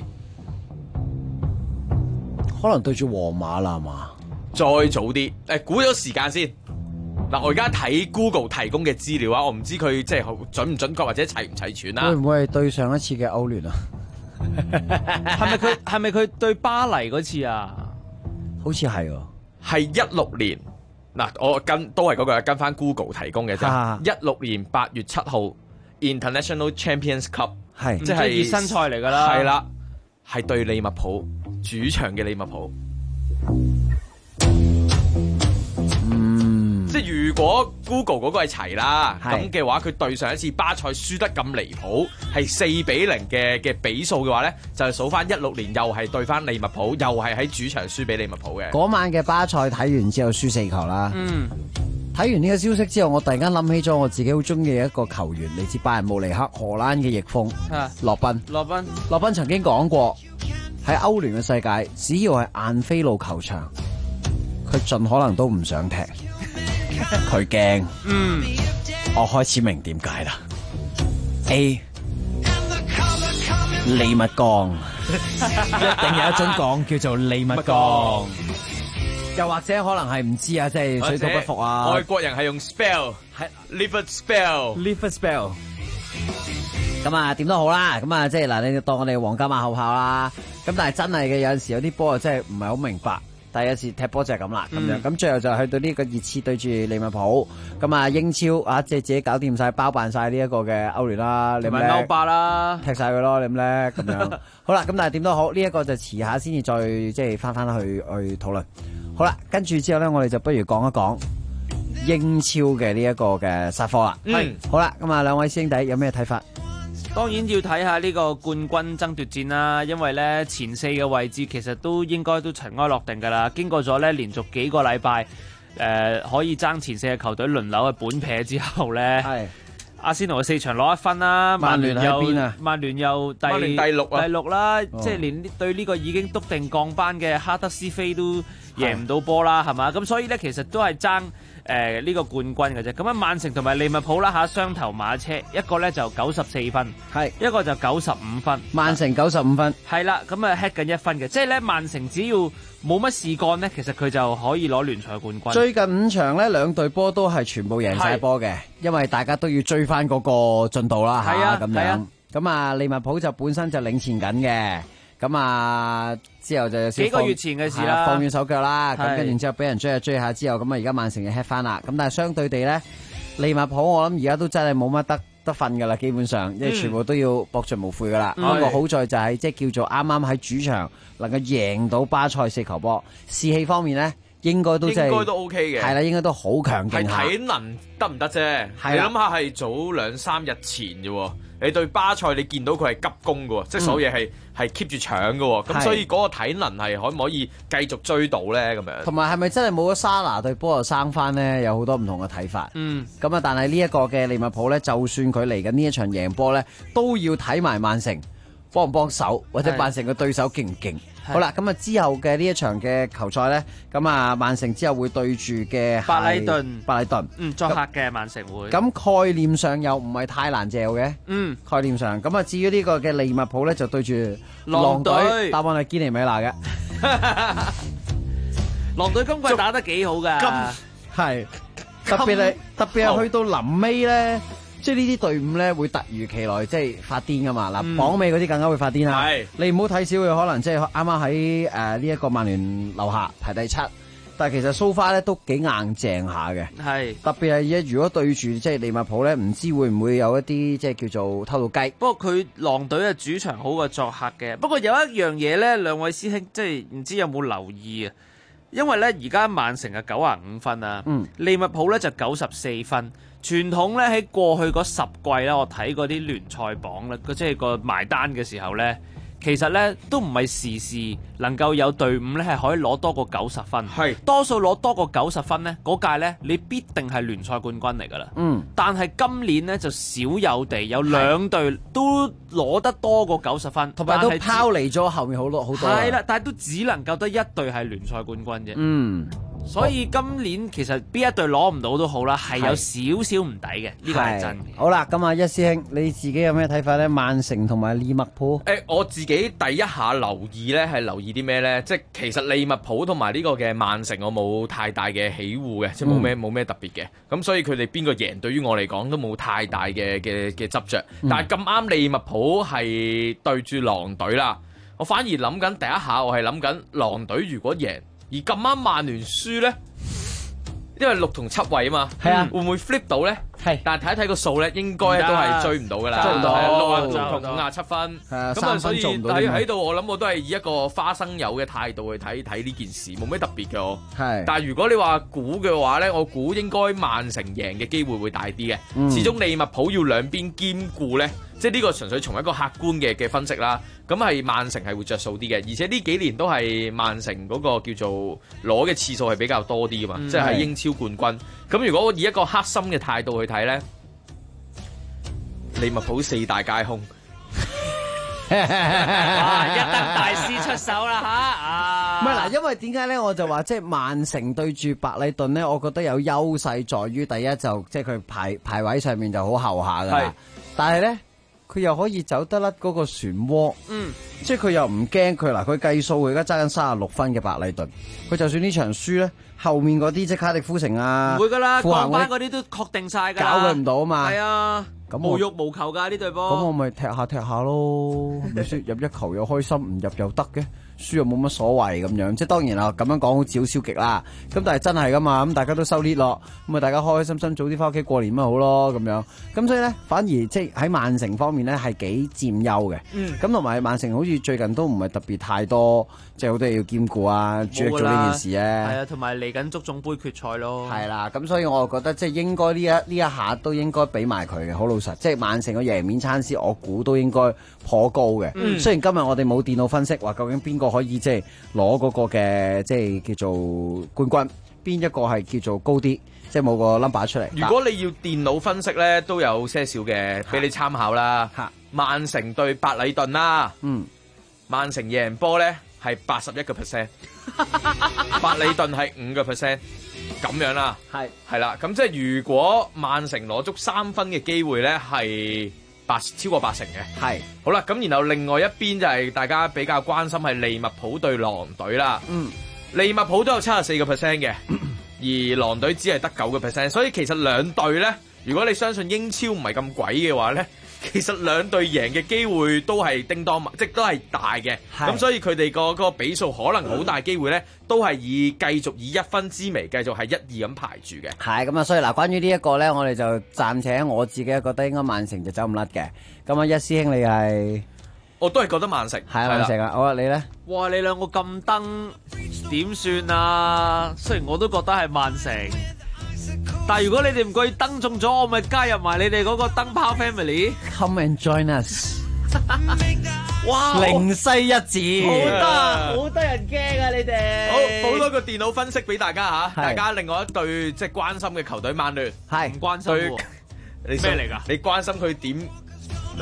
[SPEAKER 13] 可能對住皇馬啦嘛？
[SPEAKER 15] 再早啲，估咗時間先。嗱，我而家睇 Google 提供嘅資料啊，我唔知佢即係準唔準確或者齊唔齊全啦。
[SPEAKER 13] 會唔會係對上一次嘅歐聯啊？
[SPEAKER 14] 係咪佢對巴黎嗰次啊？
[SPEAKER 13] 好似係喎，
[SPEAKER 15] 係16年。嗱，我都係嗰句跟翻 Google 提供嘅啫。16年8月7號 International Champions Cup 係即係
[SPEAKER 14] 熱身賽嚟㗎啦。
[SPEAKER 15] 係啦，係對利物浦主場嘅利物浦。即係如果 Google 嗰個係齊啦，咁嘅話佢對上一次巴塞輸得咁離譜，係4-0嘅比數嘅話咧，就係數翻16年又係對翻利物浦，又係喺主場輸俾利物浦嘅。
[SPEAKER 13] 嗰晚嘅巴塞睇完之後輸4球啦。睇完呢個消息之後，我突然間諗起咗我自己好中意嘅一個球員，嚟自拜仁慕尼黑荷蘭嘅翼鋒洛賓。洛賓曾經講過喺歐聯嘅世界，只要係晏菲路球場，佢盡可能都唔想踢。佢驚，我開始明點解啦。A 利物江一定有一種講叫做利物江，又或者可能係唔知啊，即係水土不服啊。
[SPEAKER 15] 外國人係用 spell， 係 liver spell。
[SPEAKER 13] 咁啊，點都好啦。咁啊，即係嗱，你當我哋皇家馬後炮啦。咁但係真係嘅，有陣時有啲波啊，真係唔係好明白。第一次踢波就係咁啦，咁樣咁最後就去到呢個熱刺對住利物浦，咁啊英超啊即係自己搞掂晒包辦晒呢一個嘅歐聯啦，你咪
[SPEAKER 14] 歐霸啦，
[SPEAKER 13] 踢晒佢咯，你唔叻咁樣。好啦，咁但係點都好，呢一個就遲下先至再即係翻去討論。好啦，跟住之後咧，我哋就不如講一講英超嘅呢一個嘅殺科啦。好啦，咁啊兩位師兄弟有咩睇法？
[SPEAKER 14] 當然要睇下呢個冠軍爭奪戰啦，因為咧前4嘅位置其實都應該都塵埃落定㗎啦。經過咗咧連續幾個禮拜，可以爭前4嘅球隊輪流去本撇之後咧，阿仙奴嘅4場攞1分啦，曼聯喺邊啊？曼聯又第6啦，即係連對呢個已經篤定降班嘅哈德斯菲都贏唔到波啦，係嘛？咁所以咧其實都係爭呢個冠軍嘅啫。咁啊，曼城同埋利物浦啦嚇雙頭馬車，一個咧就94分，一個就95分。
[SPEAKER 13] 曼城95分，
[SPEAKER 14] 係啦，咁啊 head 緊1分嘅，即係咧曼城只要冇乜事幹咧，其實佢就可以攞聯賽冠軍。
[SPEAKER 13] 最近5場咧兩隊波都係全部贏晒波嘅，因為大家都要追翻嗰個進度啦嚇，咁樣。咁啊，利物浦就本身就領前緊嘅。咁啊，之後就有
[SPEAKER 14] 幾個月前嘅事啦，
[SPEAKER 13] 放軟手腳啦，咁跟住之後俾人追下之後，咁啊而家曼城就 hit 翻啦。咁但係相對地咧，利物浦我諗而家都真係冇乜得瞓噶啦，基本上，因為全部都要搏盡無悔噶啦。不過好在就係即係叫做啱啱喺主場能夠贏到巴塞4球波，士氣方面咧應該都真係應該都
[SPEAKER 15] OK 嘅，
[SPEAKER 13] 係啦，應該都好強勁下。
[SPEAKER 15] 係體能得唔得啫？你諗下係早2-3日前啫。你對巴塞你見到佢係急攻嘅，即係所有嘢係 keep 住搶嘅，咁所以嗰個體能係可唔可以繼續追到咧？咁樣
[SPEAKER 13] 同埋係咪真係冇咗沙拿對波又生翻咧？有好多唔同嘅睇法。咁啊，但係呢一個嘅利物浦咧，就算佢嚟緊呢一場贏波咧，都要睇埋曼城幫唔幫手，或者曼城嘅對手勁唔勁？好啦，咁啊之後嘅呢一場嘅球賽咧，咁啊曼城之後會對住嘅
[SPEAKER 14] 白禮頓，作客嘅曼城會。
[SPEAKER 13] 咁概念上又唔係太難嚼嘅，概念上。咁啊至於呢個嘅利物浦咧，就對住狼隊，答案係堅尼米拿嘅。
[SPEAKER 14] 狼隊今季打得幾好㗎，
[SPEAKER 13] 係特別係去到臨尾咧。即係呢啲隊伍咧會突如其來，即係發癲噶嘛。嗱，榜尾嗰啲更加會發癲啦。你唔好睇少佢，可能即係啱啱喺呢一個曼聯樓下排第7，但係其實蘇花咧都幾硬淨下嘅。係特別係如果對住即係利物浦咧，唔知會唔會有一啲即係叫做偷到雞。
[SPEAKER 14] 不過佢狼隊嘅主場好過作客嘅。不過有一樣嘢咧，兩位師兄即係唔知有冇留意啊？因為咧而家曼城係95分啊，利物浦咧就94分。傳統咧喺過去嗰10季咧，我睇嗰啲聯賽榜咧，即係個埋單嘅時候咧，其實咧都唔係時時能夠有隊伍咧係可以攞多過90分。係多數攞多過90分咧，嗰屆咧你必定係聯賽冠軍嚟㗎啦。但係今年咧就少有地有2隊都攞得多過90分，
[SPEAKER 13] 同埋都拋離咗後面好多。
[SPEAKER 14] 係啦，但係都只能夠得一隊係聯賽冠軍啫。所以今年其實邊一隊攞唔到都好啦，係有少少唔抵嘅，呢個係真嘅。
[SPEAKER 13] 好啦，咁啊，一師兄你自己有咩睇法咧？曼城同埋利物浦？
[SPEAKER 15] 我自己第一下留意咧係留意啲咩咧？即係其實利物浦同埋呢個嘅曼城，我冇太大嘅喜惡嘅，即係冇咩特別嘅。咁所以佢哋邊個贏對於我嚟講都冇太大嘅執着。但係咁啱利物浦係對住狼隊啦，我反而諗緊第一下我係諗緊狼隊如果贏。而咁啱曼聯輸咧，因為6同7位啊嘛，會唔會 flip 到咧？係，但係睇一睇個數咧，應該都係追唔到噶啦，追唔到6同57分，咁啊，所以但係喺度，我諗我都係以一個花生友嘅態度去睇呢件事，冇咩特別嘅我。係，但係如果你話估嘅話咧，我估應該曼城贏嘅機會會大啲嘅，始終利物浦要兩邊兼顧咧。即係呢個純粹從一個客觀嘅分析啦，咁係曼城係會着數啲嘅，而且呢幾年都係曼城嗰個叫做攞嘅次數係比較多啲噶嘛，即係英超冠軍。咁如果我以一個黑心嘅態度去睇咧，利物浦4大皆空，
[SPEAKER 14] 一德大師出手啦嚇！
[SPEAKER 13] 唔係嗱，因為點解咧？我就話即係曼城對住白禮頓咧，我覺得有優勢在於第一就即係佢排位上面就好後下噶啦，但係咧。佢又可以走得甩嗰個漩渦，即係佢又唔驚佢嗱，佢計數佢而家揸緊36分嘅白禮頓，佢就算呢場輸咧，後面嗰啲即係卡迪夫城啊，
[SPEAKER 14] 唔會噶啦，降班嗰啲都確定晒㗎，
[SPEAKER 13] 搞佢唔到啊嘛，
[SPEAKER 14] 係啊，咁無欲無求㗎呢隊波，
[SPEAKER 13] 咁我咪踢下咯，咪輸入一球又開心，唔入又得嘅。輸又冇乜所謂咁樣，即係當然啦，咁樣講好似好消極啦。咁但係真係噶嘛，咁大家都收斂咯，咁啊大家開開心心早啲翻屋企過年咪好咯咁樣。咁所以咧，反而即係喺曼城方面咧係幾佔優嘅。咁同埋曼城好似最近都唔係特別太多，即係好多嘢要兼顧啊，主力做呢件事咧。
[SPEAKER 14] 係啊，同埋嚟緊足總杯決賽咯。
[SPEAKER 13] 係啦，咁所以我覺得即係應該呢一下都應該俾埋佢嘅，好老實。即係曼城嘅贏面餐師，我估都應該頗高嘅。雖然今日我哋冇電腦分析話究竟邊個可以即係攞嗰個嘅即係叫做冠軍，邊一個係叫做高啲，即係冇個 number 出嚟。
[SPEAKER 15] 如果你要電腦分析咧，都有些少嘅俾你參考啦。曼城對白禮頓啦，曼城贏波咧係81%，白禮頓係5%，咁樣啦。係啦，咁即係如果曼城攞足3分嘅機會咧係超過80%嘅，係好啦。咁然後另外一邊就係大家比較關心係利物浦對狼隊啦。利物浦都有74%嘅，而狼隊只係得9%。所以其實兩隊咧，如果你相信英超唔係咁鬼嘅話咧，其實兩隊贏嘅機會都係叮當，即都係大嘅。咁所以佢哋個比數可能好大機會咧，都係繼續以1分之微繼續係1-2咁排住嘅。
[SPEAKER 13] 係咁啊，所以嗱，關於呢一個咧，我哋就暫且我自己覺得應該曼城就走唔甩嘅。咁啊，一師兄你係？
[SPEAKER 15] 我都係覺得曼城。
[SPEAKER 13] 係曼城啊，好啊，你咧？
[SPEAKER 14] 哇，你兩個咁登點算啊？雖然我都覺得係曼城。但係如果你哋唔覺意登中咗，我咪加入埋你哋嗰個燈泡 family。Come
[SPEAKER 13] and join us。
[SPEAKER 14] 哇，
[SPEAKER 13] 靈犀一指，
[SPEAKER 14] 好得人驚啊！你哋
[SPEAKER 15] 好補多個電腦分析俾大家吓，大家另外一隊即係關心嘅球隊曼聯，
[SPEAKER 13] 係
[SPEAKER 14] 唔關心喎？
[SPEAKER 15] 咩嚟㗎？你關心佢點咩啊？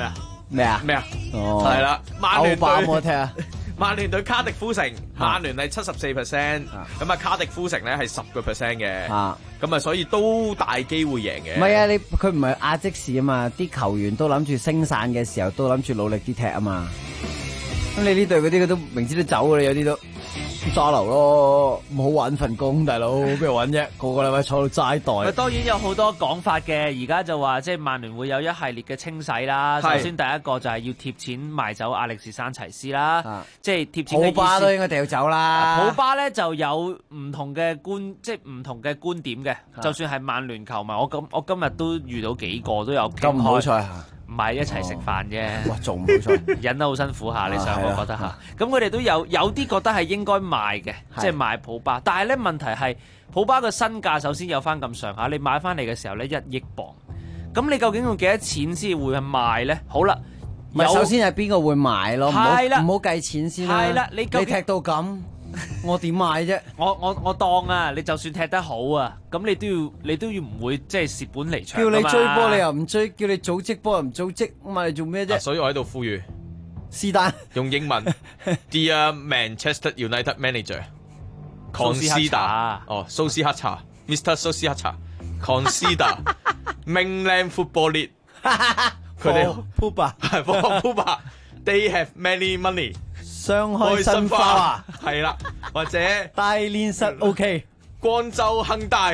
[SPEAKER 13] 咩啊？
[SPEAKER 15] 咩啊？
[SPEAKER 13] 哦，
[SPEAKER 15] 係啦，曼聯
[SPEAKER 13] 歐霸有冇踢啊？
[SPEAKER 15] 曼聯對卡迪夫城，曼聯係74%，咁啊卡迪夫城咧係10%嘅，咁啊所以都大機會贏嘅。
[SPEAKER 13] 唔係啊，佢唔係亞積士啊嘛，啲球員都諗住升散嘅時候都諗住努力啲踢啊嘛。咁你呢隊嗰啲佢都明知都走嘅，有啲都揸流咯，唔好揾份工，大佬邊度揾啫？個禮拜坐到齋袋。
[SPEAKER 14] 當然有好多講法嘅，而家就話即係曼聯會有一系列嘅清洗啦。首先第一個就係要貼錢賣走亞歷士山齊斯啦，即係貼錢嘅意思。
[SPEAKER 13] 普巴都應該掉走啦。
[SPEAKER 14] 普巴咧就有唔同嘅即係唔同嘅觀點嘅。就算係曼聯球迷，我今日都遇到幾個都有傾開。
[SPEAKER 13] 咁唔好彩
[SPEAKER 14] 唔係一齊食飯啫，
[SPEAKER 13] 哇，仲唔好彩，
[SPEAKER 14] 忍得好辛苦下，你想我覺得嚇。咁佢哋都有啲覺得係應該賣嘅，即係賣普巴。但係咧問題係普巴嘅身價首先有翻咁上下，你買翻嚟嘅時候咧1億磅，咁你究竟用幾多錢先會賣咧？好啦，
[SPEAKER 13] 首先係邊個會買咯？
[SPEAKER 14] 係啦，
[SPEAKER 13] 唔好計錢先啦。
[SPEAKER 14] 係啦，你
[SPEAKER 13] 踢到咁。我點買啫？
[SPEAKER 14] 我當啊，你就算踢得好啊，咁你都要唔會即係蝕本離場。
[SPEAKER 13] 叫你追波你又唔追，叫你組織波又唔組織，咁買嚟做咩啫？
[SPEAKER 15] 所以我喺度呼籲，
[SPEAKER 13] 是但
[SPEAKER 15] 用英文 Dear Manchester United Manager Consider 蘇斯克查 Mr 蘇斯克查 Consider 命靚 football league 佢哋 Puba They have many money。
[SPEAKER 13] 雙開新花啊，
[SPEAKER 15] 係啦，或者
[SPEAKER 13] 大連實 OK，
[SPEAKER 15] 光州恒大，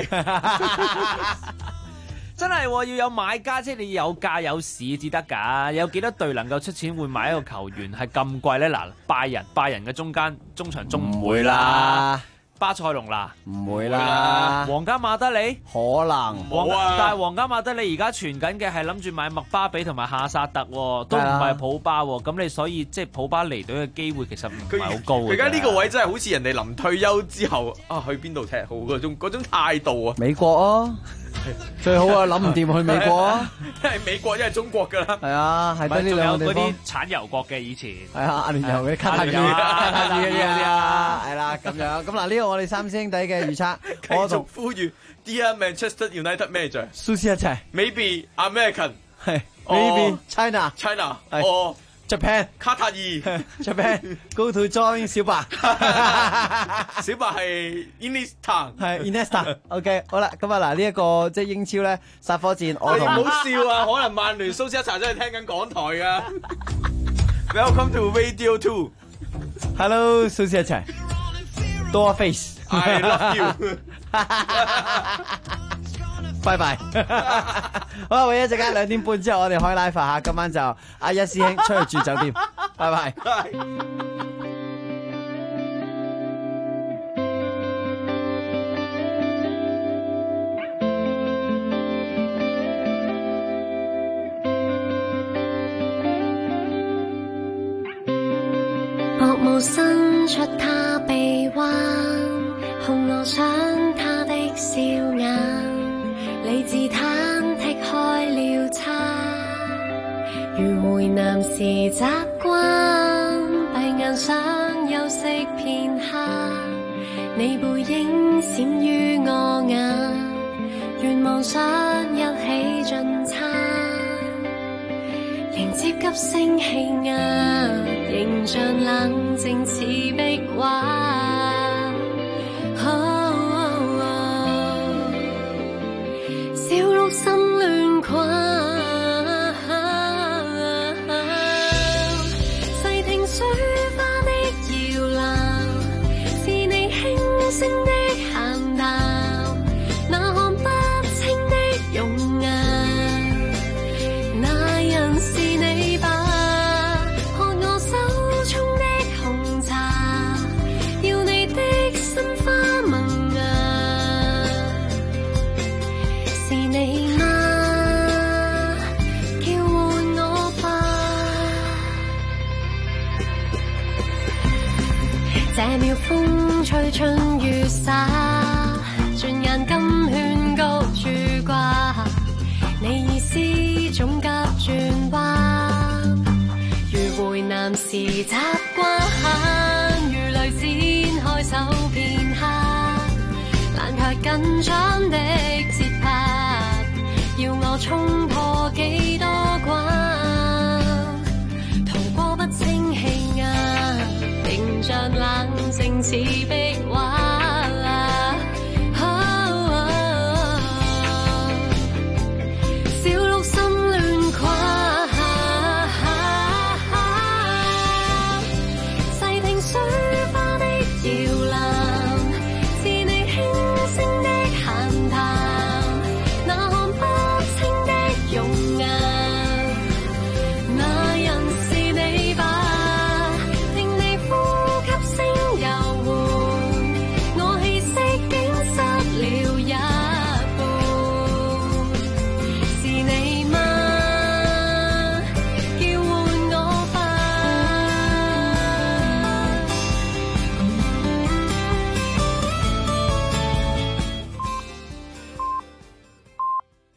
[SPEAKER 14] 真係要有買家，即係你有價有市至得㗎。有幾多隊能夠出錢會買一個球員係咁貴咧？嗱，拜仁嘅中場唔會啦。巴塞隆拿
[SPEAKER 13] 唔會啦，
[SPEAKER 14] 皇家馬德里
[SPEAKER 13] 可能
[SPEAKER 15] 冇啊，
[SPEAKER 14] 但係皇家馬德里而家傳緊嘅係諗住買麥巴比同埋夏薩特，都唔係普巴，咁你所以即係普巴離隊嘅機會其實唔係好高。
[SPEAKER 15] 而家呢個位真係好似人哋臨退休之後啊，去邊度踢好嗰種態度啊！
[SPEAKER 13] 美國啊，最好啊，諗唔掂去美國啊，
[SPEAKER 15] 一係美國一係中國㗎啦。
[SPEAKER 13] 係啊，係得呢兩個地方。
[SPEAKER 14] 嗰啲產油國嘅以前
[SPEAKER 13] 係啊，阿聯酋嗰啲卡塔爾嗰啲啊，係啦咁樣。咁嗱呢個我哋三師兄弟嘅預測，
[SPEAKER 15] 繼續呼籲 Dear Manchester United Manager，
[SPEAKER 13] 蘇斯一齊
[SPEAKER 15] ，Maybe American，
[SPEAKER 13] 係 Maybe China，
[SPEAKER 15] or
[SPEAKER 13] Japan，
[SPEAKER 15] 卡塔爾
[SPEAKER 13] ，Japan，Go to join 小白，
[SPEAKER 15] 小白係 Iniesta，
[SPEAKER 13] 係 Iniesta，OK， 好啦，咁啊嗱呢一個即係英超咧殺科戰，我
[SPEAKER 15] 唔好笑啊，可能曼聯蘇斯一查真係聽緊港台噶。Welcome to Radio
[SPEAKER 13] 2，Hello 蘇斯一齊 ，Door Face。I
[SPEAKER 15] love you
[SPEAKER 13] 拜拜。好啦，會一陣間2點半之後，我哋開 live 下。今晚就阿一師兄出去住酒店。拜拜。
[SPEAKER 1] 薄霧伸出他臂彎，紅羅上他的笑顏，理智忐忑開了叉，如回南時習慣，閉眼想休息片刻，你背影閃於我眼，願望想一起進餐，連接急聲氣壓，形象冷靜似壁畫。小鹿心亂困，細聽水花的搖籃，是你輕聲的閒談，那看不清的容顏，那人是你吧？看我手中的紅茶，要你的心花萌芽。是你嗎？叫喚我吧。這秒風吹春雨灑，轉眼金圈高處掛，你意思總急轉彎，如回南時習慣，如淚展開手片刻，難卻緊張的節拍，要我衝。